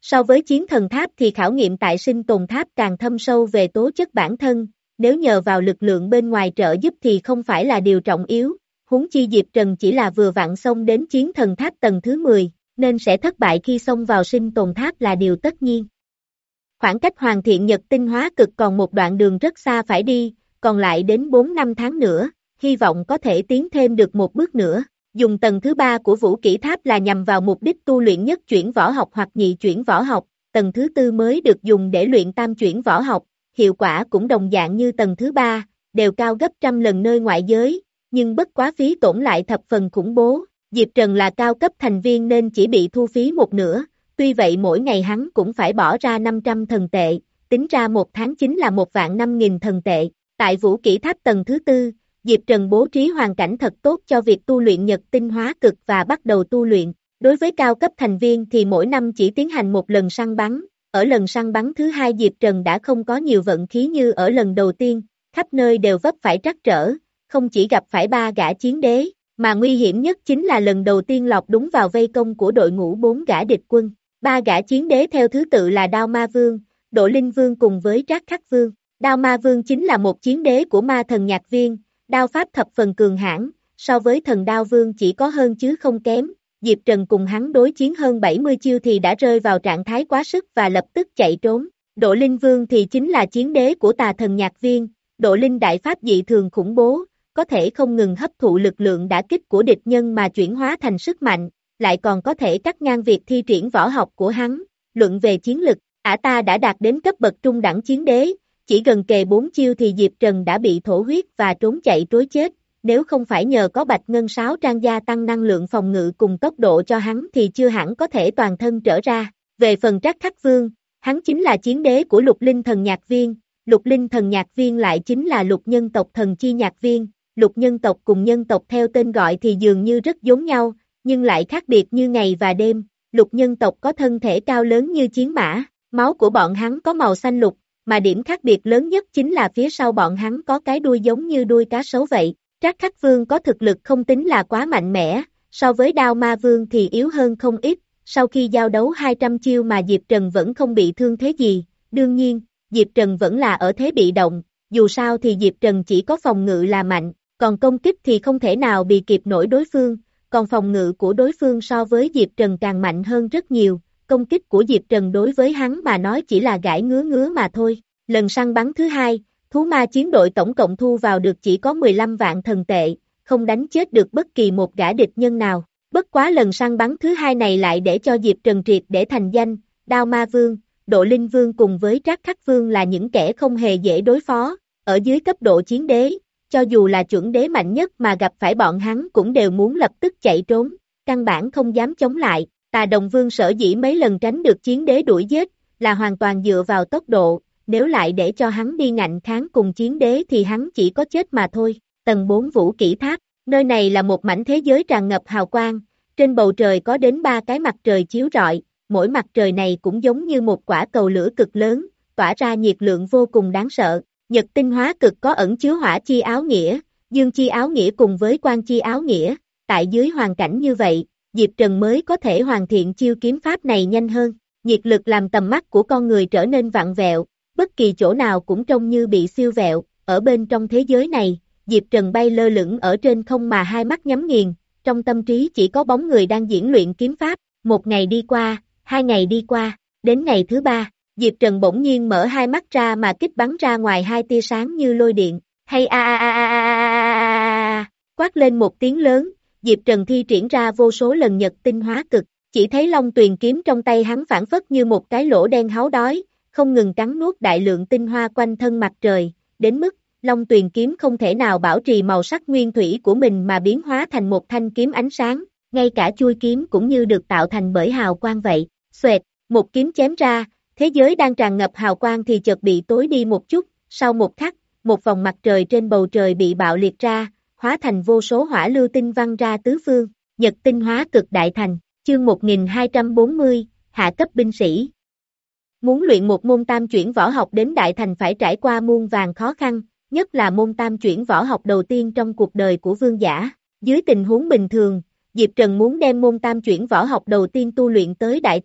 So với chiến thần tháp thì khảo nghiệm tại sinh tồn tháp càng thâm sâu về tố chất bản thân, nếu nhờ vào lực lượng bên ngoài trợ giúp thì không phải là điều trọng yếu, huống chi Diệp Trần chỉ là vừa vặn xông đến chiến thần tháp tầng thứ mười, nên sẽ thất bại khi xông vào sinh tồn tháp là điều tất nhiên. Khoảng cách hoàn thiện nhật tinh hóa cực còn một đoạn đường rất xa phải đi, còn lại đến bốn năm tháng nữa, hy vọng có thể tiến thêm được một bước nữa. Dùng tầng thứ ba của vũ kỹ tháp là nhằm vào mục đích tu luyện nhất chuyển võ học hoặc nhị chuyển võ học, tầng thứ tư mới được dùng để luyện tam chuyển võ học, hiệu quả cũng đồng dạng như tầng thứ ba, đều cao gấp trăm lần nơi ngoại giới, nhưng bất quá phí tổn lại thập phần khủng bố. Diệp Trần là cao cấp thành viên nên chỉ bị thu phí một nửa, tuy vậy mỗi ngày hắn cũng phải bỏ ra năm trăm thần tệ, tính ra một tháng chính là một vạn năm nghìn thần tệ. Tại vũ kỹ tháp tầng thứ tư, Diệp Trần bố trí hoàn cảnh thật tốt cho việc tu luyện nhật tinh hóa cực và bắt đầu tu luyện. Đối với cao cấp thành viên thì mỗi năm chỉ tiến hành một lần săn bắn, ở lần săn bắn thứ hai Diệp Trần đã không có nhiều vận khí như ở lần đầu tiên, khắp nơi đều vấp phải trắc trở, không chỉ gặp phải ba gã chiến đế, mà nguy hiểm nhất chính là lần đầu tiên lọt đúng vào vây công của đội ngũ bốn gã địch quân. Ba gã chiến đế theo thứ tự là Đao Ma Vương, Độ Linh Vương cùng với Trác Khắc Vương. Đao Ma Vương chính là một chiến đế của ma thần nhạc viên, đao pháp thập phần cường hãn, so với thần đao vương chỉ có hơn chứ không kém. Diệp Trần cùng hắn đối chiến hơn bảy mươi chiêu thì đã rơi vào trạng thái quá sức và lập tức chạy trốn. Độ Linh Vương thì chính là chiến đế của tà thần nhạc viên, Độ Linh đại pháp dị thường khủng bố, có thể không ngừng hấp thụ lực lượng đả kích của địch nhân mà chuyển hóa thành sức mạnh, lại còn có thể cắt ngang việc thi triển võ học của hắn. Luận về chiến lực, ả ta đã đạt đến cấp bậc trung đẳng chiến đế, chỉ gần kề bốn chiêu thì Diệp Trần đã bị thổ huyết và trốn chạy trối chết, nếu không phải nhờ có bạch ngân sáo trang gia tăng năng lượng phòng ngự cùng tốc độ cho hắn thì chưa hẳn có thể toàn thân trở ra. Về phần Trác Khắc Vương, hắn chính là chiến đế của lục linh thần nhạc viên, lục linh thần nhạc viên lại chính là lục nhân tộc thần chi nhạc viên, lục nhân tộc cùng nhân tộc theo tên gọi thì dường như rất giống nhau, nhưng lại khác biệt như ngày và đêm. Lục nhân tộc có thân thể cao lớn như chiến mã, máu của bọn hắn có màu xanh lục, mà điểm khác biệt lớn nhất chính là phía sau bọn hắn có cái đuôi giống như đuôi cá sấu vậy. Trác Khắc Vương có thực lực không tính là quá mạnh mẽ, so với Đao Ma Vương thì yếu hơn không ít, sau khi giao đấu hai trăm chiêu mà Diệp Trần vẫn không bị thương thế gì, đương nhiên, Diệp Trần vẫn là ở thế bị động, dù sao thì Diệp Trần chỉ có phòng ngự là mạnh, còn công kích thì không thể nào bị kịp nổi đối phương, còn phòng ngự của đối phương so với Diệp Trần càng mạnh hơn rất nhiều, công kích của Diệp Trần đối với hắn mà nói chỉ là gãi ngứa ngứa mà thôi. Lần săn bắn thứ hai, thú ma chiến đội tổng cộng thu vào được chỉ có mười lăm vạn thần tệ, không đánh chết được bất kỳ một gã địch nhân nào. Bất quá lần săn bắn thứ hai này lại để cho Diệp Trần triệt để thành danh, Đao Ma Vương, Độ Linh Vương cùng với Trác Khắc Vương là những kẻ không hề dễ đối phó, ở dưới cấp độ chiến đế, cho dù là chuẩn đế mạnh nhất mà gặp phải bọn hắn cũng đều muốn lập tức chạy trốn, căn bản không dám chống lại. Tà Đồng Vương sở dĩ mấy lần tránh được chiến đế đuổi giết, là hoàn toàn dựa vào tốc độ, nếu lại để cho hắn đi ngạnh kháng cùng chiến đế thì hắn chỉ có chết mà thôi. Tầng bốn vũ kỹ tháp, nơi này là một mảnh thế giới tràn ngập hào quang, trên bầu trời có đến ba cái mặt trời chiếu rọi, mỗi mặt trời này cũng giống như một quả cầu lửa cực lớn, tỏa ra nhiệt lượng vô cùng đáng sợ. Nhật tinh hóa cực có ẩn chứa hỏa chi áo nghĩa, dương chi áo nghĩa cùng với quang chi áo nghĩa, tại dưới hoàn cảnh như vậy, Diệp Trần mới có thể hoàn thiện chiêu kiếm pháp này nhanh hơn. Nhiệt lực làm tầm mắt của con người trở nên vặn vẹo, bất kỳ chỗ nào cũng trông như bị siêu vẹo. Ở bên trong thế giới này, Diệp Trần bay lơ lửng ở trên không mà hai mắt nhắm nghiền, trong tâm trí chỉ có bóng người đang diễn luyện kiếm pháp. Một ngày đi qua, hai ngày đi qua, đến ngày thứ ba, Diệp Trần bỗng nhiên mở hai mắt ra mà kích bắn ra ngoài hai tia sáng như lôi điện, hay a a a a a a, quát lên một tiếng lớn, Diệp Trần thi triển ra vô số lần nhật tinh hóa cực, chỉ thấy Long Tuyền kiếm trong tay hắn phản phất như một cái lỗ đen háo đói, không ngừng cắn nuốt đại lượng tinh hoa quanh thân mặt trời, đến mức Long Tuyền kiếm không thể nào bảo trì màu sắc nguyên thủy của mình mà biến hóa thành một thanh kiếm ánh sáng, ngay cả chuôi kiếm cũng như được tạo thành bởi hào quang vậy. Xoẹt, một kiếm chém ra, thế giới đang tràn ngập hào quang thì chợt bị tối đi một chút, sau một khắc, một vòng mặt trời trên bầu trời bị bạo liệt ra, hóa thành vô số hỏa lưu tinh văng ra tứ phương. Nhật tinh hóa cực đại thành, chương một nghìn hai trăm bốn mươi, hạ cấp binh sĩ. Muốn luyện một môn tam chuyển võ học đến đại thành phải trải qua muôn vàn khó khăn, nhất là môn tam chuyển võ học đầu tiên trong cuộc đời của vương giả. Dưới tình huống bình thường, Diệp Trần muốn đem môn tam chuyển võ học đầu tiên tu luyện tới đại thành,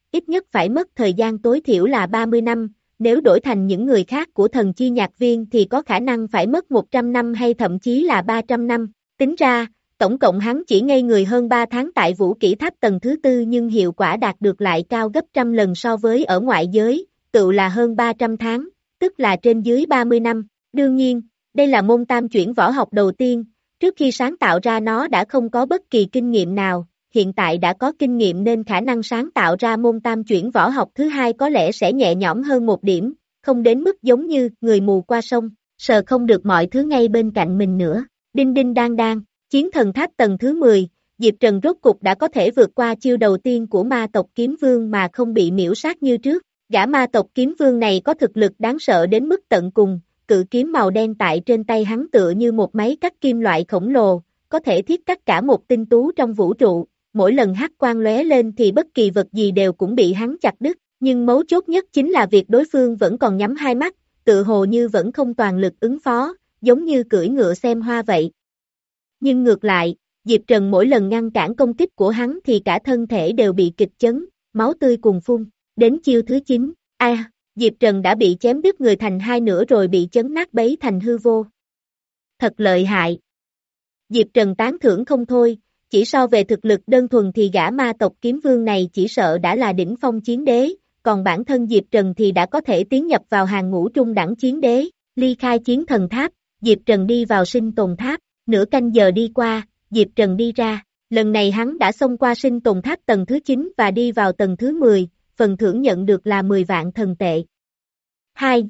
ít nhất phải mất thời gian tối thiểu là ba mươi năm, nếu đổi thành những người khác của thần chi nhạc viên thì có khả năng phải mất một trăm năm hay thậm chí là ba trăm năm. Tính ra, tổng cộng hắn chỉ ngây người hơn ba tháng tại vũ kỹ tháp tầng thứ tư nhưng hiệu quả đạt được lại cao gấp trăm lần so với ở ngoại giới, tự là hơn ba trăm tháng, tức là trên dưới ba mươi năm. Đương nhiên, đây là môn tam chuyển võ học đầu tiên, trước khi sáng tạo ra nó đã không có bất kỳ kinh nghiệm nào, hiện tại đã có kinh nghiệm nên khả năng sáng tạo ra môn tam chuyển võ học thứ hai có lẽ sẽ nhẹ nhõm hơn một điểm, không đến mức giống như người mù qua sông, sờ không được mọi thứ ngay bên cạnh mình nữa. Đinh đinh đang đang, chiến thần tháp tầng thứ mười, Diệp Trần rốt cục đã có thể vượt qua chiêu đầu tiên của ma tộc kiếm vương mà không bị miễu sát như trước. Gã ma tộc kiếm vương này có thực lực đáng sợ đến mức tận cùng, cự kiếm màu đen tại trên tay hắn tựa như một máy cắt kim loại khổng lồ, có thể thiết cắt cả một tinh tú trong vũ trụ, mỗi lần hắc quang lóe lên thì bất kỳ vật gì đều cũng bị hắn chặt đứt, nhưng mấu chốt nhất chính là việc đối phương vẫn còn nhắm hai mắt, tự hồ như vẫn không toàn lực ứng phó, giống như cưỡi ngựa xem hoa vậy. Nhưng ngược lại, Diệp Trần mỗi lần ngăn cản công kích của hắn thì cả thân thể đều bị kịch chấn, máu tươi cuồn phun, đến chiêu thứ chín, a, à, Diệp Trần đã bị chém đứt người thành hai nửa rồi bị chấn nát bấy thành hư vô. Thật lợi hại. Diệp Trần tán thưởng không thôi, chỉ so về thực lực đơn thuần thì gã ma tộc kiếm vương này chỉ sợ đã là đỉnh phong chiến đế, còn bản thân Diệp Trần thì đã có thể tiến nhập vào hàng ngũ trung đẳng chiến đế. Ly khai chiến thần tháp, Diệp Trần đi vào sinh tồn tháp, nửa canh giờ đi qua, Diệp Trần đi ra, lần này hắn đã xông qua sinh tồn tháp tầng thứ chín và đi vào tầng thứ mười, phần thưởng nhận được là mười vạn thần tệ. hai.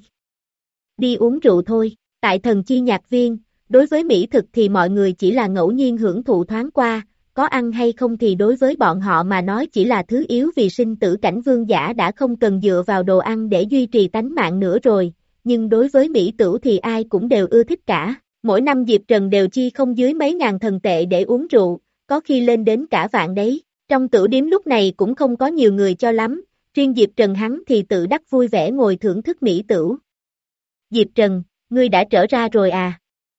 Đi uống rượu thôi, tại thần chi nhạc viên, đối với mỹ thực thì mọi người chỉ là ngẫu nhiên hưởng thụ thoáng qua, có ăn hay không thì đối với bọn họ mà nói chỉ là thứ yếu vì sinh tử cảnh vương giả đã không cần dựa vào đồ ăn để duy trì tánh mạng nữa rồi, nhưng đối với mỹ tửu thì ai cũng đều ưa thích cả. Mỗi năm Diệp Trần đều chi không dưới mấy ngàn thần tệ để uống rượu, có khi lên đến cả vạn đấy. Trong tửu điếm lúc này cũng không có nhiều người cho lắm, riêng Diệp Trần hắn thì tự đắc vui vẻ ngồi thưởng thức mỹ tửu. Diệp Trần, ngươi đã trở ra rồi à?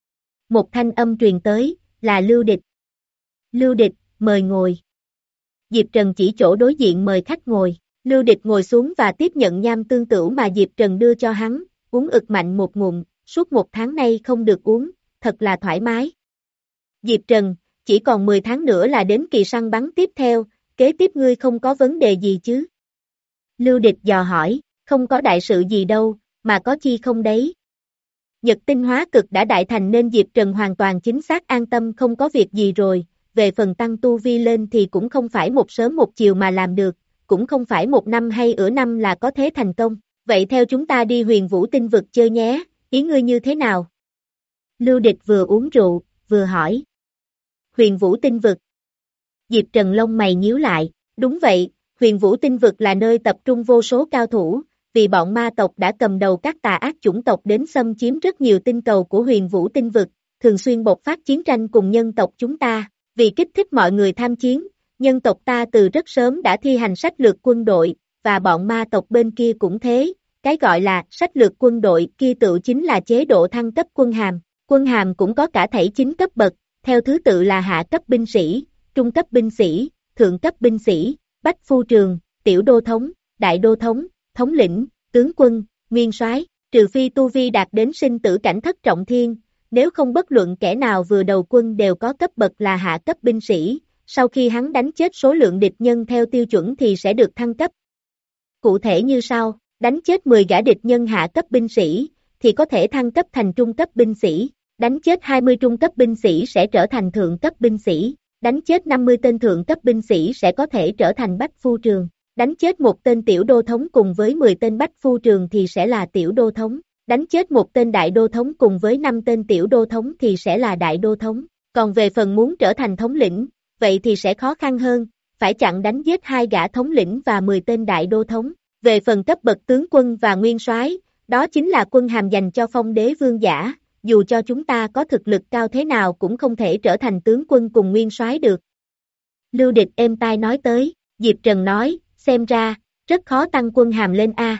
Một thanh âm truyền tới, là Lưu Địch. Lưu Địch, mời ngồi. Diệp Trần chỉ chỗ đối diện mời khách ngồi. Lưu Địch ngồi xuống và tiếp nhận nham tương tửu mà Diệp Trần đưa cho hắn, uống ực mạnh một ngụm, suốt một tháng nay không được uống, thật là thoải mái. Diệp Trần, chỉ còn mười tháng nữa là đến kỳ săn bắn tiếp theo, kế tiếp ngươi không có vấn đề gì chứ? Lưu Địch dò hỏi, không có đại sự gì đâu, mà có chi không đấy. Nhật tinh hóa cực đã đại thành nên Diệp Trần hoàn toàn chính xác an tâm không có việc gì rồi, về phần tăng tu vi lên thì cũng không phải một sớm một chiều mà làm được, cũng không phải một năm hay ửa năm là có thể thành công, vậy theo chúng ta đi Huyền Vũ Tinh Vực chơi nhé, ý ngươi như thế nào? Lưu Địch vừa uống rượu, vừa hỏi. Huyền Vũ Tinh Vực. Diệp Trần lông mày nhíu lại, đúng vậy, Huyền Vũ Tinh Vực là nơi tập trung vô số cao thủ, vì bọn ma tộc đã cầm đầu các tà ác chủng tộc đến xâm chiếm rất nhiều tinh cầu của Huyền Vũ Tinh Vực, thường xuyên bộc phát chiến tranh cùng nhân tộc chúng ta, vì kích thích mọi người tham chiến, nhân tộc ta từ rất sớm đã thi hành sách lược quân đội, và bọn ma tộc bên kia cũng thế, cái gọi là sách lược quân đội kia tự chính là chế độ thăng cấp quân hàm, quân hàm cũng có cả thảy chín cấp bậc, theo thứ tự là hạ cấp binh sĩ, trung cấp binh sĩ, thượng cấp binh sĩ, bách phu trường, tiểu đô thống, đại đô thống, thống lĩnh, tướng quân, nguyên soái, trừ phi tu vi đạt đến sinh tử cảnh thất trọng thiên, nếu không bất luận kẻ nào vừa đầu quân đều có cấp bậc là hạ cấp binh sĩ, sau khi hắn đánh chết số lượng địch nhân theo tiêu chuẩn thì sẽ được thăng cấp. Cụ thể như sau, đánh chết mười gã địch nhân hạ cấp binh sĩ, thì có thể thăng cấp thành trung cấp binh sĩ, đánh chết hai mươi trung cấp binh sĩ sẽ trở thành thượng cấp binh sĩ, đánh chết năm mươi tên thượng cấp binh sĩ sẽ có thể trở thành bách phu trường, đánh chết một tên tiểu đô thống cùng với mười tên bách phu trường thì sẽ là tiểu đô thống, đánh chết một tên đại đô thống cùng với năm tên tiểu đô thống thì sẽ là đại đô thống, còn về phần muốn trở thành thống lĩnh, vậy thì sẽ khó khăn hơn, phải chặn đánh giết hai gã thống lĩnh và mười tên đại đô thống. Về phần cấp bậc tướng quân và nguyên soái, đó chính là quân hàm dành cho phong đế vương giả, dù cho chúng ta có thực lực cao thế nào cũng không thể trở thành tướng quân cùng nguyên soái được. Lưu Địch êm tai nói tới, Diệp Trần nói, xem ra, rất khó tăng quân hàm lên A.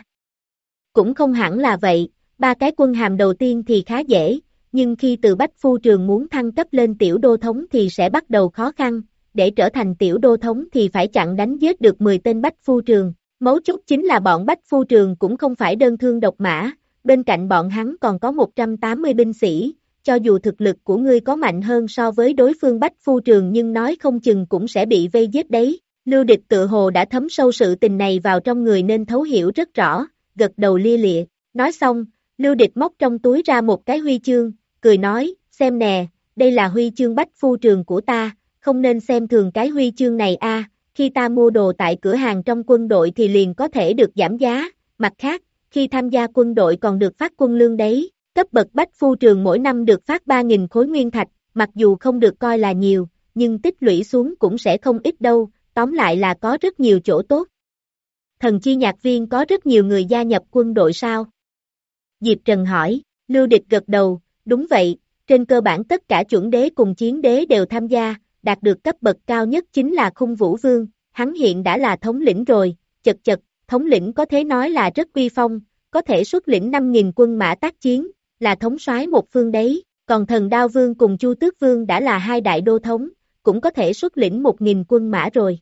Cũng không hẳn là vậy, ba cái quân hàm đầu tiên thì khá dễ, nhưng khi từ bách phu trường muốn thăng cấp lên tiểu đô thống thì sẽ bắt đầu khó khăn, để trở thành tiểu đô thống thì phải chặn đánh giết được mười tên bách phu trường. Mấu chốt chính là bọn Bách Phu Trường cũng không phải đơn thương độc mã, bên cạnh bọn hắn còn có một trăm tám mươi binh sĩ, cho dù thực lực của ngươi có mạnh hơn so với đối phương Bách Phu Trường nhưng nói không chừng cũng sẽ bị vây giết đấy. Lưu Địch tự hồ đã thấm sâu sự tình này vào trong người nên thấu hiểu rất rõ, gật đầu lia lịa. Nói xong, Lưu Địch móc trong túi ra một cái huy chương, cười nói, xem nè, đây là huy chương Bách Phu Trường của ta, không nên xem thường cái huy chương này a. Khi ta mua đồ tại cửa hàng trong quân đội thì liền có thể được giảm giá, mặt khác, khi tham gia quân đội còn được phát quân lương đấy, cấp bậc Bách Phu Trường mỗi năm được phát ba nghìn khối nguyên thạch, mặc dù không được coi là nhiều, nhưng tích lũy xuống cũng sẽ không ít đâu, tóm lại là có rất nhiều chỗ tốt. Thần chi nhạc viên có rất nhiều người gia nhập quân đội sao? Diệp Trần hỏi, Lưu Địch gật đầu, đúng vậy, trên cơ bản tất cả chuẩn đế cùng chiến đế đều tham gia, đạt được cấp bậc cao nhất chính là Khung Vũ Vương, hắn hiện đã là thống lĩnh rồi, chật chật, thống lĩnh có thể nói là rất uy phong, có thể xuất lĩnh năm nghìn quân mã tác chiến, là thống soái một phương đấy, còn Thần Đao Vương cùng Chu Tước Vương đã là hai đại đô thống, cũng có thể xuất lĩnh một nghìn quân mã rồi.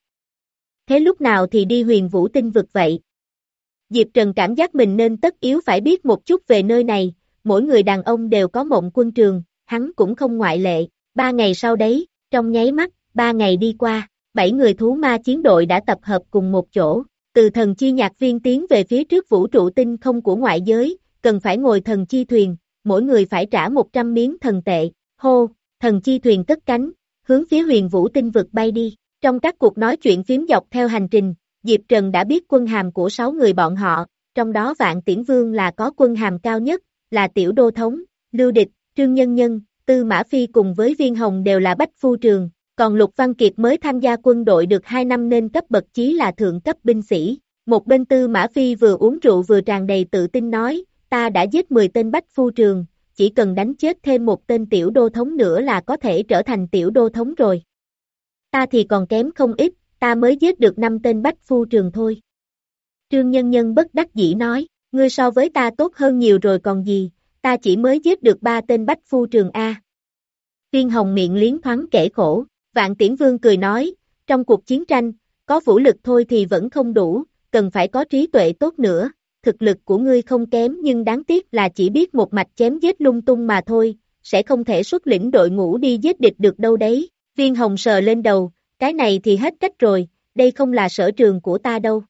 Thế lúc nào thì đi Huyền Vũ Tinh vực vậy? Diệp Trần cảm giác mình nên tất yếu phải biết một chút về nơi này, mỗi người đàn ông đều có mộng quân trường, hắn cũng không ngoại lệ, ba ngày sau đấy, trong nháy mắt, ba ngày đi qua, bảy người thú ma chiến đội đã tập hợp cùng một chỗ, từ thần chi nhạc viên tiến về phía trước vũ trụ tinh không của ngoại giới, cần phải ngồi thần chi thuyền, mỗi người phải trả một trăm miếng thần tệ, hô, thần chi thuyền cất cánh, hướng phía Huyền Vũ Tinh vực bay đi. Trong các cuộc nói chuyện phím dọc theo hành trình, Diệp Trần đã biết quân hàm của sáu người bọn họ, trong đó Vạn Tiễn Vương là có quân hàm cao nhất, là tiểu đô thống, Lưu Địch, Trương Nhân Nhân, Tư Mã Phi cùng với Viên Hồng đều là Bách Phu Trường, còn Lục Văn Kiệt mới tham gia quân đội được hai năm nên cấp bậc chí là thượng cấp binh sĩ. Một bên Tư Mã Phi vừa uống rượu vừa tràn đầy tự tin nói, ta đã giết mười tên Bách Phu Trường, chỉ cần đánh chết thêm một tên tiểu đô thống nữa là có thể trở thành tiểu đô thống rồi. Ta thì còn kém không ít, ta mới giết được năm tên Bách Phu Trường thôi. Trương Nhân Nhân bất đắc dĩ nói, ngươi so với ta tốt hơn nhiều rồi còn gì, ta chỉ mới giết được ba tên Bách Phu Trường A. Viên Hồng miệng liến thoáng kể khổ, Vạn Tiễn Vương cười nói, trong cuộc chiến tranh, có vũ lực thôi thì vẫn không đủ, cần phải có trí tuệ tốt nữa, thực lực của ngươi không kém nhưng đáng tiếc là chỉ biết một mạch chém giết lung tung mà thôi, sẽ không thể xuất lĩnh đội ngũ đi giết địch được đâu đấy. Viên Hồng sờ lên đầu, cái này thì hết cách rồi, đây không là sở trường của ta đâu.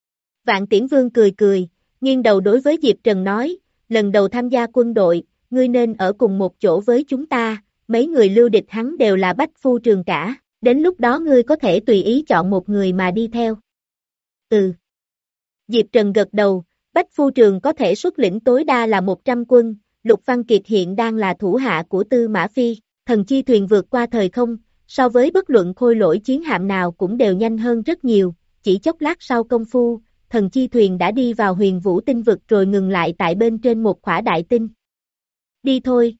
Vạn Tiễn Vương cười cười, nghiêng đầu đối với Diệp Trần nói, lần đầu tham gia quân đội, ngươi nên ở cùng một chỗ với chúng ta, mấy người Lưu Địch hắn đều là Bách Phu Trường cả, đến lúc đó ngươi có thể tùy ý chọn một người mà đi theo. Ừ. Diệp Trần gật đầu, Bách Phu Trường có thể xuất lĩnh tối đa là một trăm quân, Lục Văn Kiệt hiện đang là thủ hạ của Tư Mã Phi, thần chi thuyền vượt qua thời không, so với bất luận khôi lỗi chiến hạm nào cũng đều nhanh hơn rất nhiều, chỉ chốc lát sau công phu, thần chi thuyền đã đi vào Huyền Vũ Tinh vực rồi ngừng lại tại bên trên một khỏa đại tinh. Đi thôi.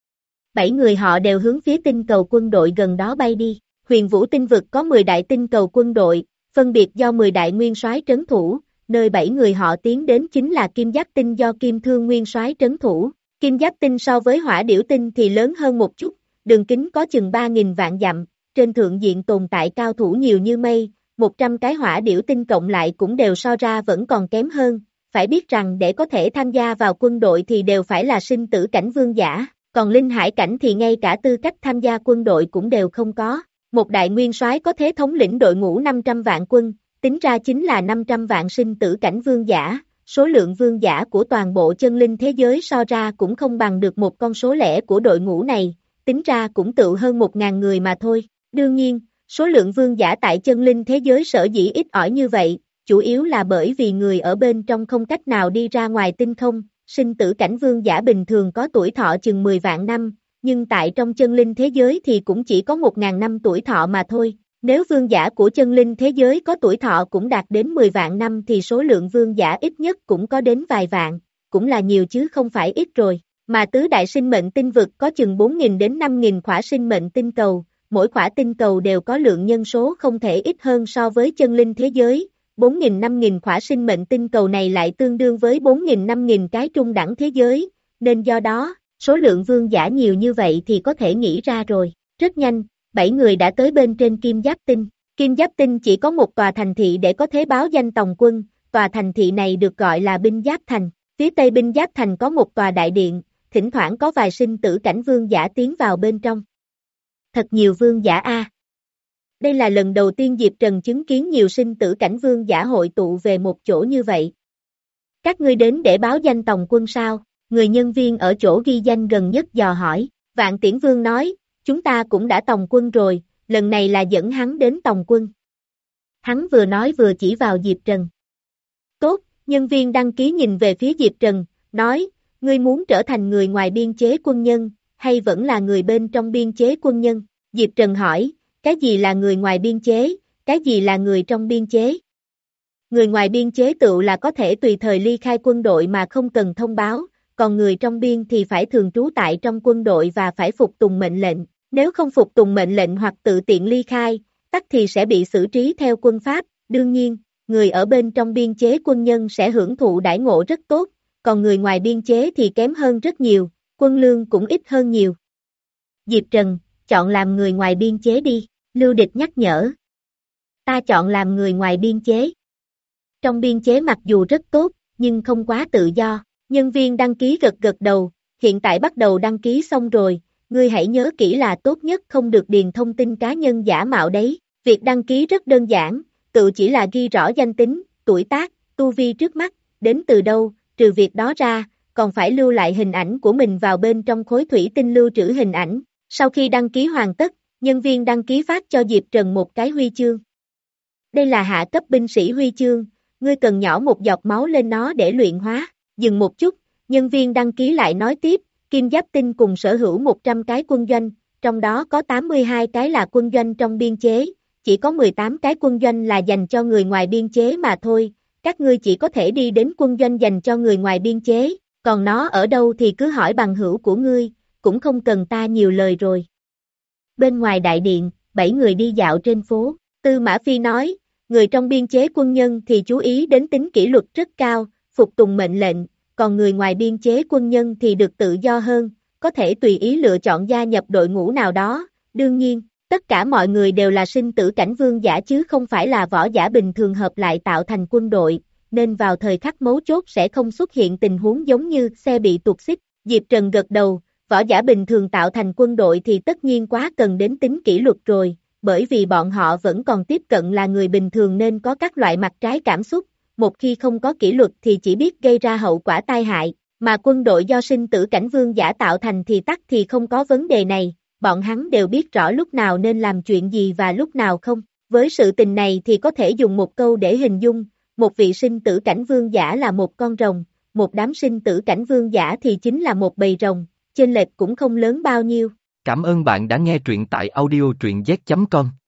Bảy người họ đều hướng phía tinh cầu quân đội gần đó bay đi, Huyền Vũ Tinh vực có mười đại tinh cầu quân đội, phân biệt do mười đại nguyên soái trấn thủ, nơi bảy người họ tiến đến chính là Kim Giáp Tinh do Kim Thương nguyên soái trấn thủ. Kim Giáp Tinh so với Hỏa Điểu Tinh thì lớn hơn một chút, đường kính có chừng ba nghìn vạn dặm, trên thượng diện tồn tại cao thủ nhiều như mây, một trăm cái Hỏa Điểu Tinh cộng lại cũng đều so ra vẫn còn kém hơn, phải biết rằng để có thể tham gia vào quân đội thì đều phải là sinh tử cảnh vương giả, còn linh hải cảnh thì ngay cả tư cách tham gia quân đội cũng đều không có. Một đại nguyên soái có thể thống lĩnh đội ngũ năm trăm vạn quân, tính ra chính là năm trăm vạn sinh tử cảnh vương giả, số lượng vương giả của toàn bộ chân linh thế giới so ra cũng không bằng được một con số lẻ của đội ngũ này, tính ra cũng tự hơn một ngàn người mà thôi. Đương nhiên, số lượng vương giả tại chân linh thế giới sở dĩ ít ỏi như vậy, chủ yếu là bởi vì người ở bên trong không cách nào đi ra ngoài tinh không, sinh tử cảnh vương giả bình thường có tuổi thọ chừng mười vạn năm, nhưng tại trong chân linh thế giới thì cũng chỉ có một ngàn năm tuổi thọ mà thôi. Nếu vương giả của chân linh thế giới có tuổi thọ cũng đạt đến mười vạn năm thì số lượng vương giả ít nhất cũng có đến vài vạn, cũng là nhiều chứ không phải ít rồi. Mà tứ đại sinh mệnh tinh vực có chừng bốn nghìn đến năm nghìn khỏa sinh mệnh tinh cầu, mỗi khỏa tinh cầu đều có lượng nhân số không thể ít hơn so với chân linh thế giới, bốn nghìn năm nghìn khỏa sinh mệnh tinh cầu này lại tương đương với bốn nghìn năm nghìn cái trung đẳng thế giới, nên do đó, số lượng vương giả nhiều như vậy thì có thể nghĩ ra rồi. Rất nhanh, bảy người đã tới bên trên Kim Giáp Tinh. Kim Giáp Tinh chỉ có một tòa thành thị để có thể báo danh tòng quân, tòa thành thị này được gọi là Binh Giáp Thành. Phía tây Binh Giáp Thành có một tòa đại điện, thỉnh thoảng có vài sinh tử cảnh vương giả tiến vào bên trong. Thật nhiều vương giả a. Đây là lần đầu tiên Diệp Trần chứng kiến nhiều sinh tử cảnh vương giả hội tụ về một chỗ như vậy. Các ngươi đến để báo danh tòng quân sao? Người nhân viên ở chỗ ghi danh gần nhất dò hỏi. Vạn Tiễn Vương nói, chúng ta cũng đã tòng quân rồi, lần này là dẫn hắn đến tòng quân. Hắn vừa nói vừa chỉ vào Diệp Trần. Tốt, nhân viên đăng ký nhìn về phía Diệp Trần, nói, ngươi muốn trở thành người ngoài biên chế quân nhân, hay vẫn là người bên trong biên chế quân nhân? Diệp Trần hỏi, cái gì là người ngoài biên chế, cái gì là người trong biên chế? Người ngoài biên chế tựu là có thể tùy thời ly khai quân đội mà không cần thông báo, còn người trong biên thì phải thường trú tại trong quân đội và phải phục tùng mệnh lệnh. Nếu không phục tùng mệnh lệnh hoặc tự tiện ly khai, tắc thì sẽ bị xử trí theo quân pháp. Đương nhiên, người ở bên trong biên chế quân nhân sẽ hưởng thụ đãi ngộ rất tốt, còn người ngoài biên chế thì kém hơn rất nhiều, quân lương cũng ít hơn nhiều. Diệp Trần, chọn làm người ngoài biên chế đi, Lưu Địch nhắc nhở. Ta chọn làm người ngoài biên chế. Trong biên chế mặc dù rất tốt, nhưng không quá tự do. Nhân viên đăng ký gật gật đầu, hiện tại bắt đầu đăng ký xong rồi, ngươi hãy nhớ kỹ là tốt nhất không được điền thông tin cá nhân giả mạo đấy. Việc đăng ký rất đơn giản, tự chỉ là ghi rõ danh tính, tuổi tác, tu vi trước mắt, đến từ đâu, trừ việc đó ra, còn phải lưu lại hình ảnh của mình vào bên trong khối thủy tinh lưu trữ hình ảnh. Sau khi đăng ký hoàn tất, nhân viên đăng ký phát cho Diệp Trần một cái huy chương. Đây là hạ cấp binh sĩ huy chương, ngươi cần nhỏ một giọt máu lên nó để luyện hóa. Dừng một chút, nhân viên đăng ký lại nói tiếp, Kim Giáp Tinh cùng sở hữu một trăm cái quân doanh, trong đó có tám mươi hai cái là quân doanh trong biên chế, chỉ có mười tám cái quân doanh là dành cho người ngoài biên chế mà thôi, các ngươi chỉ có thể đi đến quân doanh dành cho người ngoài biên chế, còn nó ở đâu thì cứ hỏi bằng hữu của ngươi, cũng không cần ta nhiều lời rồi. Bên ngoài đại điện, bảy người đi dạo trên phố, Tư Mã Phi nói, người trong biên chế quân nhân thì chú ý đến tính kỷ luật rất cao, phục tùng mệnh lệnh, còn người ngoài biên chế quân nhân thì được tự do hơn, có thể tùy ý lựa chọn gia nhập đội ngũ nào đó, đương nhiên, tất cả mọi người đều là sinh tử cảnh vương giả chứ không phải là võ giả bình thường hợp lại tạo thành quân đội, nên vào thời khắc mấu chốt sẽ không xuất hiện tình huống giống như xe bị tuột xích. Diệp Trần gật đầu, võ giả bình thường tạo thành quân đội thì tất nhiên quá cần đến tính kỷ luật rồi, bởi vì bọn họ vẫn còn tiếp cận là người bình thường nên có các loại mặt trái cảm xúc. Một khi không có kỷ luật thì chỉ biết gây ra hậu quả tai hại, mà quân đội do sinh tử cảnh vương giả tạo thành thì tắc thì không có vấn đề này, bọn hắn đều biết rõ lúc nào nên làm chuyện gì và lúc nào không. Với sự tình này thì có thể dùng một câu để hình dung, một vị sinh tử cảnh vương giả là một con rồng, một đám sinh tử cảnh vương giả thì chính là một bầy rồng, chênh lệch cũng không lớn bao nhiêu. Cảm ơn bạn đã nghe truyện tại audio truyện z chấm com.